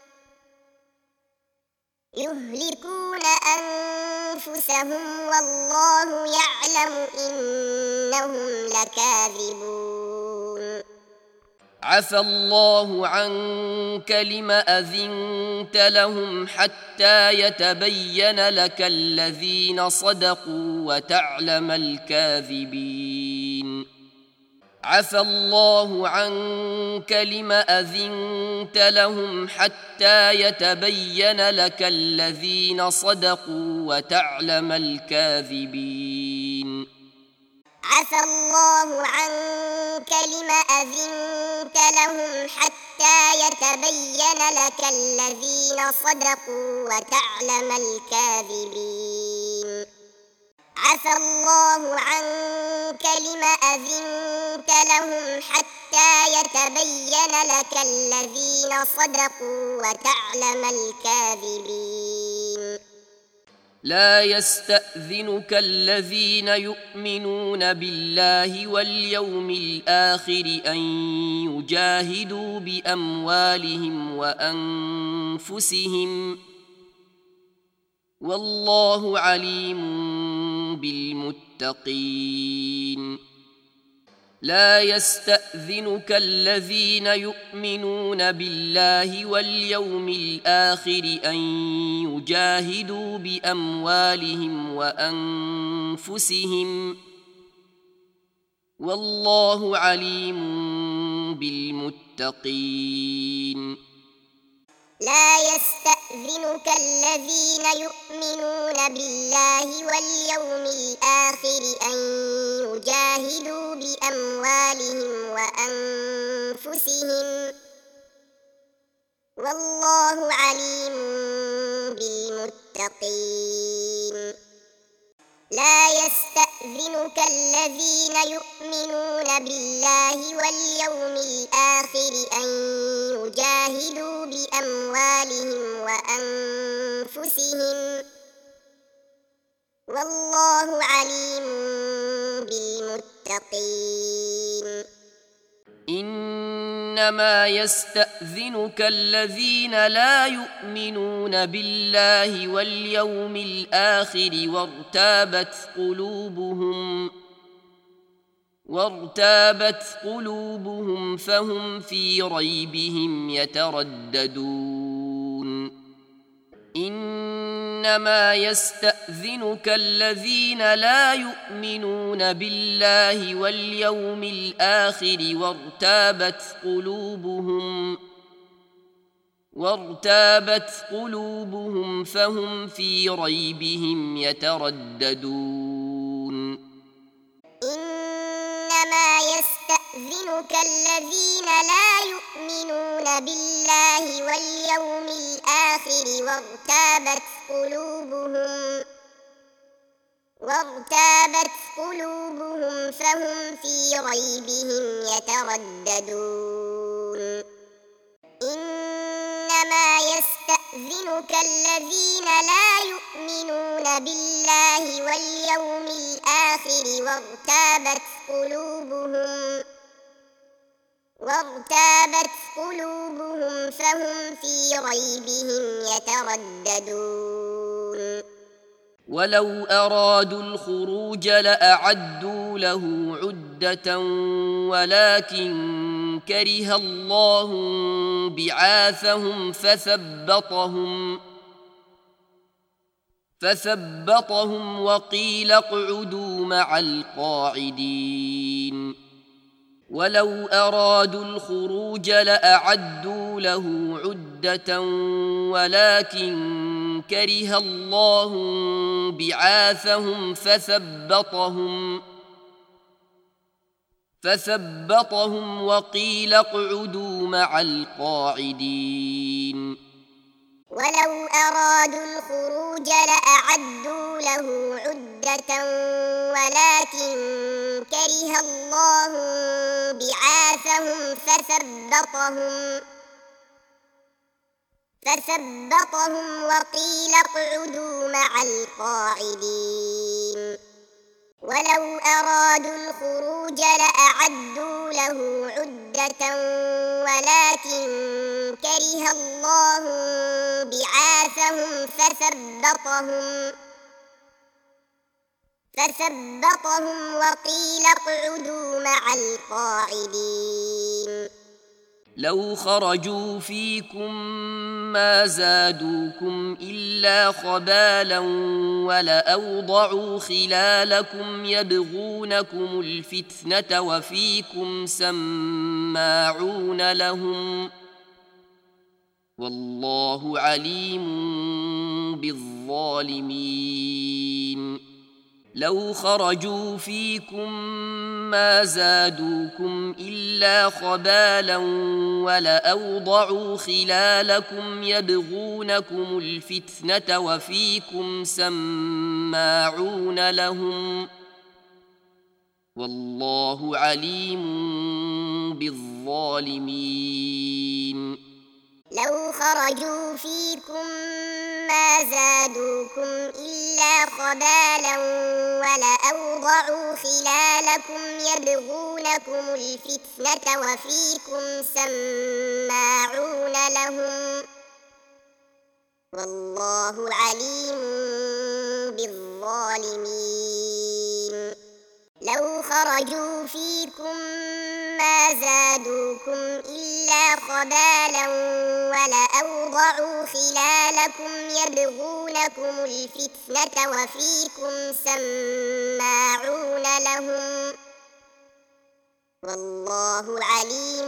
يهلكون أنفسهم والله يعلم إنهم لكاذبون عفى الله عنك لم أذنت لهم حتى يتبين لك الذين صدقوا وتعلم الكاذبين عفى الله عنك لم أذنت لهم حتى يتبين لك الذين صدقوا وتعلم الكاذبين عفى الله عنك لم أذنت لهم حتى يتبين لك الذين صدقوا وتعلم الكاذبين عفى الله عنك لم أذنت لهم حتى حتى يتبين لك الذين صدقوا وتعلم الكاذبين. لا يستأذنك الذين يؤمنون بالله واليوم الآخر أن يجاهدوا بأموالهم وأنفسهم والله عليم بالمتقين. لا يستأذنك الذين يؤمنون بالله واليوم الآخر أن يجاهدوا بأموالهم وأنفسهم والله عليم بالمتقين. لا يستأذنك الذين يؤمنون بالله واليوم الآخر أن يجاهدوا بأموالهم وأنفسهم والله عليم بالمتقين. لا يستأذنك الذين يؤمنون بالله واليوم الآخر أن يجاهدوا بأموالهم وأنفسهم والله عليم بالمتقين. إنما يستأذنك الذين لا يؤمنون بالله واليوم الآخر وارتابت قلوبهم وارتابت قلوبهم فهم في ريبهم يترددون. إنما يستأذنك الذين لا يؤمنون بالله واليوم الآخر وارتابت قلوبهم وارتابت قلوبهم فهم في ريبهم يترددون. إنما يستأذنك الذين لا يؤمنون بالله واليوم الآخر وارتابت قلوبهم وارتابت قلوبهم فهم في ريبهم يترددون. إنما يستأذنك الذين لا يؤمنون بالله واليوم الآخر وارتابت قلوبهم وارتابت قلوبهم فهم في ريبهم يترددون. ولو أرادوا الخروج لأعدوا له عدة ولكن كره الله بعاثهم فثبطهم فثبطهم وقيل اقعدوا مع القاعدين. ولو أرادوا الخروج لأعدوا له عدة ولكن كره الله بعاثهم فثبطهم فثبطهم وقيل اقعدوا مع القاعدين. ولو أرادوا الخروج لأعدوا له عدة ولكن كره الله بعاثهم فثبطهم فثبطهم وقيل اقعدوا مع القاعدين. ولو أرادوا الخروج لأعدوا له عدة ولكن كره الله بعاثهم فثبطهم فثبطهم وقيل اقعدوا مع القاعدين. لو خرجوا فيكم ما زادوكم إلا خبالا ولأوضعوا خلالكم يبغونكم الفتنة وفيكم سماعون لهم والله عليم بالظالمين. لو خرجوا فيكم ما زادوكم إلا خبالا ولأوضعوا خلالكم يبغونكم الفتنة وفيكم سماعون لهم والله عليم بالظالمين لو خرجوا فيكم ما زادوكم إلا خبالا ولأوضعوا خلالكم يبغونكم الفتنة وفيكم سماعون لهم والله عليم بالظالمين لو خرجوا فيكم ما زادوكم إلا خبالا ولأوضعوا خلالكم يبغونكم الفتنة وفيكم سماعون لهم والله عليم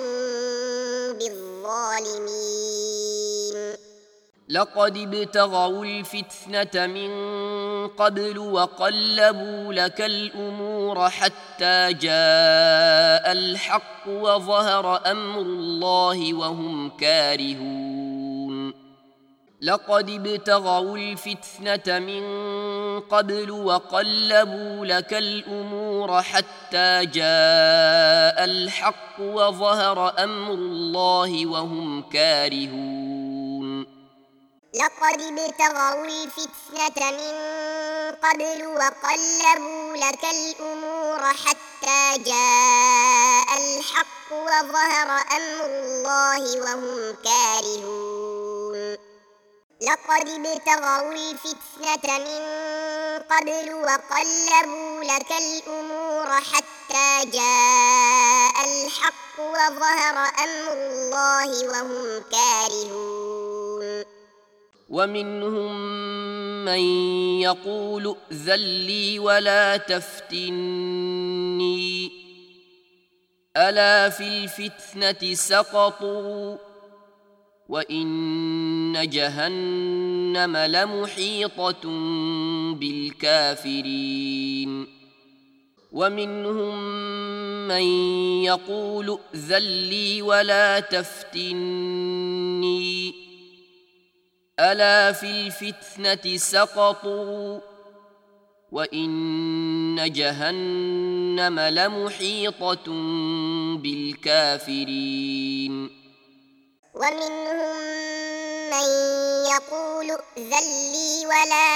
بالظالمين لقد ابتغوا الفتنة من قبل وقلبوا لك الأمور حتى جاء الحق وظهر أمر الله وهم كارهون لقد ابتغوا الفتنة من قبل وقلبوا لك الأمور حتى جاء الحق وظهر أمر الله وهم كارهون لقد ابتغوا الفتنة من قبل وقلبوا لك الأمور حتى جاء الحق وظهر أمر الله وهم كارهون لقد ابتغوا الفتنة من قبل وقلبوا لك الأمور حتى جاء الحق وظهر أمر الله وهم كارهون ومنهم من يقول ائذن لي ولا تفتني ألا في الفتنة سقطوا وإن جهنم لمحيطة بالكافرين ومنهم من يقول ائذن لي ولا تفتني ألا في الفتنة سقطوا وإن جهنم لمحيطة بالكافرين ومنهم من يقول ائذن لي ولا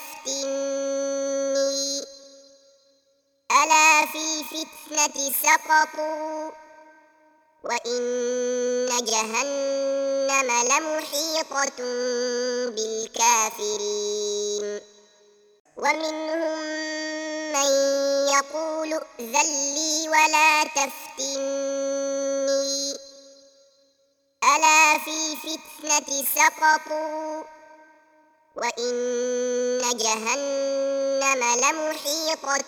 تفتني ألا في الفتنة سقطوا وإن جهنم لمحيطة بالكافرين ومنهم من يقول ائذن لي ولا تفتني ألا في الفتنة سقطوا وإن جهنم لمحيطة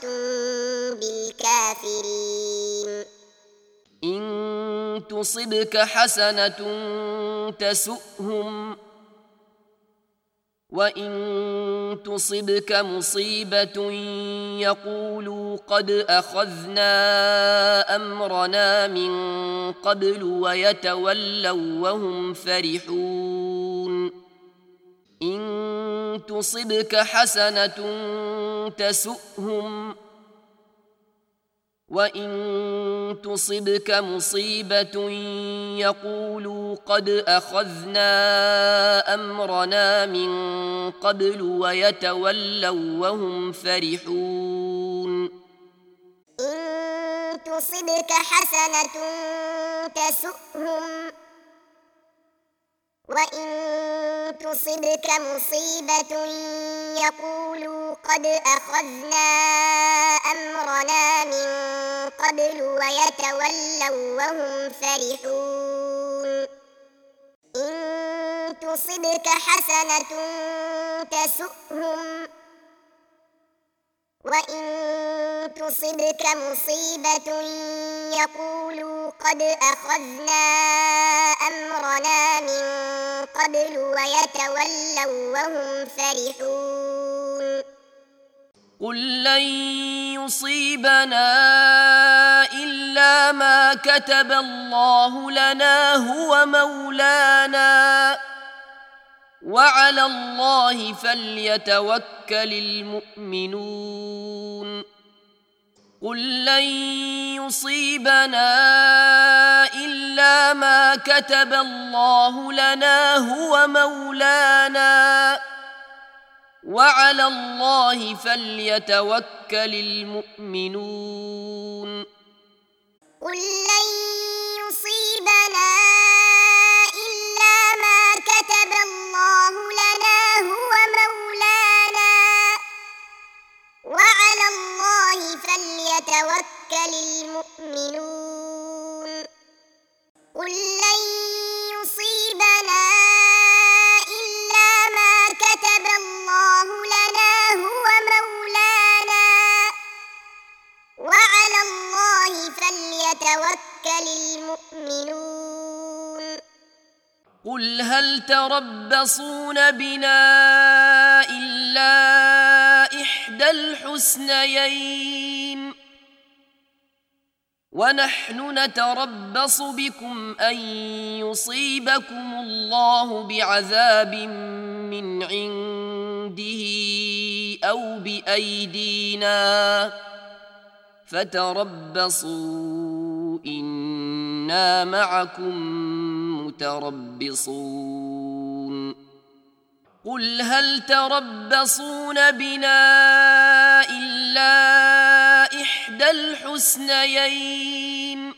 بالكافرين إن تصبك حسنة تسؤهم وإن تصبك مصيبة يقولوا قد أخذنا أمرنا من قبل ويتولوا وهم فرحون إن تصبك حسنة تسؤهم وإن تصبك مصيبة يقولوا قد أخذنا أمرنا من قبل ويتولوا وهم فرحون إن تصبك حسنة تسؤهم وإن تصبك مصيبة يقولوا قد أخذنا أمرنا من قبل ويتولوا وهم فرحون إن تصبك حسنة تسؤهم وإن تصبك مصيبة يقولوا قد أخذنا أمرنا من قبل ويتولوا وهم فرحون قل لن يصيبنا إلا ما كتب الله لنا هو مولانا وعلى الله فليتوكل المؤمنون قل لن يصيبنا إلا ما كتب الله لنا هو مولانا وعلى الله فليتوكل المؤمنون قل لن يصيبنا إلا ما كتب الله لنا هو مولانا وعلى الله فليتوكل المؤمنون قل لن يصيبنا إلا ما كتب الله لنا هو مولانا وعلى الله فليتوكل المؤمنون قل هل تربصون بنا إلا إحدى الحسنيين ونحن نتربص بكم أن يصيبكم الله بعذاب من عنده أو بأيدينا فتربصوا إنا معكم متربصون قل هل تربصون بنا إلا إحدى الحسنيين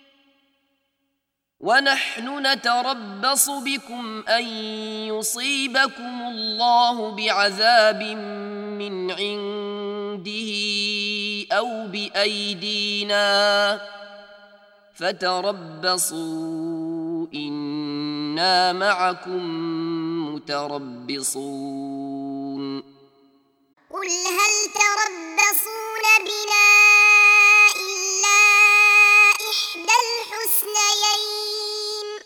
ونحن نتربص بكم أن يصيبكم الله بعذاب من عنده أو بأيدينا فتربصوا إنا معكم متربصون قل هل تربصون بنا إلا إحدى الحسنيين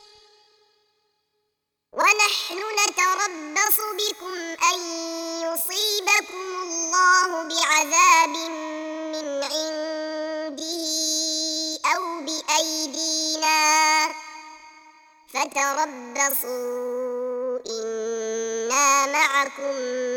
ونحن نتربص بكم أن يصيبكم الله بعذاب من عنده أو بأيدينا فتربصوا إنا معكم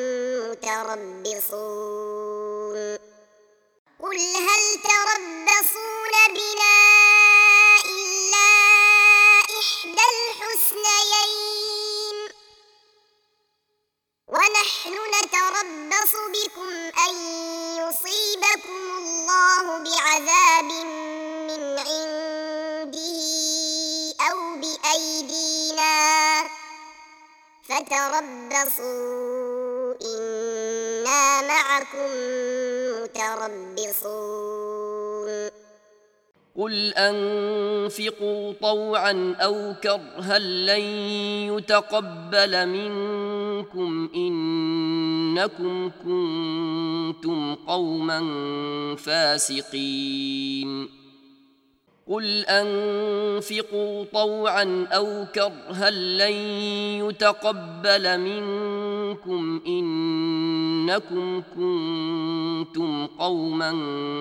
متربصون قل هل تربصون بنا إلا إحدى الحسنيين ونحن نتربص بكم أن يصيبكم الله بعذاب من عنده أو بأيدينا فتربصوا إنا معكم متربصون قل أنفقوا طوعا أو كرها لن يتقبل منكم إنكم كنتم قوما فاسقين قل أنفقوا طوعا أو كرها لن يتقبل منكم إنكم كنتم قوما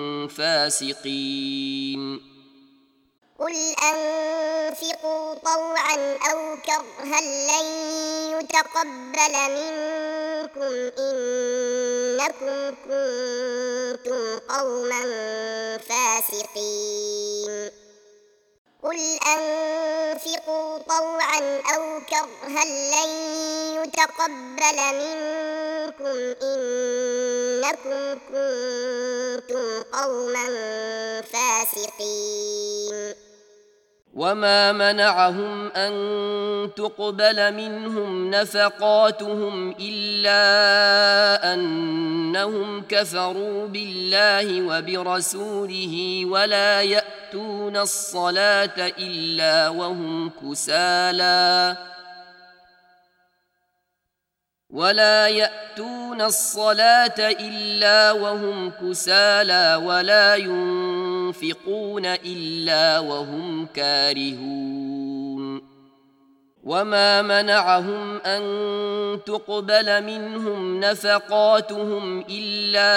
فاسقين قل أنفقوا طوعا أو كرها لن يتقبل منكم إنكم كنتم قوما فاسقين قل أنفقوا طوعا أو كرها لن يتقبل منكم إنكم كنتم قوما فاسقين وما منعهم أن تقبل منهم نفقاتهم إلا أنهم كفروا بالله وبرسوله ولا يأتون الصلاة إلا وهم كسالى ولا يأتون الصلاة إلا وهم كسالى ولا ينفقون إلا وهم كارهون وما منعهم أن تقبل منهم نفقاتهم إلا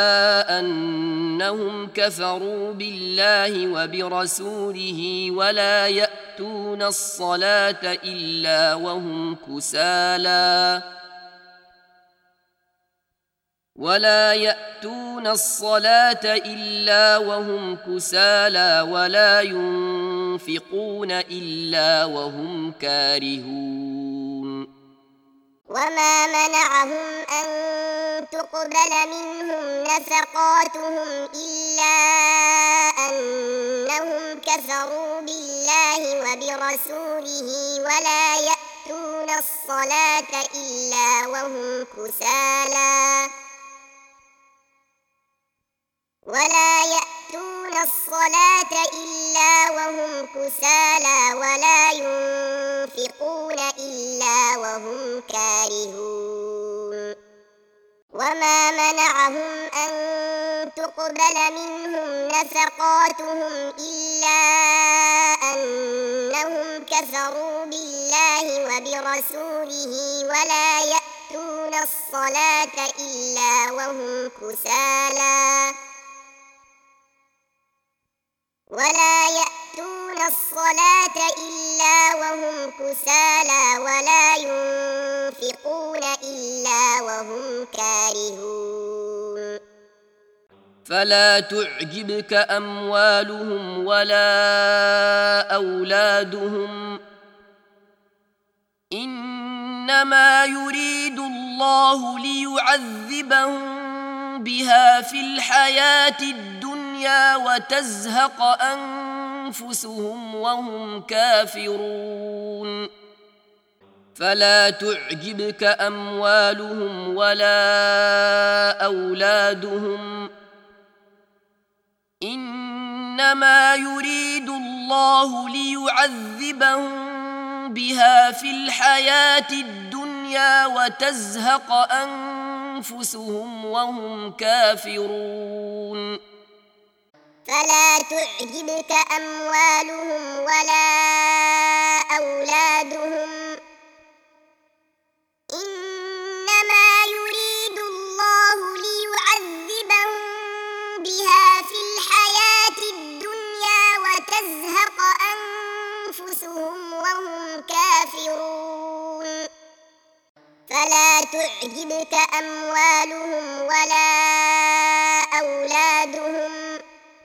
أنهم كفروا بالله وبرسوله ولا يأتون الصلاة إلا وهم كسالى ولا يأتون الصلاة إلا وهم كسالى ولا ينفقون إلا وهم كارهون وما منعهم أن تقبل منهم نفقاتهم إلا أنهم كفروا بالله وبرسوله ولا يأتون الصلاة إلا وهم كسالى ولا يأتون الصلاة إلا وهم كسالى ولا ينفقون إلا وهم كارهون وما منعهم أن تقبل منهم نفقاتهم إلا أنهم كفروا بالله وبرسوله ولا يأتون الصلاة إلا وهم كسالى ولا يأتون الصلاة إلا وهم كسالى ولا ينفقون إلا وهم كارهون فلا تعجبك أموالهم ولا أولادهم إنما يريد الله ليعذبهم بها في الحياة الدنيا وتزهق أنفسهم وهم كافرون فلا تعجبك أموالهم ولا أولادهم إنما يريد الله ليعذبهم بها في الحياة الدنيا وتزهق أنفسهم وهم كافرون فلا تعجبك أموالهم ولا أولادهم إنما يريد الله ليعذبهم بها في الحياة الدنيا وتزهق أنفسهم وهم كافرون فلا تعجبك أموالهم ولا أولادهم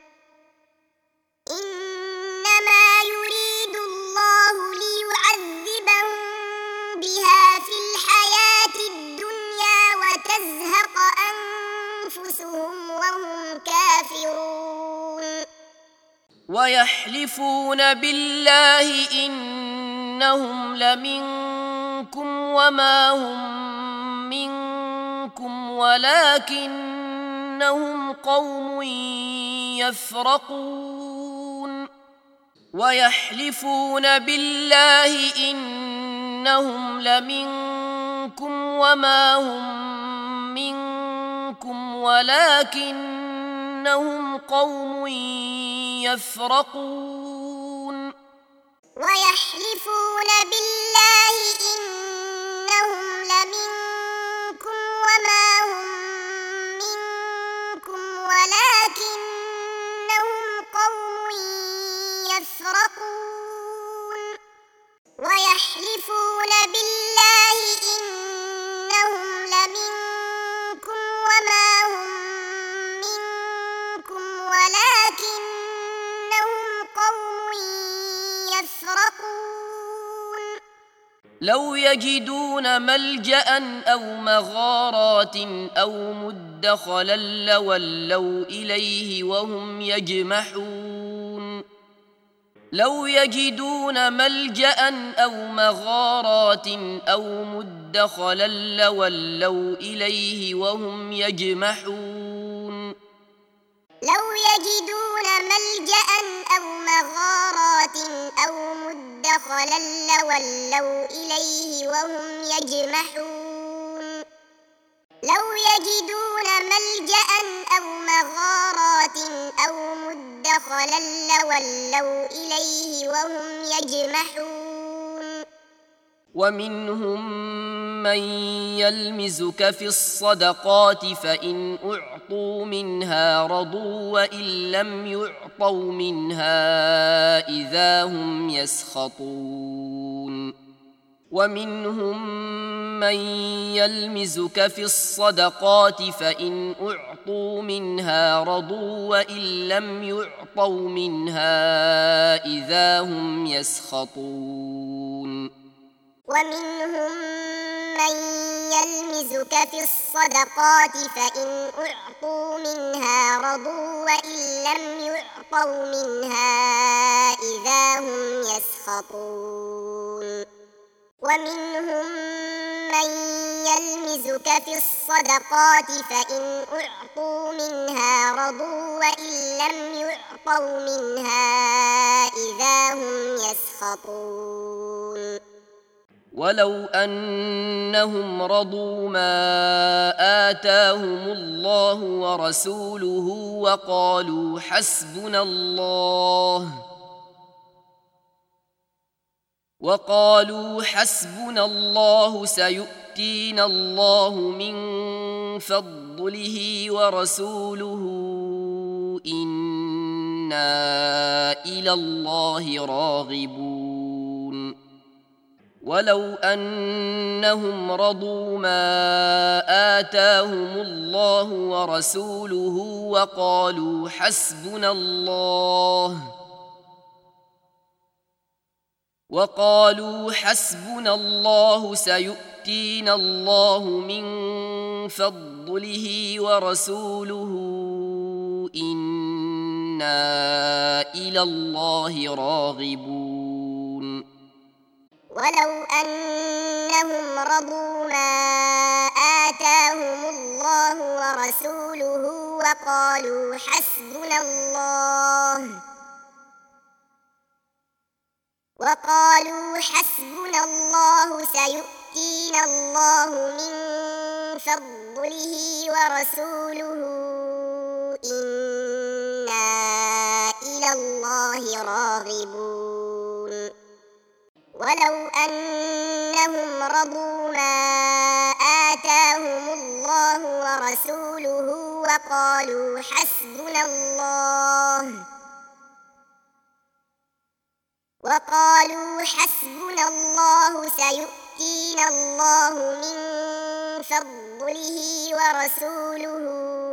إنما يريد الله ليعذبهم بها في الحياة الدنيا وتزهق أنفسهم وهم كافرون ويحلفون بالله إنهم لمنكم وما هم منكم ولكنهم قوم يفرقون ويحلفون بالله إنهم لمنكم وما هم منكم ولكنهم قوم يفرقون ويحلفون بالله إنهم لمنكم وما هم منكم ولكنهم قوم يفرقون ويحلفون بالله إنهم لمنكم وما هم منكم ولكنهم قوم يفرقون لو يجدون ملجأ أو مغارات أو مدخلا لولوا إليه وهم يجمحون لو يجدون ملجأ أو مغارات أو مدخلا لولوا إليه وهم يجمحون لو يجدون ملجأ أو مغارات أو مدخلا لولوا إليه وهم يجمحون لو يجدون ملجأ أو مغارات أو مدخلا لولوا إليه وهم يجمحون ومنهم من يلمزك في الصدقات فإن أعطوا منها رضوا وإن لم يعطوا منها إذا هم يسخطون ومنهم من يلمزك في الصدقات فإن أعطوا منها رضوا وإن لم يعطوا منها إذا هم يسخطون ومنهم من يلمزك في الصدقات فإن أعطوا منها رضوا وإن لم يعطوا منها إذا هم يسخطون ومنهم من يلمزك في الصدقات فإن أعطوا منها رضوا وإن لم يعطوا منها إذا هم يسخطون ولو أنهم رضوا ما آتاهم الله ورسوله وقالوا حسبنا الله وقالوا حسبنا الله سيؤتينا الله من فضله ورسوله إنا إلى الله راغبون ولو أنهم رضوا ما آتاهم الله ورسوله وقالوا حسبنا الله وقالوا حسبنا الله سيؤتينا الله من فضله ورسوله إنا إلى الله راغبون ولو أنهم رضوا ما آتاهم الله ورسوله وقالوا حسبنا الله وقالوا حسبنا الله سيؤتينا الله من فضله ورسوله إنا إلى الله راغبون ولو أنهم رضوا ما آتاهم الله ورسوله وقالوا حسبنا الله وقالوا حسبنا الله سيؤتينا الله من فضله ورسوله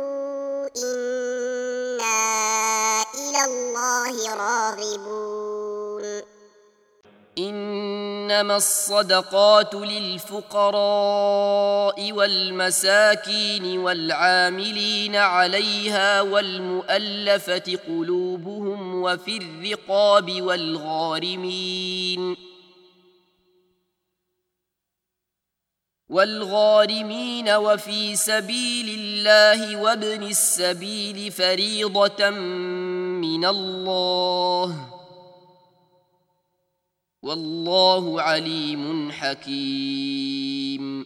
إنا إلى الله راغبون إنما الصدقات للفقراء والمساكين والعاملين عليها والمؤلفة قلوبهم وفي الرقاب والغارمين والغارمين وفي سبيل الله وابن السبيل فريضة من الله والله عليم حكيم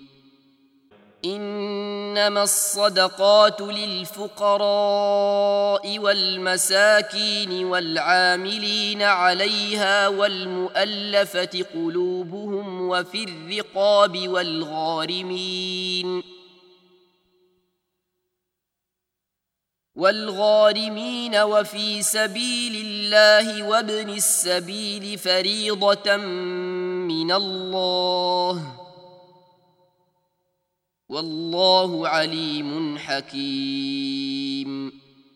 إنما الصدقات للفقراء والمساكين والعاملين عليها والمؤلفة قلوبهم وفي الرقاب والغارمين والغارمين وفي سبيل الله وابن السبيل فريضة من الله والله عليم حكيم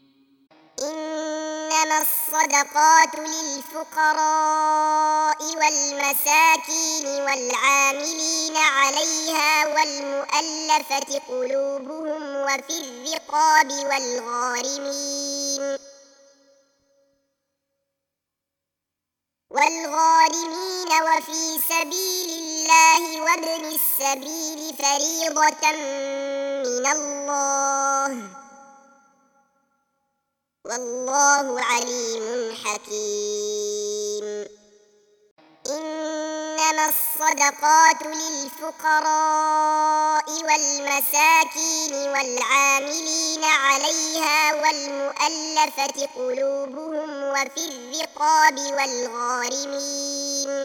إنما الصدقات للفقراء والمساكين والعاملين عليها والمؤلفة قلوبهم وفي الرقاب والغارمين والغارمين وفي سبيل الله وابن السبيل فريضة من الله والله عليم حكيم إنما الصدقات للفقراء والمساكين والعاملين عليها والمؤلفة قلوبهم وفي الرقاب والغارمين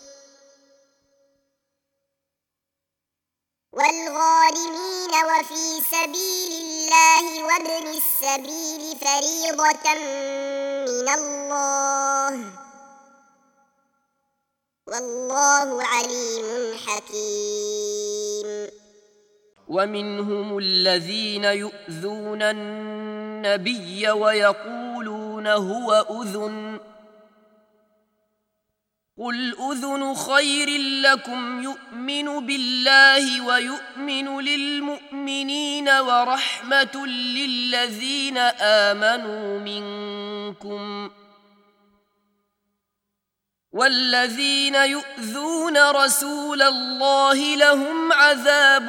والغارمين وفي سبيل الله وابن السبيل فريضة من الله والله عليم حكيم. ومنهم الذين يؤذون النبي ويقولون هو أذن قل أذن خير لكم يؤمن بالله ويؤمن للمؤمنين ورحمة للذين آمنوا منكم والذين يؤذون رسول الله لهم عذاب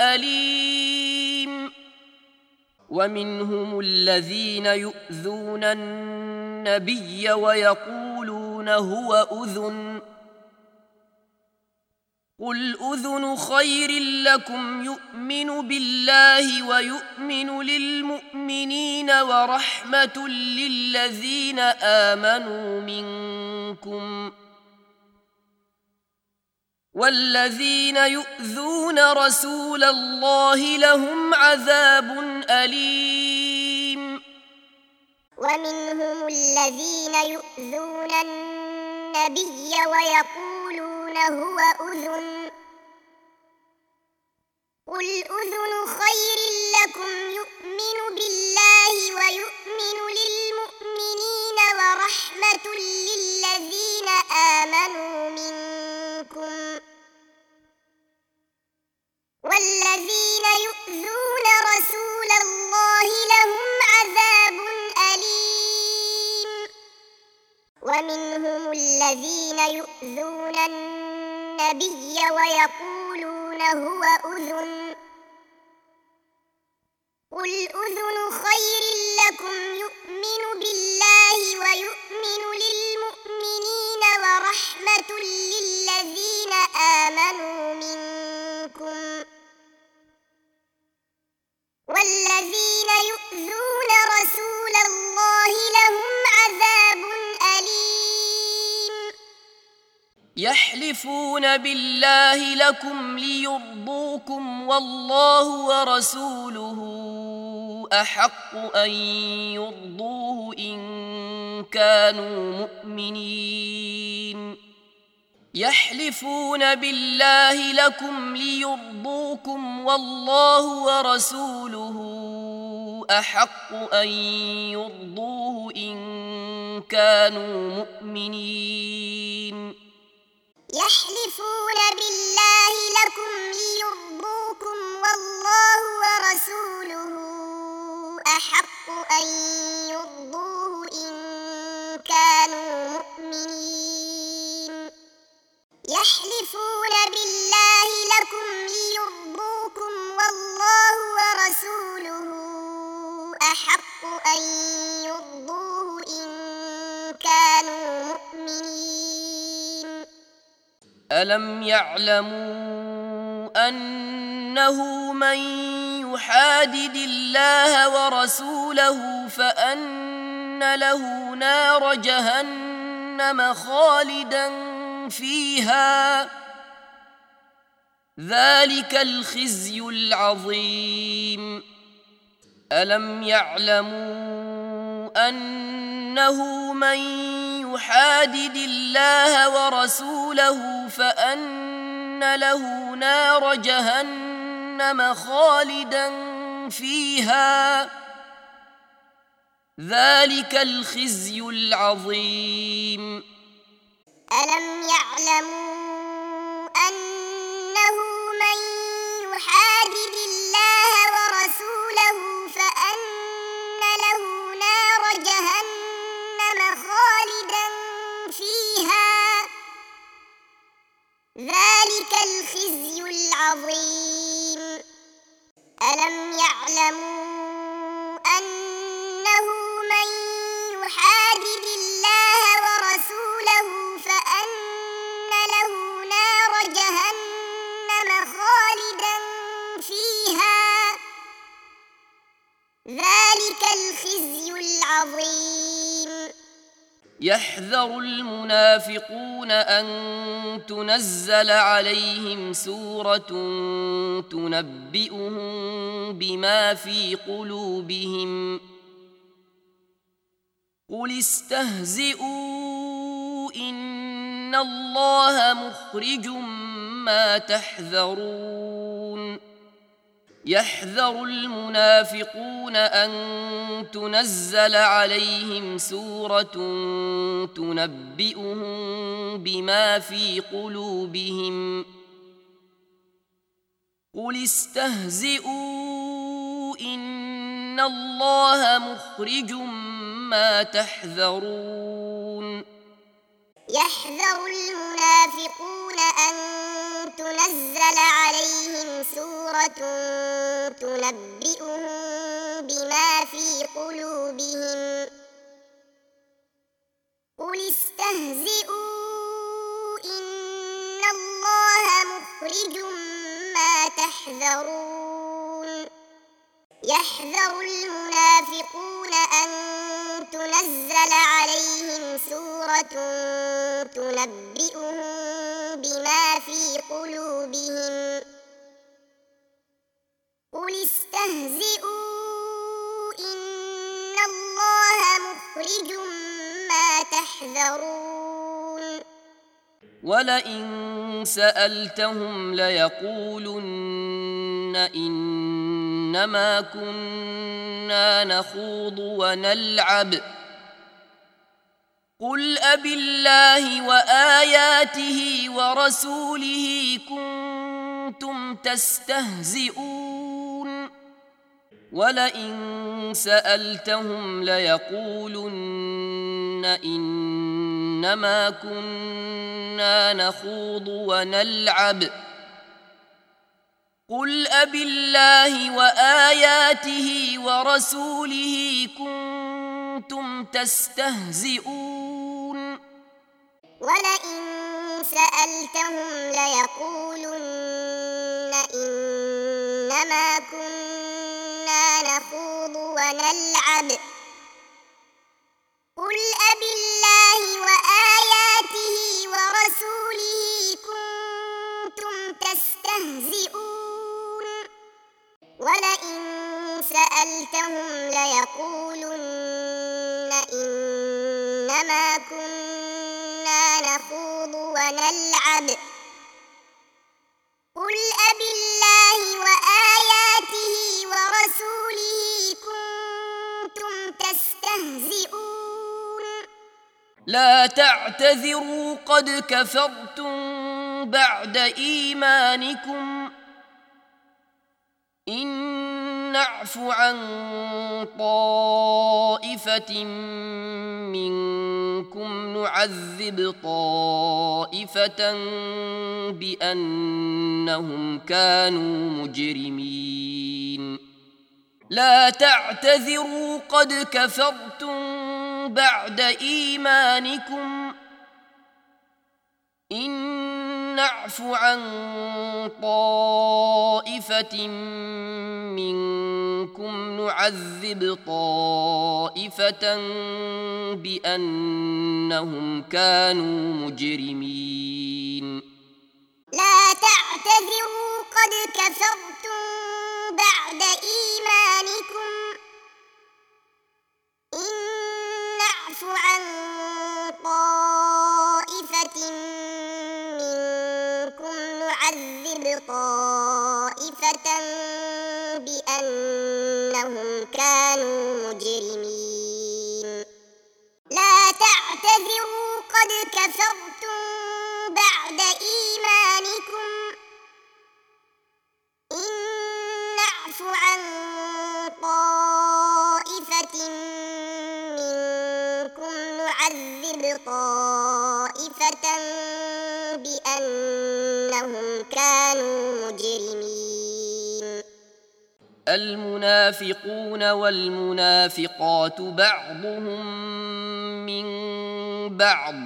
أليم. ومنهم الذين يؤذون النبي ويقولون هو أذن قل أذن خير لكم يؤمن بالله ويؤمن للمؤمنين ورحمة للذين آمنوا منكم والذين يؤذون رسول الله لهم عذاب أليم. ومنهم الذين يؤذون النبي ويقولون هو أذن قل أذن خير لكم يؤمن بالله ويؤمن للمؤمنين ورحمة للذين آمنوا منكم والذين يؤذون رسول الله لهم عذاب أليم. ومنهم الذين يؤذون النبي ويقولون هو أذن قل أذن خير لكم يؤمن بالله ويؤمن للمؤمنين ورحمة للذين آمنوا منكم والذين يؤذون رسول الله لهم عذاب أليم. يحلفون بالله لكم ليرضوكم والله ورسوله أحق أن يرضوه إن كانوا مؤمنين يحلفون بالله لكم ليرضوكم والله ورسوله أحق أن يرضوه إن كانوا مؤمنين يحلفون بالله لكم ليرضوكم والله ورسوله أحق أن يرضوه إن كانوا مؤمنين يحلفون بالله لكم ليرضوكم والله ورسوله أحق أن يرضوه إن كانوا مؤمنين. ألم يعلموا أنه من يحادد الله ورسوله فأن له نار جهنم خالدا فيها ذلك الخزي العظيم. ألم يعلموا أنه من يحادد الله ورسوله فأن له نار جهنم خالدا فيها ذلك الخزي العظيم. ألم يعلموا أنه من يحادد الله ورسوله فأن له نار جهنم خالدا فيها ذلك الخزي العظيم. ألم يعلموا أنه من يحادد الله ورسوله فأن له نار جهنم خالدا فيها ذلك الخزي العظيم. يحذر المنافقون أن تنزل عليهم سورة تنبئهم بما في قلوبهم قل استهزئوا إن إن الله مخرج ما تحذرون يحذر المنافقون أن تنزل عليهم سورة تنبئهم بما في قلوبهم قل استهزئوا إن الله مخرج ما تحذرون يحذر المنافقون أن تنزل عليهم سورة تنبئهم بما في قلوبهم قل استهزئوا إن الله مخرج ما تحذرون يحذر المنافقون أن تنزل عليهم سورة تنبئهم بما في قلوبهم قل استهزئوا إن الله مخرج ما تحذرون ولئن سألتهم ليقولن إنما كنا نخوض ونلعب قل أبالله وآياته ورسوله كنتم تستهزئون ولئن سألتهم ليقولن إنما كنا نخوض ونلعب قل أبالله وآياته ورسوله كنتم تستهزئون ولئن سألتهم ليقولن إنما كنا نخوض ونلعب قل أبالله وآياته ورسوله كنتم تستهزئون ولئن سألتهم ليقولن إنما كنا نخوض ونلعب قل أبالله وآياته ورسوله كنتم تستهزئون لا تعتذروا قد كفرتم بعد إيمانكم إن نعف عن طائفة منكم نعذب طائفة بأنهم كانوا مجرمين لا تعتذروا قد كفرتم بعد إيمانكم إن نعف عن طائفة منكم نعذب طائفة بأنهم كانوا مجرمين لا تعتذروا قد كفرتم بعد إيمانكم إن نعف عن طائفة منكم نعذب طائفة بأنهم كانوا مجرمين لا تعتذروا قد كفرتم بعد إيمانكم إن نعف عن طائفة منكم نعذب طائفة بأنهم كانوا مجرمين المنافقون والمنافقات بعضهم من بعض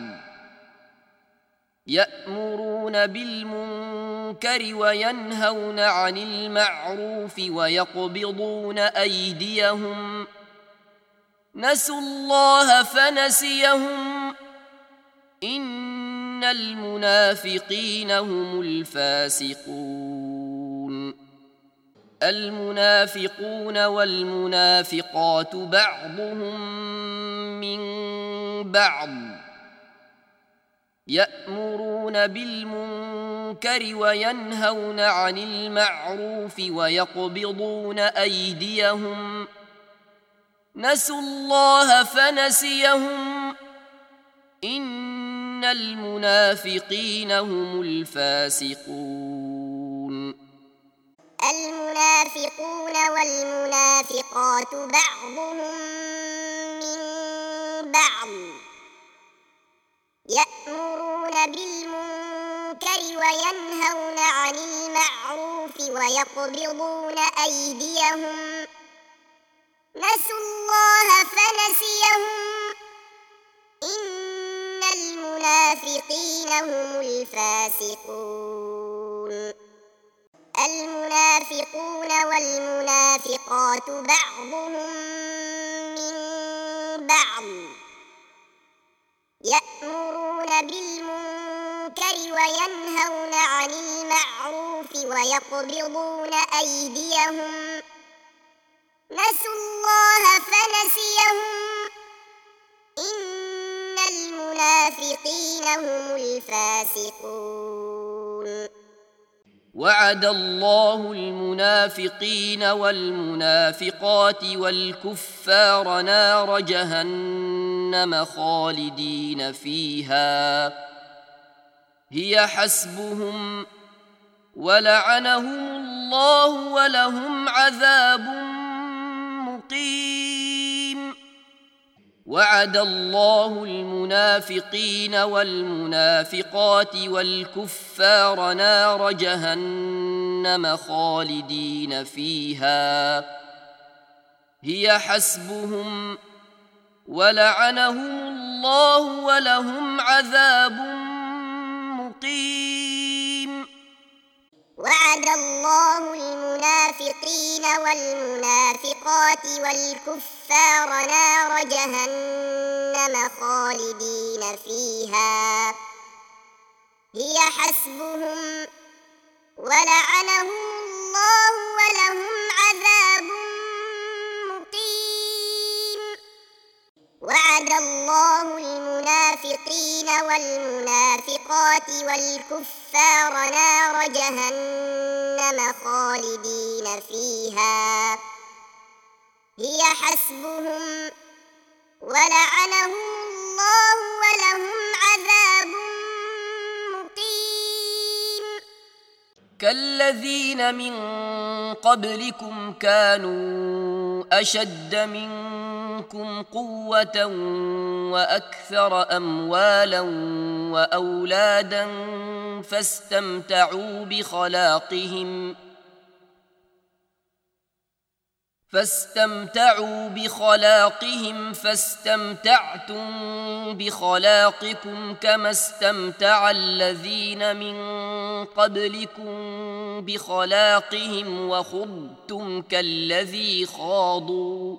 يأمرون بالمنكر وينهون عن المعروف ويقبضون أيديهم نسوا الله فنسيهم إن المنافقين هم الفاسقون المنافقون والمنافقات بعضهم من بعض يأمرون بالمنكر وينهون عن المعروف ويقبضون أيديهم نسوا الله فنسيهم إن المنافقين هم الفاسقون. المنافقون والمنافقات بعضهم من بعض يأمرون بالمنكر وينهون عن المعروف ويقبضون أيديهم نسوا الله فنسيهم إن المنافقين هم الفاسقون. المنافقون والمنافقات بعضهم من بعض يأمرون بالمنكر وينهون عن المعروف ويقبضون أيديهم نسوا الله فنسيهم إن المنافقين هم الفاسقون. وعد الله المنافقين والمنافقات والكفار نار جهنم خالدين فيها هي حسبهم ولعنهم الله ولهم عذاب مقيم. وعد الله المنافقين والمنافقات والكفار نار جهنم خالدين فيها هي حسبهم ولعنهم الله ولهم عذاب مقيم. وعد الله المنافقين والمنافقات والكفار نار جهنم خالدين فيها هي حسبهم ولعنهم الله ولهم عذاب مقيم. وعد الله المنافقين والمنافقات والكفار نار جهنم خالدين فيها هي حسبهم ولعنهم الله ولهم عذاب مقيم. كالذين من قبلكم كانوا أشد منكم قوة وأكثر أموالا وأولادا فاستمتعوا بخلاقهم فاستمتعوا بخلاقهم فاستمتعتم بخلاقكم كما استمتع الذين من قبلكم بخلاقهم وخضتم كالذي خاضوا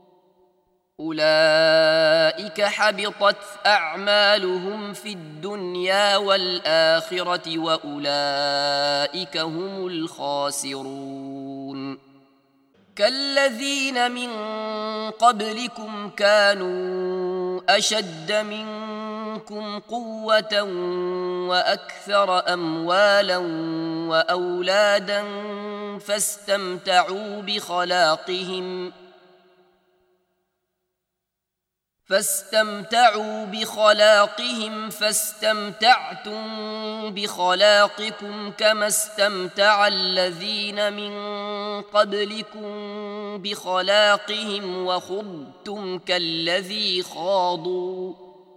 أولئك حبطت أعمالهم في الدنيا والآخرة وأولئك هم الخاسرون. كالذين من قبلكم كانوا أشد منكم قوة وأكثر أموالا وأولادا فاستمتعوا بخلاقهم فاستمتعوا بخلاقهم فاستمتعتم بخلاقكم كما استمتع الذين من قبلكم بخلاقهم وخضتم كالذي خاضوا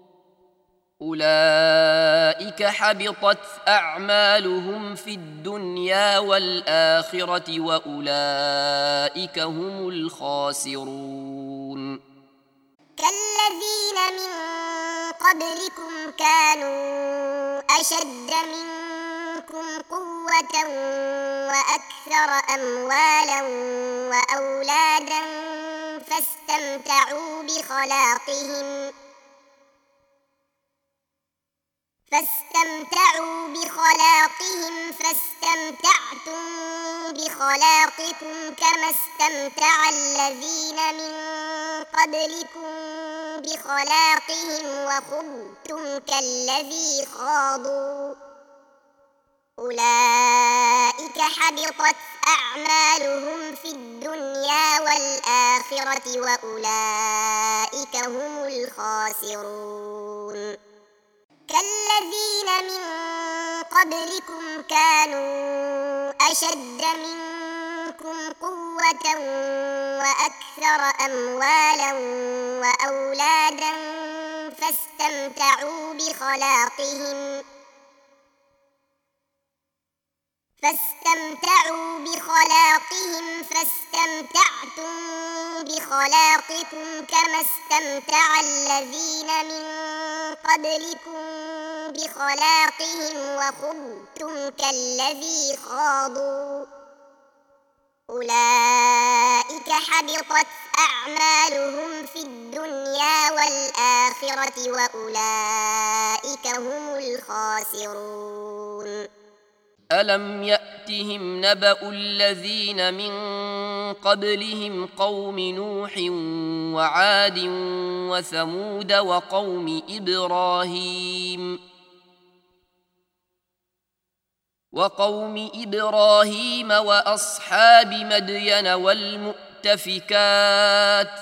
أولئك حبطت أعمالهم في الدنيا والآخرة وأولئك هم الخاسرون. كالذين من قبلكم كانوا أشد منكم قوة وأكثر أموالا وأولادا فاستمتعوا بخلاقهم فاستمتعوا بخلاقهم فاستمتعتم بخلاقكم كما استمتع الذين من قبلكم بخلاقهم وخضتم كالذي خاضوا أولئك حبطت أعمالهم في الدنيا والآخرة وأولئك هم الخاسرون كالذين من قبلكم كانوا أشد منكم قوة وأكثر أموالا وأولادا فاستمتعوا بخلاقهم فاستمتعوا بخلاقهم فاستمتعتم بخلاقكم كما استمتع الذين من قبلكم بخلاقهم وخضتم كالذي خاضوا أولئك حبطت أعمالهم في الدنيا والآخرة وأولئك هم الخاسرون ألم يأتهم نبأ الذين من قبلهم قوم نوح وعاد وثمود وقوم إبراهيم وقوم إبراهيم وأصحاب مدين والمؤتفكات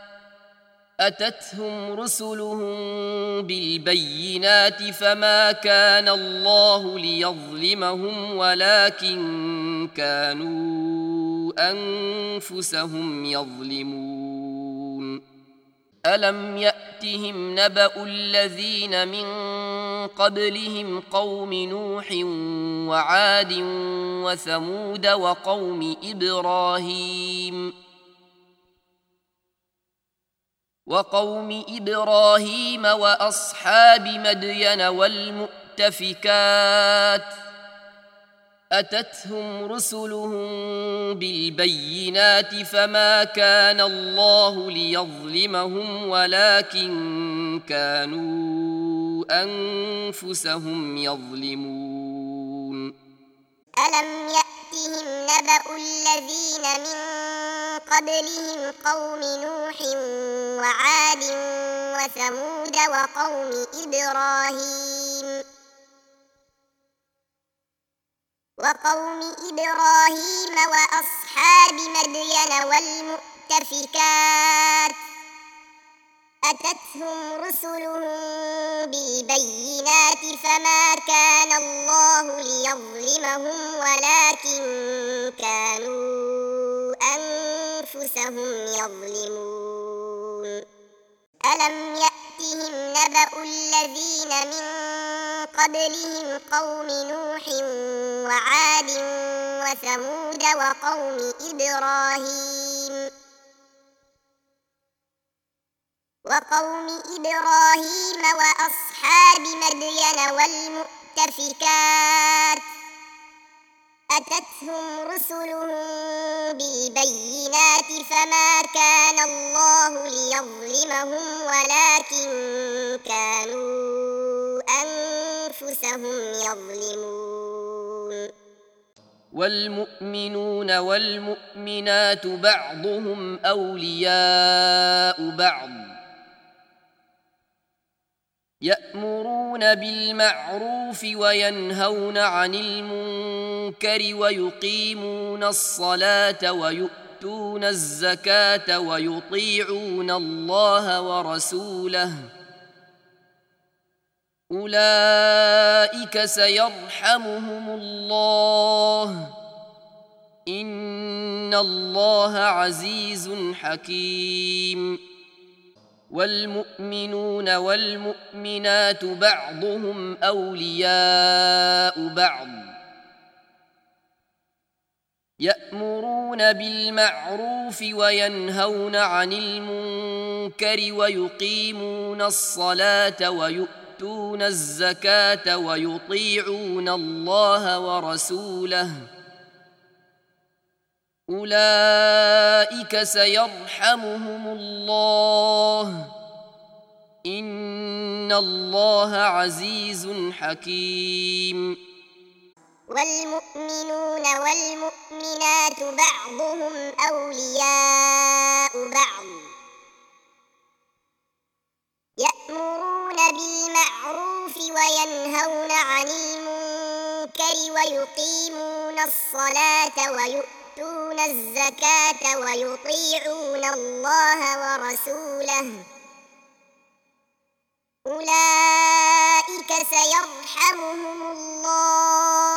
أتتهم رسلهم بالبينات فما كان الله ليظلمهم ولكن كانوا أنفسهم يظلمون ألم يأتهم نبأ الذين من قبلهم قوم نوح وعاد وثمود وقوم إبراهيم وقوم إبراهيم وأصحاب مدين والمؤتفكات أتتهم رسلهم بالبينات فما كان الله ليظلمهم ولكن كانوا أنفسهم يظلمون ألم يأتهم نبأ الذين من قبلهم قوم نوح وعاد وثمود وقوم إبراهيم وقوم إبراهيم وأصحاب مدين والمؤتفكات أتتهم رسلهم بالبينات فما كان الله ليظلمهم ولكن كانوا أنفسهم يظلمون ألم يأتهم نبأ الذين من قبلهم قوم نوح وعاد وثمود وقوم إبراهيم وقوم إبراهيم وأصحاب مدين والمؤتفكات أتتهم رسلهم بالبينات فما كان الله ليظلمهم ولكن كانوا أنفسهم يظلمون والمؤمنون والمؤمنات بعضهم أولياء بعض يأمرون بالمعروف وينهون عن المنكر ويقيمون الصلاة ويؤتون الزكاة ويطيعون الله ورسوله أولئك سيرحمهم الله إن الله عزيز حكيم والمؤمنون والمؤمنات بعضهم أولياء بعض يأمرون بالمعروف وينهون عن المنكر ويقيمون الصلاة ويؤتون الزكاة ويطيعون الله ورسوله أولئك سيرحمهم الله إن الله عزيز حكيم والمؤمنون والمؤمنات بعضهم أولياء بعض ويقيمون الصلاة ويؤتون الزكاة ويطيعون الله ورسوله أولئك سيرحمهم الله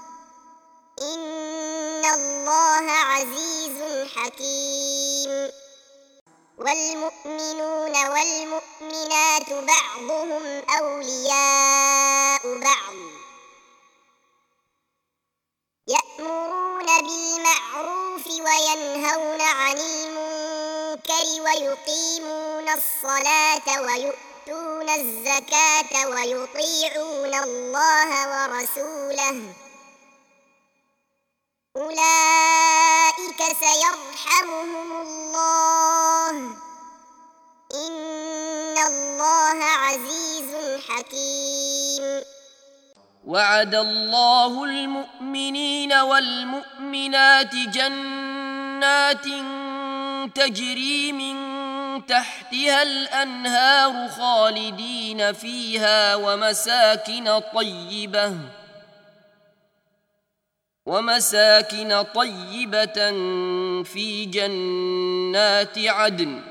إن الله عزيز حكيم والمؤمنون والمؤمنات بعضهم أولياء بعض يأمرون بالمعروف وينهون عن المنكر ويقيمون الصلاة ويؤتون الزكاة ويطيعون الله ورسوله أولئك سيرحمهم الله إن الله عزيز حكيم وعد الله المؤمنين والمؤمنات جنات تجري من تحتها الأنهار خالدين فيها ومساكن طيبة ومساكن طيبة في جنات عدن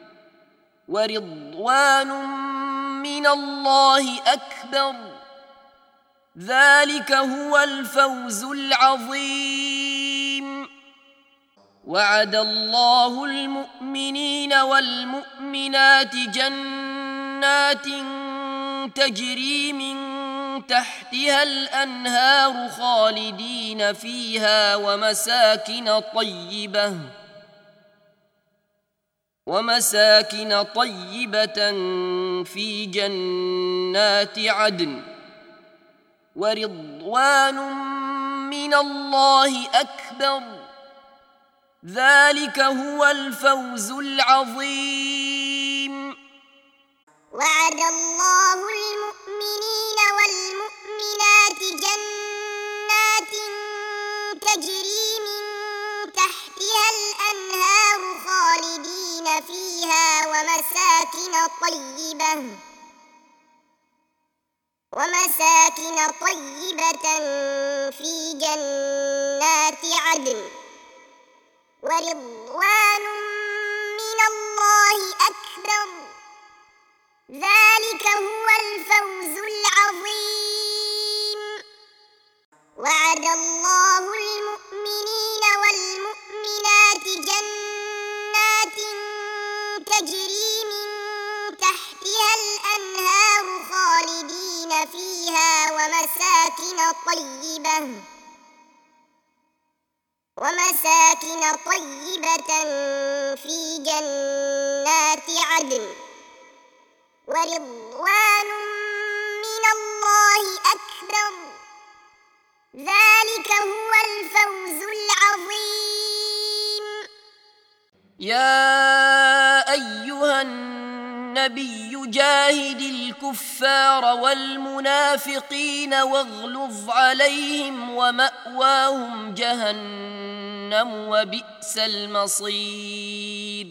ورضوان من الله أكبر ذلك هو الفوز العظيم وعد الله المؤمنين والمؤمنات جنات تجري من تحتها الأنهار خالدين فيها ومساكن طيبة ومساكن طيبة في جنات عدن ورضوان من الله أكبر ذلك هو الفوز العظيم وعد الله المؤمنين والمؤمنات جنات تجري من تحتها الأنهار خالدين فيها ومساكن طيبة ومساكن طيبة في جنات عدن ورضوان من الله أكبر ذلك هو الفوز العظيم وعد الله المؤمنين والمؤمنات جنات تجري من تحتها الأنهار خالدين فيها ومساكن طيبة ومساكن طيبة في جنات عدن ورضوان من الله أكبر ذلك هو الفوز العظيم يا أيها النبي جاهد الكفار والمنافقين واغلظ عليهم ومأواهم جهنم وبئس المصير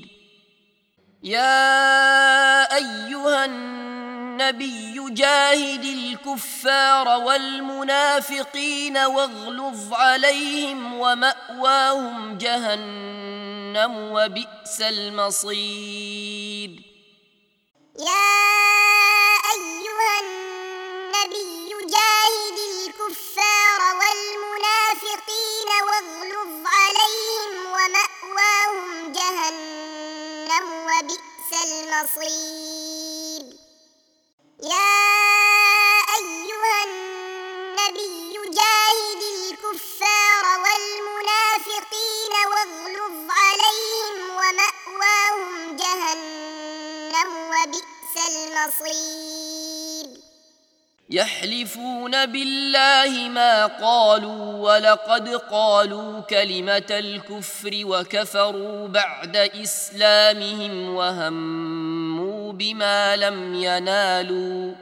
يا أيها النبي جاهد الكفار والمنافقين واغلظ عليهم ومأواهم جهنم وبئس المصير يا أيها النبي جاهد الكفار والمنافقين واغلظ عليهم ومأواهم جهنم وبئس المصير يا أيها النبي جاهد الكفار والمنافقين واغلظ عليهم ومأواهم جهنم وبئس المصير يحلفون بالله ما قالوا ولقد قالوا كلمة الكفر وكفروا بعد إسلامهم وهموا بما لم ينالوا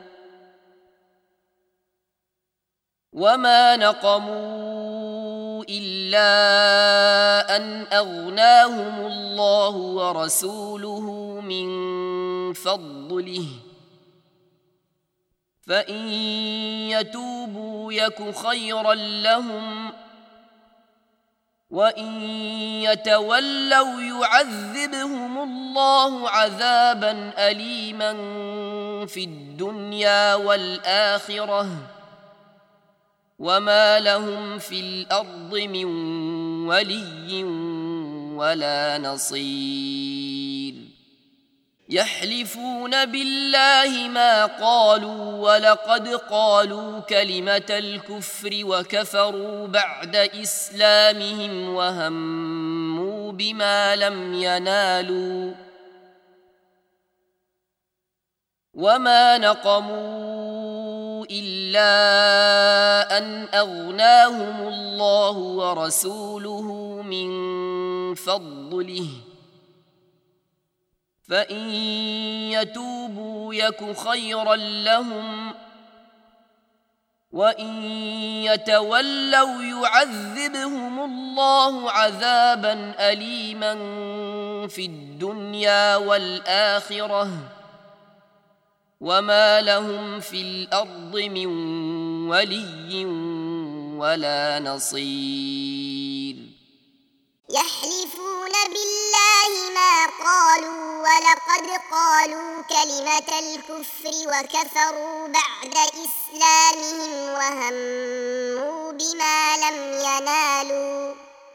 وما نقموا إلا أن أغناهم الله ورسوله من فضله فإن يتوبوا يك خيرا لهم وإن يتولوا يعذبهم الله عذابا أليما في الدنيا والآخرة وما لهم في الأرض من ولي ولا نصير يحلفون بالله ما قالوا ولقد قالوا كلمة الكفر وكفروا بعد إسلامهم وهموا بما لم ينالوا وما نقموا إلا أن أغناهم الله ورسوله من فضله فإن يتوبوا يك خيرا لهم وإن يتولوا يعذبهم الله عذابا أليما في الدنيا والآخرة وما لهم في الأرض من ولي ولا نصير يحلفون بالله ما قالوا ولقد قالوا كلمة الكفر وكفروا بعد إسلامهم وهموا بما لم ينالوا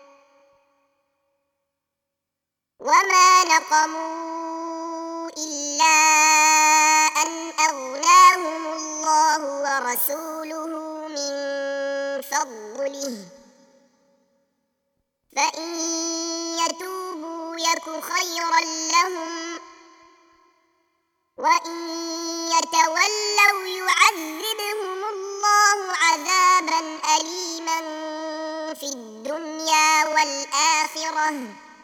وما نقموا إلا أن أغناهم الله ورسوله من فضله فإن يتوبوا يك خيرا لهم وإن يتولوا يعذبهم الله عذابا أليما في الدنيا والآخرة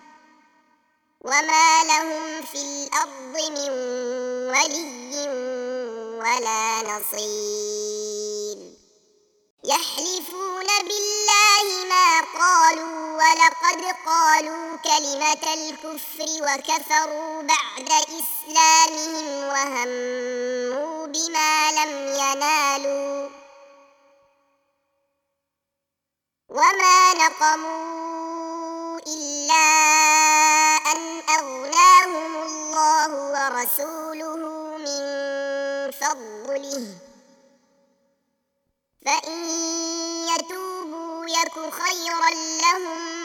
وما لهم في الأرض من ولي ولا نصير يحلفون بالله ما قالوا ولقد قالوا كلمة الكفر وكفروا بعد إسلامهم وهموا بما لم ينالوا وما نقموا إلا أن أغناهم الله ورسوله من فضله فإن يتوبوا يك خيرا لهم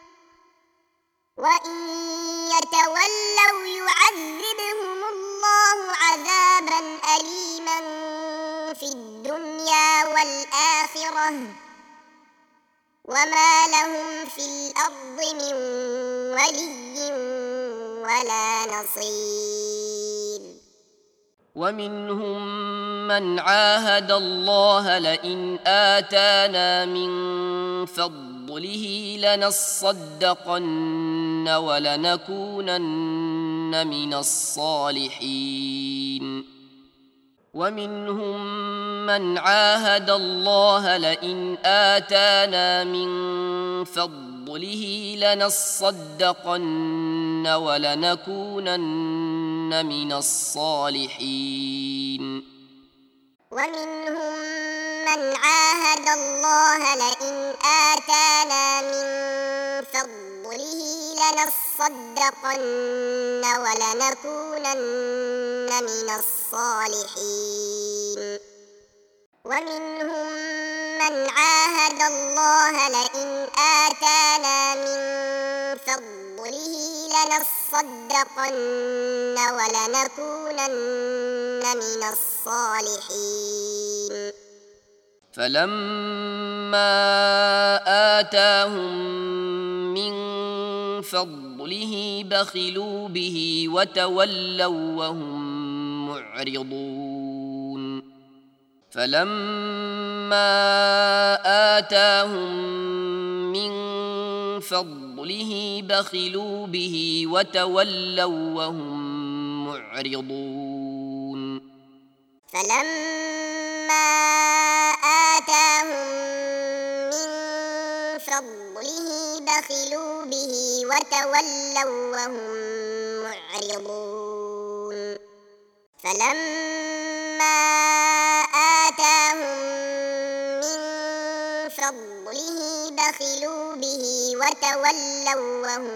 وإن يتولوا يعذبهم الله عذابا أليما في الدنيا والآخرة وما لهم في الأرض من ولي ولا نصير ومنهم من عاهد الله لئن آتانا من فضله لنصدقن ولنكونن من الصالحين ومنهم من عاهد الله لئن آتانا من فضله لنصدقن ولنكونن من الصالحين ومنهم من عاهد الله لئن آتانا من فضله لنصدقن ولنكونن من الصالحين ومنهم من عاهد الله لئن آتانا من فضله لنصدقن ولنكونن من الصالحين فلما آتاهم من فضله بخلوا به وتولوا وهم معرضون فلما آتاهم من فضله بخلوا به وتولوا وهم معرضون فلما آتاهم من فضله بخلوا به وتولوا وهم معرضون فلما تولوا وهم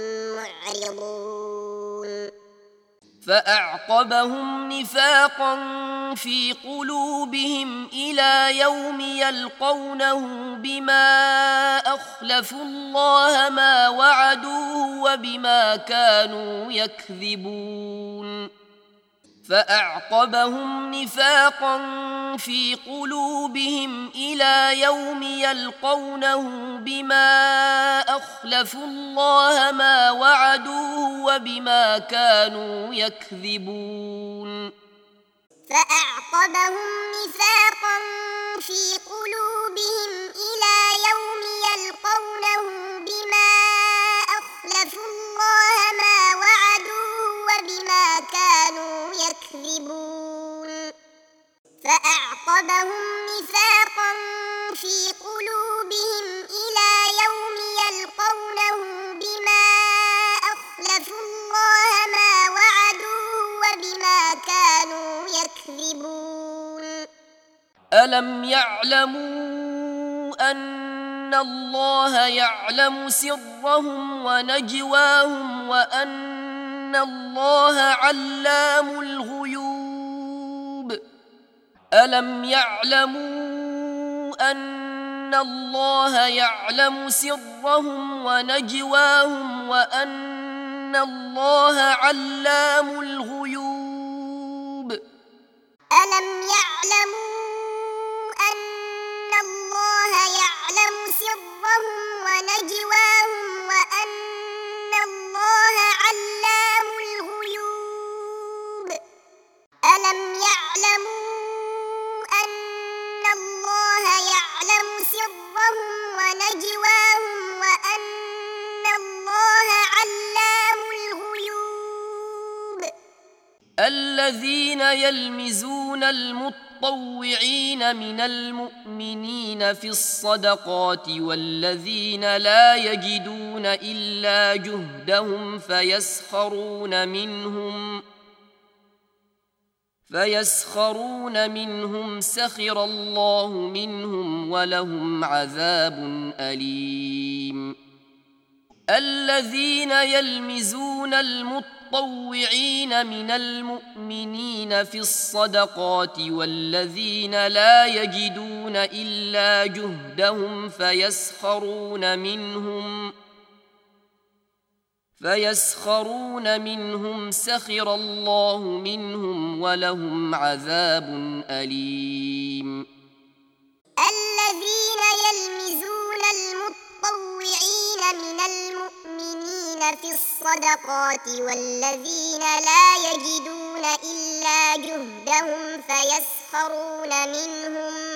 معرضون فأعقبهم نفاقا في قلوبهم إلى يوم يلقونه بما أخلفوا الله ما وعدوه وبما كانوا يكذبون فأعقبهم نفاقا في قلوبهم إلى يوم يلقونه بما أخلفوا الله ما وعدوه وبما كانوا يكذبون فأعقبهم نفاقا في قلوبهم إلى يوم يلقونه بما أخلفوا الله ما وعدوه وبما كانوا يكذبون فأعقبهم نفاقا في قلوبهم إلى يوم يلقونه بما أخلفوا الله ما وعدوه وبما كانوا يكذبون ألم يعلموا أن الله يعلم سرهم ونجواهم وأن الله علام الغيوب ألم يعلموا أن الله يعلم سرهم ونجواهم وأن الله علام الغيوب ألم يعلموا أن الله يعلم سرهم ونجواهم وأن الله علام الغيوب ألم يعلموا أن الله يعلم سرهم ونجواهم وأن الله علام الغيوب الذين يلمزون المطوعين من المؤمنين في الصدقات والذين لا يجدون إلا جهدهم فيسخرون منهم فيسخرون منهم سخر الله منهم ولهم عذاب أليم الذين يلمزون المطوعين من المؤمنين في الصدقات والذين لا يجدون إلا جهدهم فيسخرون منهم فيسخرون منهم سخر الله منهم ولهم عذاب أليم الذين يلمزون المطوعين من المؤمنين في الصدقات والذين لا يجدون إلا جهدهم فيسخرون منهم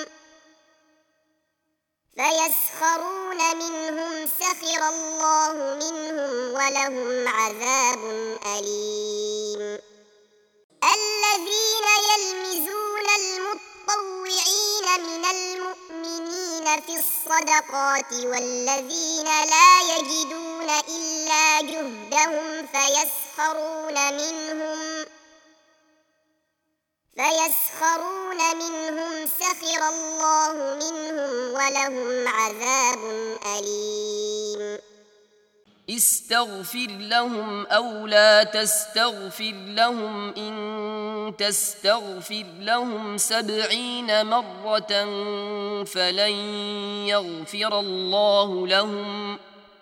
فيسخرون منهم سخر الله منهم ولهم عذاب أليم الذين يلمزون المطوعين من المؤمنين في الصدقات والذين لا يجدون إلا جهدهم فيسخرون منهم فيسخرون منهم سخر الله منهم ولهم عذاب أليم استغفر لهم أو لا تستغفر لهم إن تستغفر لهم سبعين مرة فلن يغفر الله لهم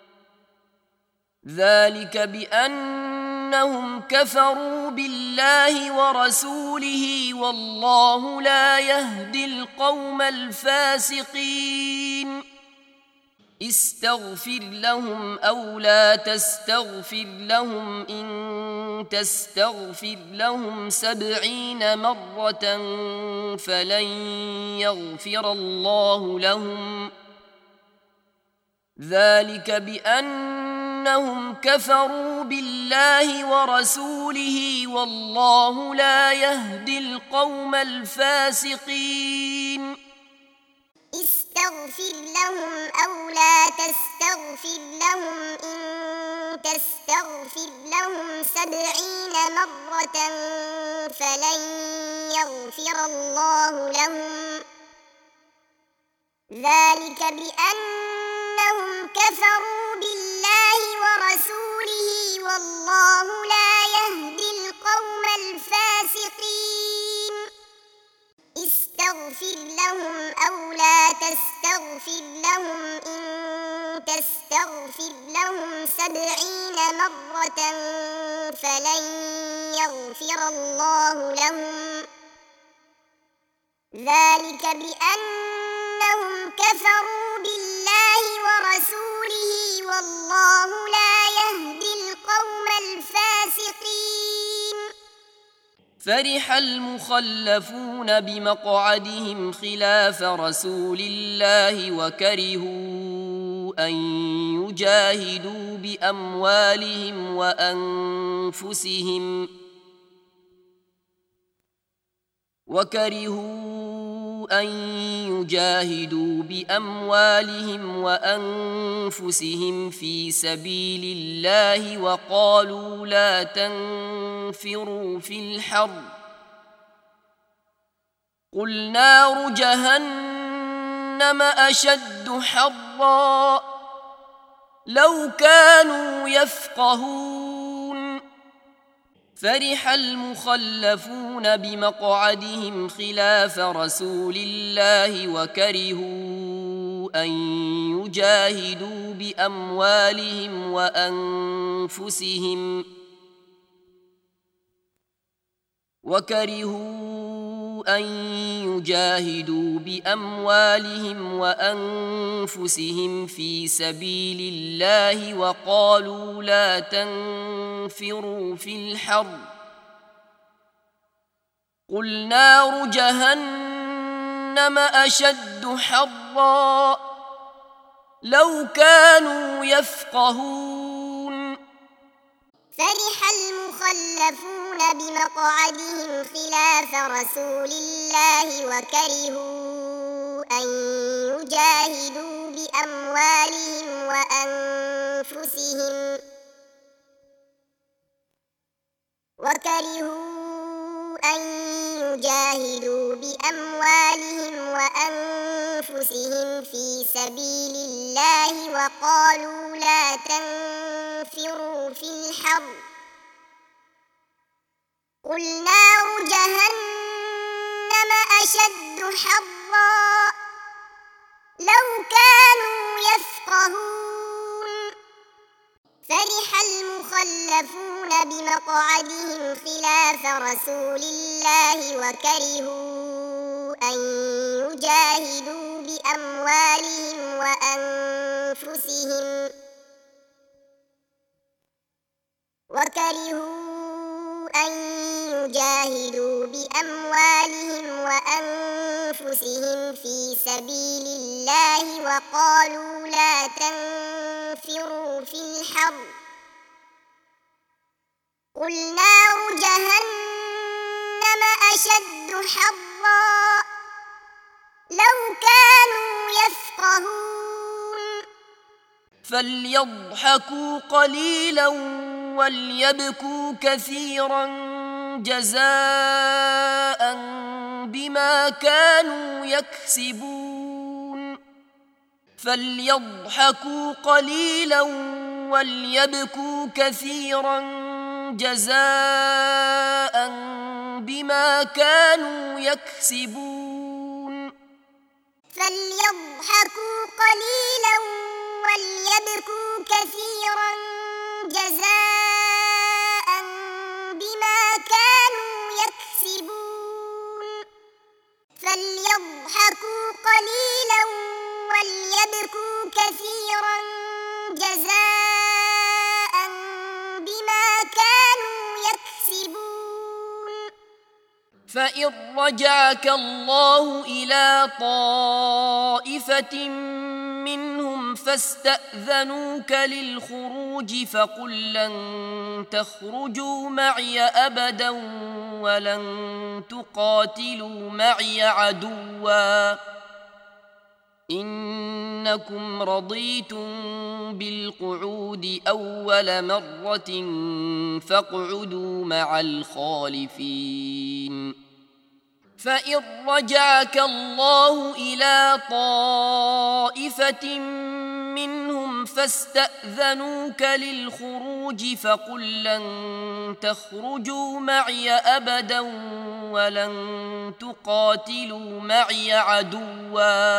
ذلك بأنهم كفروا بالله ورسوله والله لا يهدي القوم الفاسقين استغفر لهم أو لا تستغفر لهم إن تستغفر لهم سبعين مرة فلن يغفر الله لهم ذلك بأنهم كفروا بالله ورسوله والله لا يهدي القوم الفاسقين استغفر لهم أو لا تستغفر لهم إن تستغفر لهم سبعين مرة فلن يغفر الله لهم ذلك بأنهم كفروا بالله ورسوله والله لا يهدي القوم الفاسقين استغفر لهم أو لا تستغفر لهم إن تستغفر لهم سبعين مرة فلن يغفر الله لهم ذلك بأنهم كفروا بالله ورسوله والله لا يهدي القوم الفاسقين فرح المخلفون بمقعدهم خلاف رسول الله وكرهوا أن يجاهدوا بأموالهم وأنفسهم وكرهوا أن يجاهدوا بأموالهم وأنفسهم في سبيل الله وقالوا لا تنفروا في الحر قل نار جهنم أشد حرا لو كانوا يفقهون فرح المخلفون بمقعدهم خلاف رسول الله وكرهوا أن يجاهدوا بأموالهم وأنفسهم وكرهوا أن يجاهدوا بأموالهم وأنفسهم في سبيل الله وقالوا لا تنفروا في الحر قل نار جهنم أشد حرا لو كانوا يفقهون فرح المخلفون بمقعدهم خلاف رسول الله وكرهوا أن يجاهدوا بأموالهم وأنفسهم وكرهوا أن يجاهدوا بأموالهم وأنفسهم في سبيل الله وقالوا لا تنفروا في الحر قل نار جهنم أشد حرا لو كانوا يفقهون فرح المخلفون بمقعدهم خلاف رسول الله وكرهوا أن يجاهدوا بأموالهم وأنفسهم وكرهوا أن يجاهدوا بأموالهم وأنفسهم في سبيل الله وقالوا لا تنفروا في الحر قل نار جهنم أشد حرا لو كانوا يفقهون فليضحكوا قليلا وليبكوا كثيرا جزاء بما كانوا يكسبون فليضحكوا قليلا وليبكوا كثيرا جزاء بما كانوا يكسبون فليضحكوا قليلا وليبكوا كثيرا جزاء بما كانوا يكسبون فليضحكوا قليلا وليبكوا كثيرا جزاء بما كانوا يكسبون فإن رجعك الله إلى طائفة منهم فاستأذنوك للخروج فقل لن تخرجوا معي أبدا ولن تقاتلوا معي عدوا إنكم رضيتم بالقعود أول مرة فاقعدوا مع الخالفين فإن رجعك الله إلى طائفة منهم فاستأذنوك للخروج فقل لن تخرجوا معي أبدا ولن تقاتلوا معي عدوا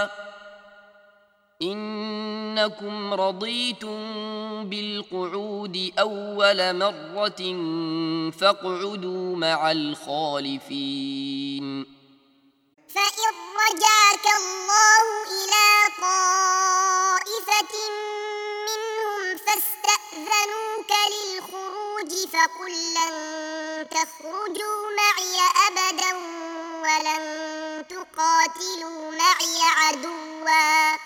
إنكم رضيتم بالقعود أول مرة فاقعدوا مع الخالفين. فإن رجعك الله إلى طائفة منهم فاستأذنوك للخروج فقل لن تخرجوا معي أبدا ولن تقاتلوا معي عدوا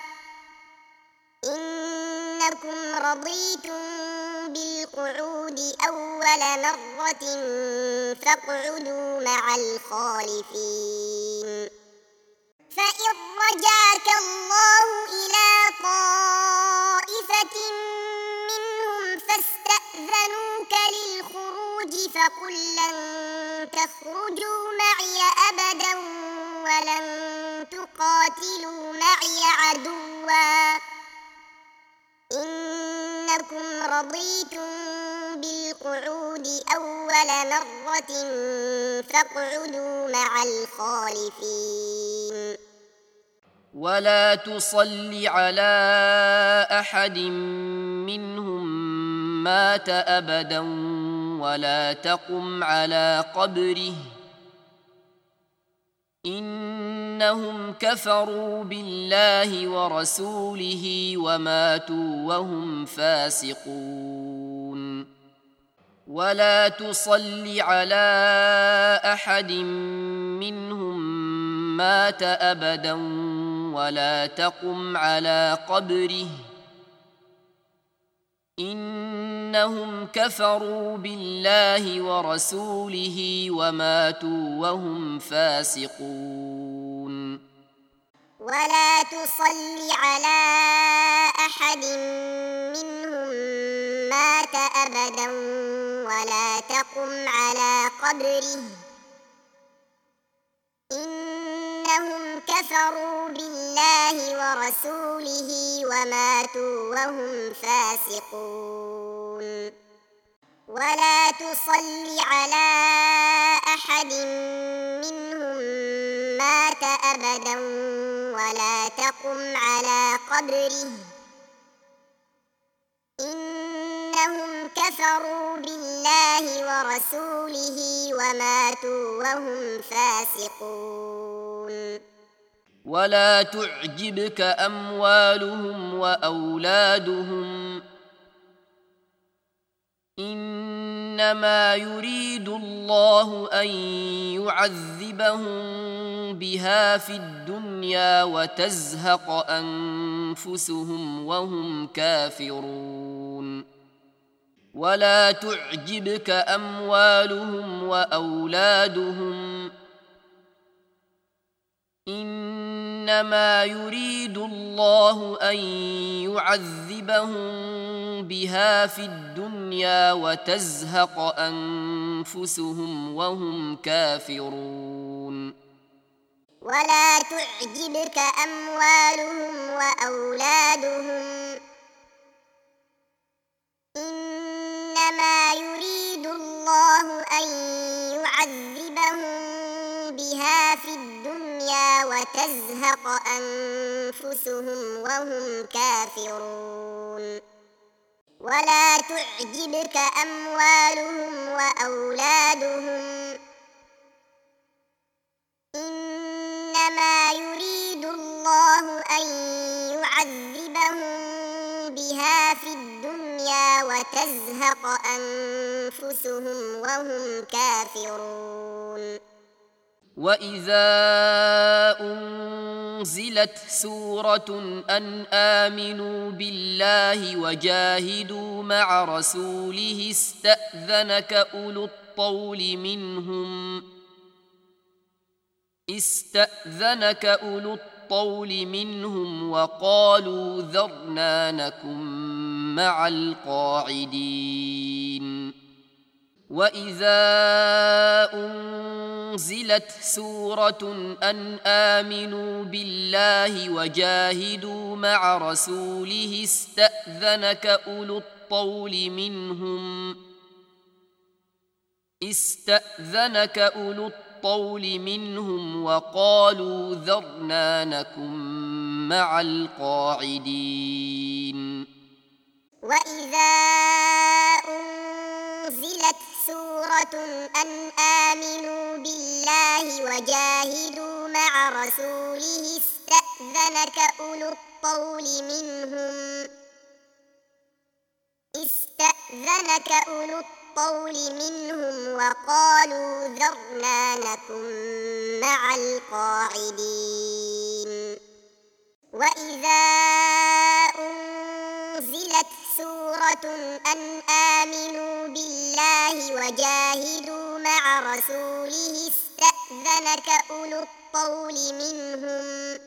إنكم رضيتم بالقعود أول مرة فاقعدوا مع الخالفين. فإن رجعك الله إلى طائفة منهم فاستأذنوك للخروج فقل لن تخرجوا معي أبدا ولن تقاتلوا معي عدوا إنكم رضيتم بالقعود أول مرة فاقعدوا مع الخالفين. ولا تصل على أحد منهم مات أبدا ولا تقم على قبره إنهم كفروا بالله ورسوله وماتوا وهم فاسقون. ولا تصل على أحد منهم مات أبدا ولا تقم على قبره إنهم كفروا بالله ورسوله وماتوا وهم فاسقون. ولا تصل على أحد منهم مات أبدا ولا تقم على قبره إنهم كفروا بالله ورسوله وماتوا وهم فاسقون. ولا تصل على أحد منهم مات أبدا ولا تقم على قبره إنهم كفروا بالله ورسوله وماتوا وهم فاسقون. ولا تعجبك أموالهم وأولادهم إنما يريد الله أن يعذبهم بها في الدنيا وتزهق أنفسهم وهم كافرون. ولا تعجبك أموالهم وأولادهم إنما يريد الله أن يعذبهم بها في الدنيا وتزهق أنفسهم وهم كافرون. ولا تعجبك أموالهم وأولادهم إنما يريد الله أن يعذبهم بها في الدنيا وتزهق أنفسهم وهم كافرون. ولا تعجبك أموالهم وأولادهم إنما يريد الله أن يعذبهم بها في الدنيا وتزهق أنفسهم وهم كافرون. وإذا أنزلت سورة أن آمنوا بالله وجاهدوا مع رسوله استأذنك أولو الطول منهم استأذنك أولو الطول منهم وقالوا ذرنا نكن مع القاعدين. وإذا أنزلت أنزلت سورة أن آمنوا بالله وجاهدوا مع رسوله استأذنك أولو الطول منهم استأذنك أولو الطول منهم وقالوا ذرنا نكن مع القاعدين. وإذا أنزلت سورة أن آمنوا بالله وجاهدوا مع رسوله استأذنك أولو الطول منهم استأذنك أولو الطول منهم وقالوا ذرنا نكن مع القاعدين. وإذا أنزلت سورة أن آمنوا بالله وجاهدوا مع رسوله استأذنك أولو الطول منهم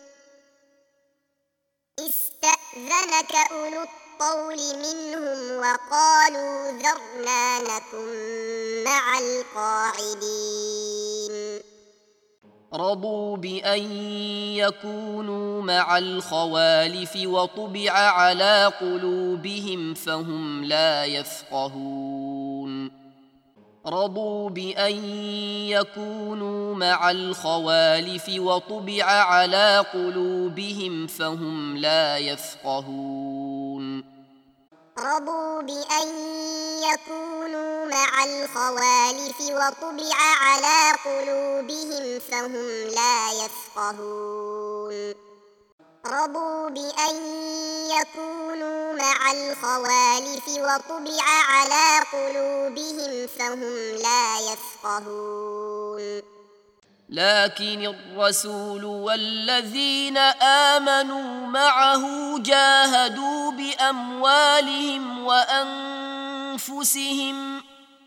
استأذنك أولو الطول منهم وقالوا ذرنا نكن مع القاعدين. رضوا بأن يكونوا مع الخوالف وطبع على قلوبهم فهم لا يفقهون. رضوا بأن يكونوا مع الخوالف وطبع على قلوبهم فهم لا يفقهون. رضوا بأن يكونوا مع الخوالف وطبع على قلوبهم فهم لا يفقهون. رضوا بأن يكونوا مع الخوالف وطبع على قلوبهم فهم لا يفقهون. لكن الرسول والذين آمنوا معه جاهدوا بأموالهم وأنفسهم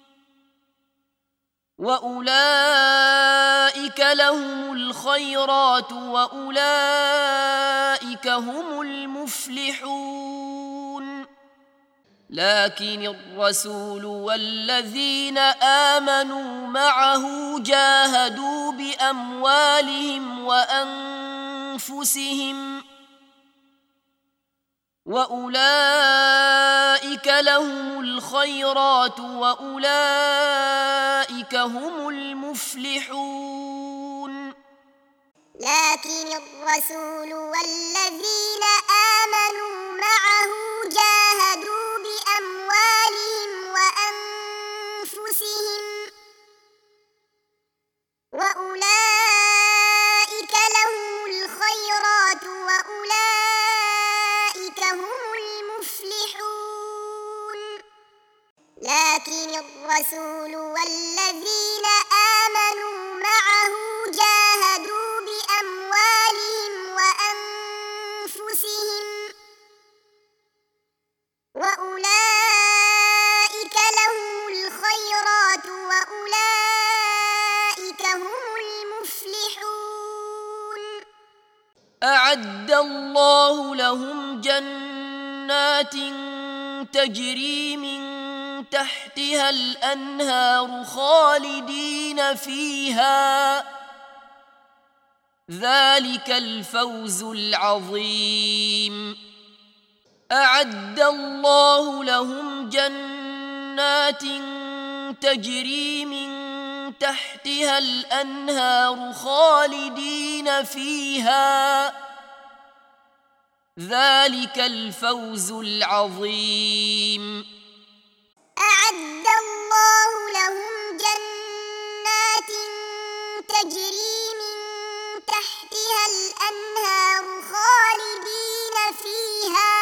وأولئك لهم الخيرات وأولئك هم المفلحون. لكن الرسول والذين آمنوا معه جاهدوا بأموالهم وأنفسهم وأولئك لهم الخيرات وأولئك هم المفلحون. لكن الرسول والذين آمنوا معه جاهدوا بأموالهم وأنفسهم وأولئك لهم الخيرات وأولئك هم المفلحون. لكن الرسول والذين آمنوا معه جاهدوا بأموالهم وأنفسهم وأولئك لهم الخيرات وأولئك هم المفلحون. أعد الله لهم جنات تجري من تحتها الأنهار خالدين فيها ذلك الفوز العظيم. أعد الله لهم جنات تجري من تحتها الأنهار خالدين فيها ذلك الفوز العظيم. أعد الله لهم جنات تجري من تحتها الأنهار خالدين فيها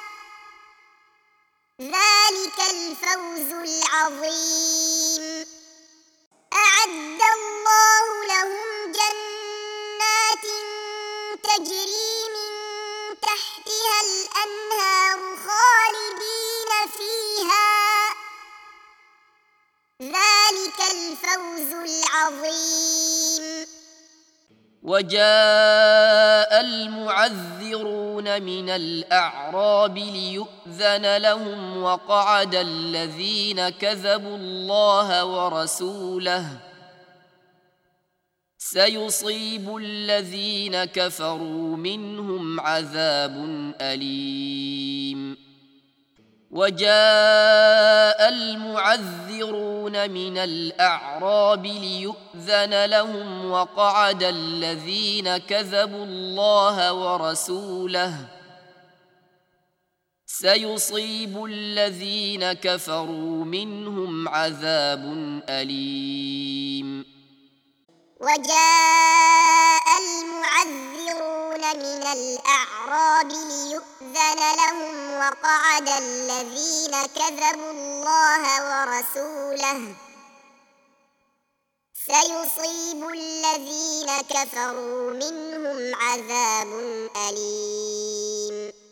ذلك الفوز العظيم. أعد الله لهم جنات تجري من تحتها الأنهار خالدين فيها ذلك الفوز العظيم. وجاء المعذرون من الأعراب ليؤذن لهم وقعد الذين كذبوا الله ورسوله سيصيب الذين كفروا منهم عذاب أليم. وجاء المعذرون من الأعراب ليؤذن لهم وقعد الذين كذبوا الله ورسوله سيصيب الذين كفروا منهم عذاب أليم. وجاء المعذرون من الأعراب ليؤذن لهم وقعد الذين كذبوا الله ورسوله سيصيب الذين كفروا منهم عذاب أليم.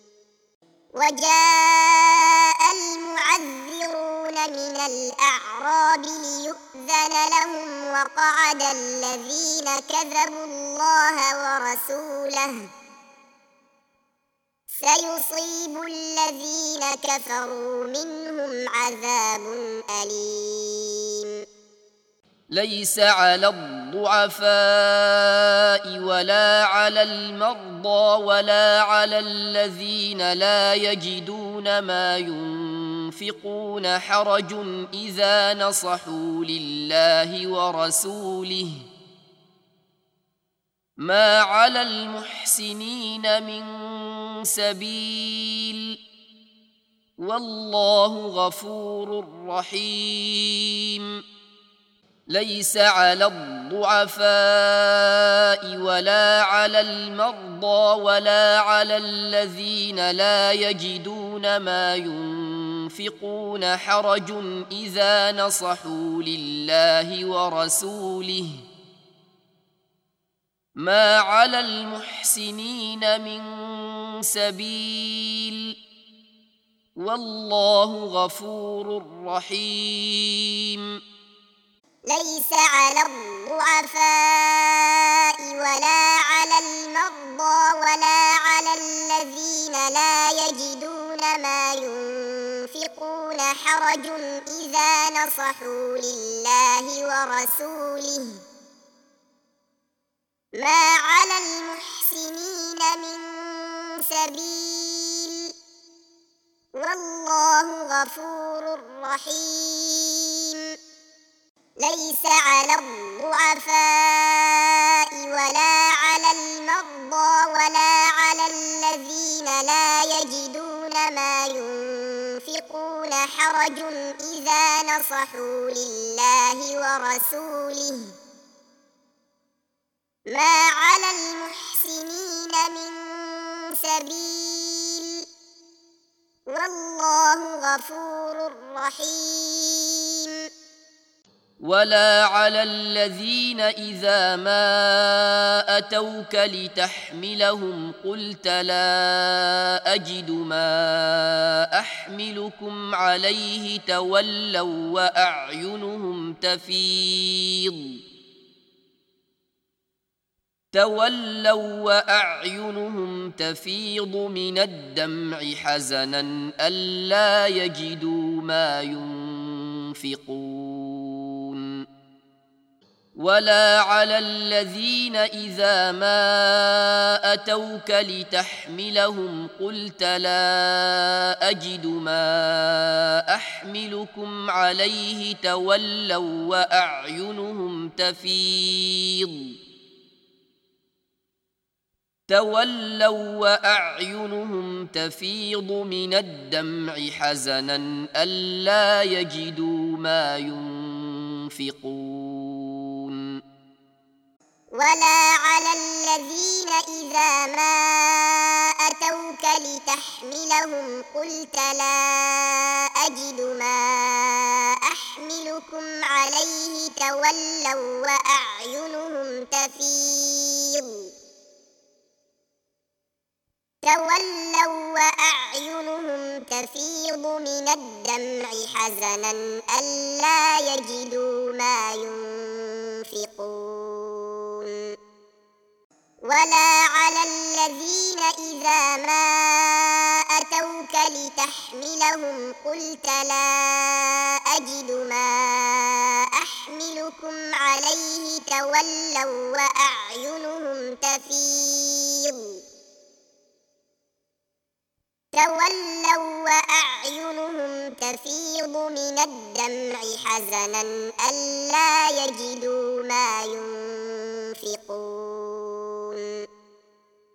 وجاء المعذرون من الأعراب ليؤذن لهم وقعد الذين كذبوا الله ورسوله سيصيب الذين كفروا منهم عذاب أليم. ليس على الضعفاء ولا على المرضى ولا على الذين لا يجدون ما ينفقون حرج إذا نصحوا لله ورسوله ما على المحسنين من سبيل والله غفور رحيم. ليس على الضعفاء ولا على المرضى ولا على الذين لا يجدون ما ينفقون حرج إذا نصحوا لله ورسوله ما على المحسنين من سبيل والله غفور رحيم. ليس على الضعفاء ولا على المرضى ولا على الذين لا يجدون ما ينفقون حرج إذا نصحوا لله ورسوله ما على المحسنين من سبيل والله غفور رحيم. ليس على الضعفاء ولا على المرضى ولا على الذين لا يجدون ما ينفقون حرج إذا نصحوا لله ورسوله ما على المحسنين من سبيل والله غفور رحيم. ولا على الذين إذا ما أتوك لتحملهم قلت لا أجد ما أحملكم عليه تولوا وأعينهم تفيض تولوا وأعينهم تفيض من الدمع حزنا ألا يجدوا ما ينفقون. ولا على الذين إذا ما أتوك لتحملهم قلت لا أجد ما أحملكم عليه تولوا وأعينهم تفيض تولوا وأعينهم تفيض من الدمع حزنا ألا يجدوا ما ينفقون. ولا على الذين إذا ما أتوك لتحملهم قلت لا أجد ما أحملكم عليه تولوا وأعينهم تفيض تولوا وأعينهم تفيض من الدمع حزنا ألا يجدوا ما ينفقون. ولا على الذين إذا ما أتوك لتحملهم قلت لا أجد ما أحملكم عليه تولوا وأعينهم تفيض تولوا وأعينهم تفيض من الدمع حزنا ألا يجدوا